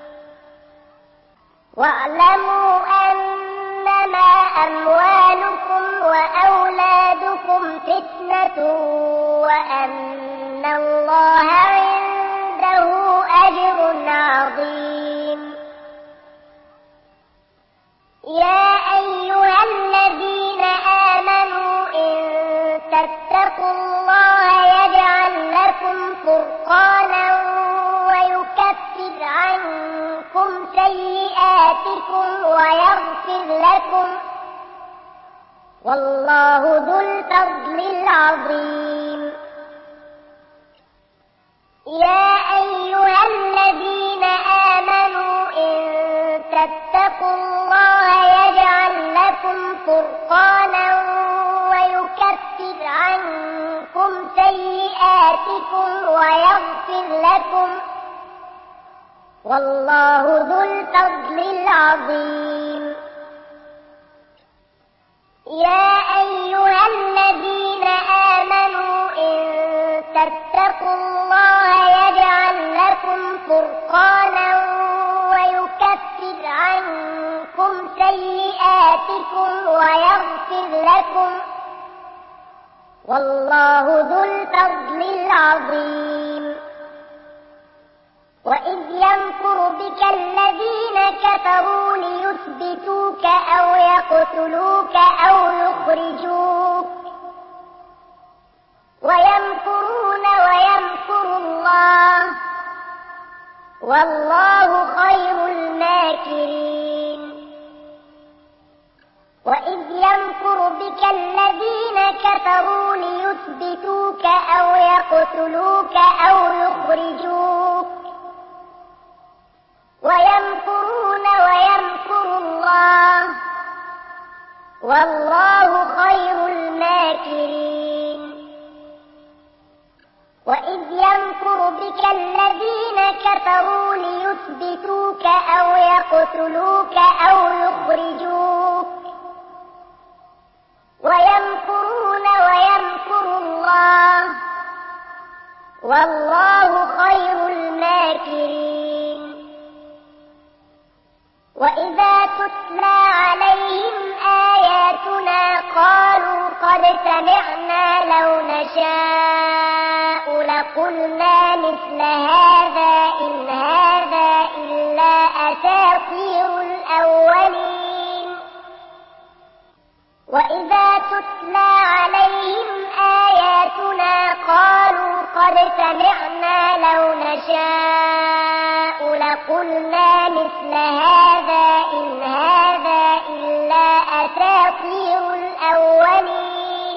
Speaker 1: واعلموا أنما أموالكم وأولادكم فتنة وأن الله عنده أجر عظيم يا أيها الذين آمنوا إن تتقوا الله يجعل لكم فرقانا ويكفر عنكم سيئاتكم ويغفر لكم والله ذو الفضل العظيم يا أيها الذين آمنوا إن تتقوا الله يجعل لكم فرقانا ويكفر عنكم سيئاتكم ويغفر لكم والله ذو الفضل العظيم يا أيها الذين آمنوا إن تتقوا الله يجعل لكم فرقانا ويكفر عنكم سيئاتكم ويغفر لكم والله ذو الفضل العظيم وإذ يمكر بك الذين كفروا ليثبتوك أو يقتلوك أو يخرجوك ويمكرون ويمكر الله والله خير الماكرين وإذ يمكر بك الذين كفروا ليثبتوك أو يقتلوك أو يخرجوك ويمكرون ويمكر الله والله خير الماكرين وإذ يمكر بك الذين كفروا ليثبتوك أو يقتلوك أو يخرجوك ويمكرون ويمكر الله والله خير الماكرين وإذا تتلى عليهم آياتنا قالوا قد سمعنا لو نشاء لقلنا مثل هذا إن هذا إلا أساطير الأولين وإذا تتلى عليهم آياتنا قالوا قد سمعنا لو نشاء لقلنا مثل هذا إن هذا إلا أساطير الأولين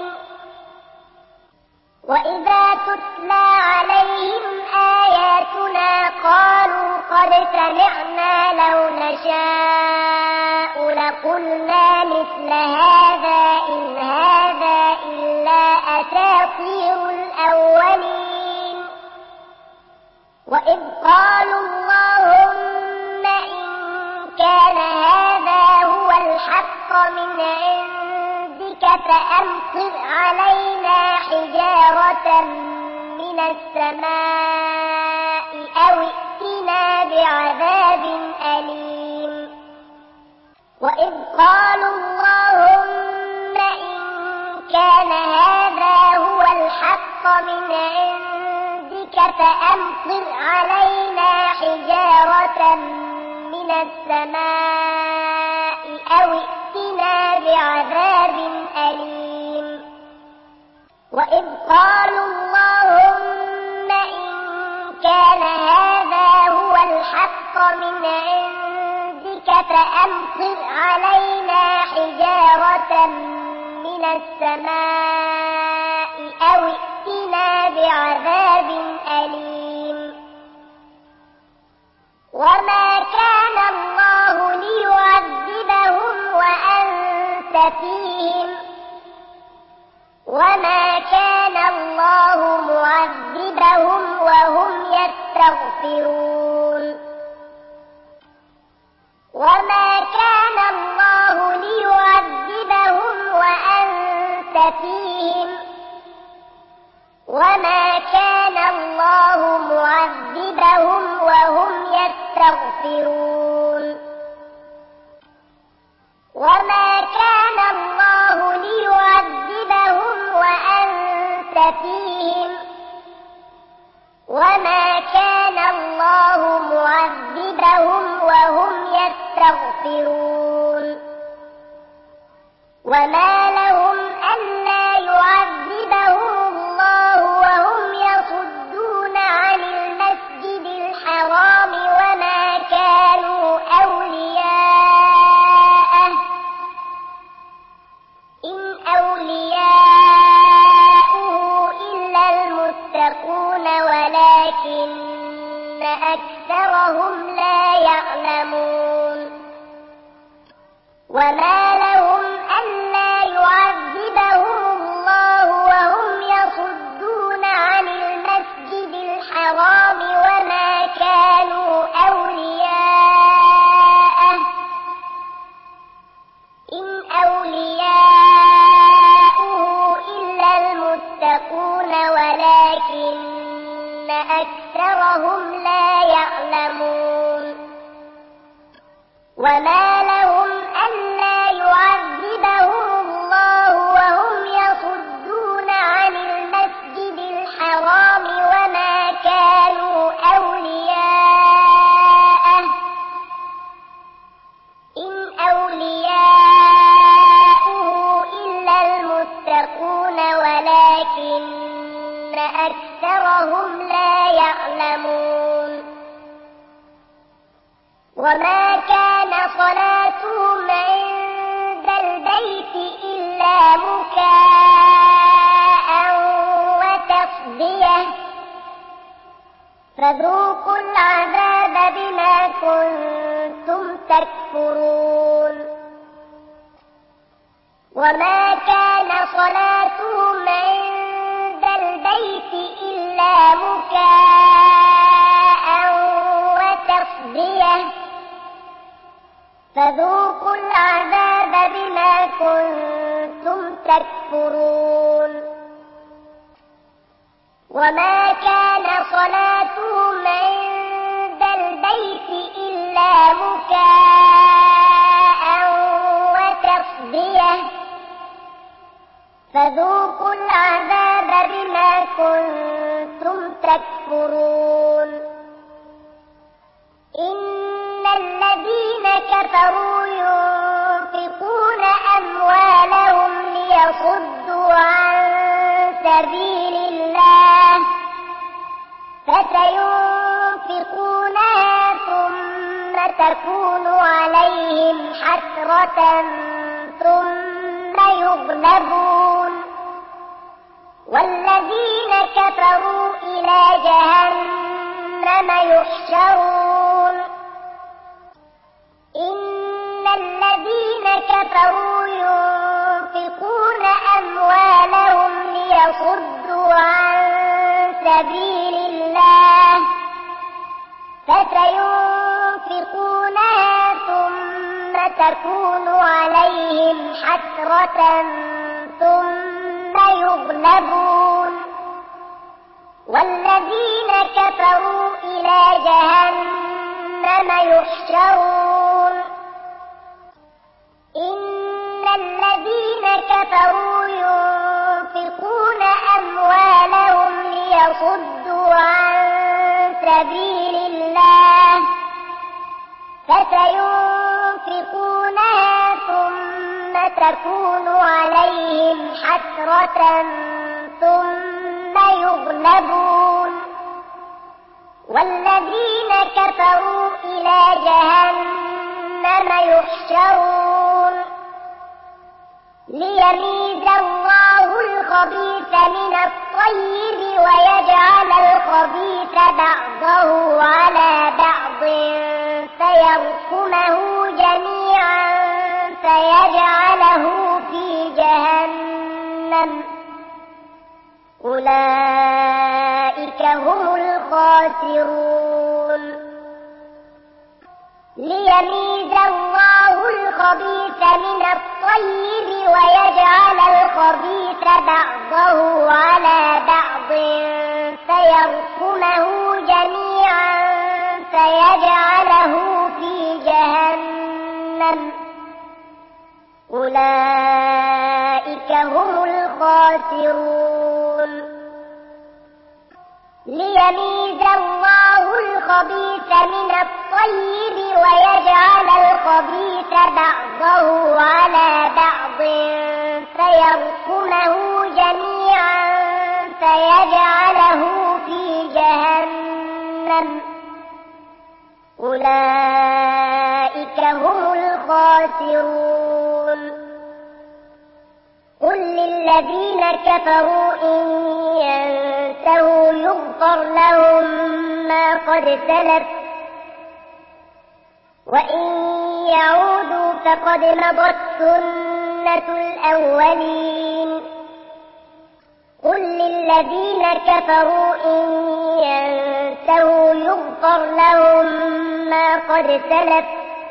Speaker 1: وإذا تتلى عليهم آياتنا قالوا قد سمعنا لو نشاء لقلنا مثل هذا إن هذا إلا أساطير الأولين وإذ قالوا اللهم إن كان هذا هو الحق من عندك فأمطر علينا حجارة من السماء أو ائتنا بعذاب أليم وإذ قالوا اللهم إن كان هذا هو الحق من عندك فأمطر علينا حجارة من السماء أو ائتنا بعذاب أليم وإذ قالوا اللهم إن كان هذا هو الحق من عندك فأمطر علينا حجارة من السماء أو ائتنا بعذاب أليم وما كان الله ليعذبهم فيهم وما كان الله معذبهم وهم يستغفرون وما كان الله ليعذبهم وأنت فيهم وما كان الله معذبهم وهم يستغفرون وما كان الله ليعذبهم وأنت فيهم وما كان الله معذبهم وهم يستغفرون وما لهم ألا يعذبهم الله وهم يصدون عن المسجد الحرام وما كانوا أولياءه إن أولياؤه إلا المتقون ولكن أكثرهم لا يعلمون وما لهم ألا يعذبهم الله وهم يصدون عن المسجد الحرام وما كانوا أولياءه إن أولياؤه إلا المتقون ولكن أكثرهم لا يعلمون وما لهم ألا يعذبهم الله وهم يصدون عن المسجد الحرام وما كانوا أولياءه إن أولياؤه إلا المتقون ولكن أكثرهم لا يعلمون وما كان صلاتهم عند البيت إلا مكاء وتصدية فذوقوا العذاب بما كنتم تكفرون وما كان صلاتهم عند البيت إلا مكاء وتصدية فذوقوا العذاب بما كنتم تكفرون وما كان صلاتهم عند البيت إلا مكاء وتصدية فذوقوا العذاب بما كنتم تكفرون إن الذين كفروا ينفقون أموالهم ليصدوا عن سبيل الله فسينفقونها ثم تكون عليهم حسرة ثم يغلبون والذين كفروا إلى جهنم يحشرون إن الذين كفروا ينفقون أموالهم ليصدوا عن سبيل الله فسينفقونها ثم تكون عليهم حسرة ثم يغلبون والذين كفروا إلى جهنم يحشرون إن الذين كفروا ينفقون أموالهم ليصدوا عن سبيل الله فسينفقونها ثم تكون عليهم حسرة ثم يغلبون والذين كفروا إلى جهنم يحشرون ليميز الله الخبيث من الطيب ويجعل الخبيث بعضه على بعض فيركمه جميعا فيجعله جهنم أولئك هم الخاسرون ليميز الله الخبيث من الطيب ويجعل الخبيث بعضه على بعض فيركمه جميعا فيجعله في جهنم أولئك هم الخاسرون ليميز الله الخبيث من الطيب ويجعل الخبيث بعضه على بعض فيركمه جميعا فيجعله في جهنم أولئك هم الخاسرون قل للذين كفروا إن ينتهوا يغفر لهم ما قد سلف وإن يعودوا فقد مضت سنة الأولين قل للذين كفروا إن ينتهوا يغفر لهم ما قد سلف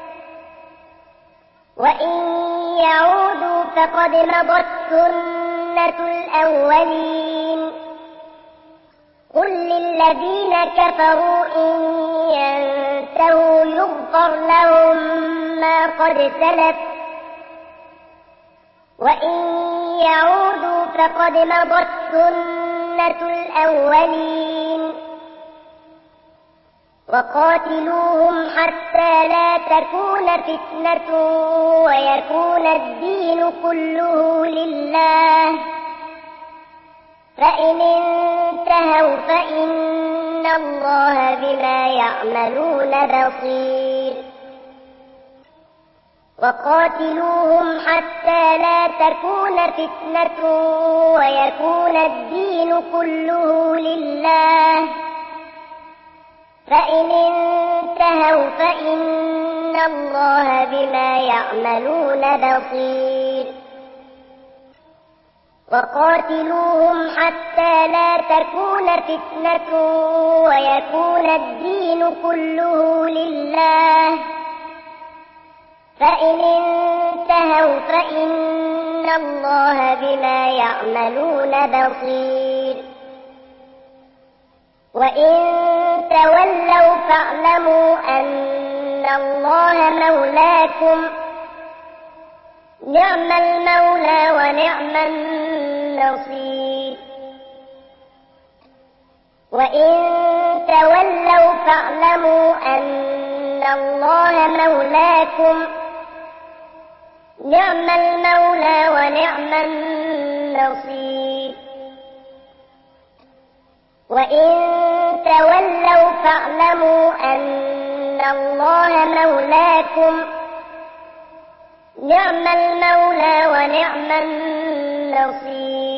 Speaker 1: وإن يعودوا فقد مضت سنة الأولين قل للذين كفروا إن ينتهوا يغفر لهم ما قد سلف وإن يعودوا فقد مضت سنة الأولين وقاتلوهم حتى لا تكون فتنة ويكون الدين كله لله فإن انتهوا فإن الله بما يعملون بصير وقاتلوهم حتى لا تكون فتنة ويكون الدين كله لله فإن انتهوا فإن الله بما يعملون بصير وقاتلوهم حتى لا تكون فتنة ويكون الدين كله لله فإن انتهوا فإن الله بما يعملون بصير وإن تولوا فاعلموا أن الله مولاكم نعم المولى ونعم النصير وإن تولوا فاعلموا أن الله مولاكم نعم المولى ونعم النصير وإن تولوا فاعلموا أن الله مولاكم نعم المولى ونعم النصير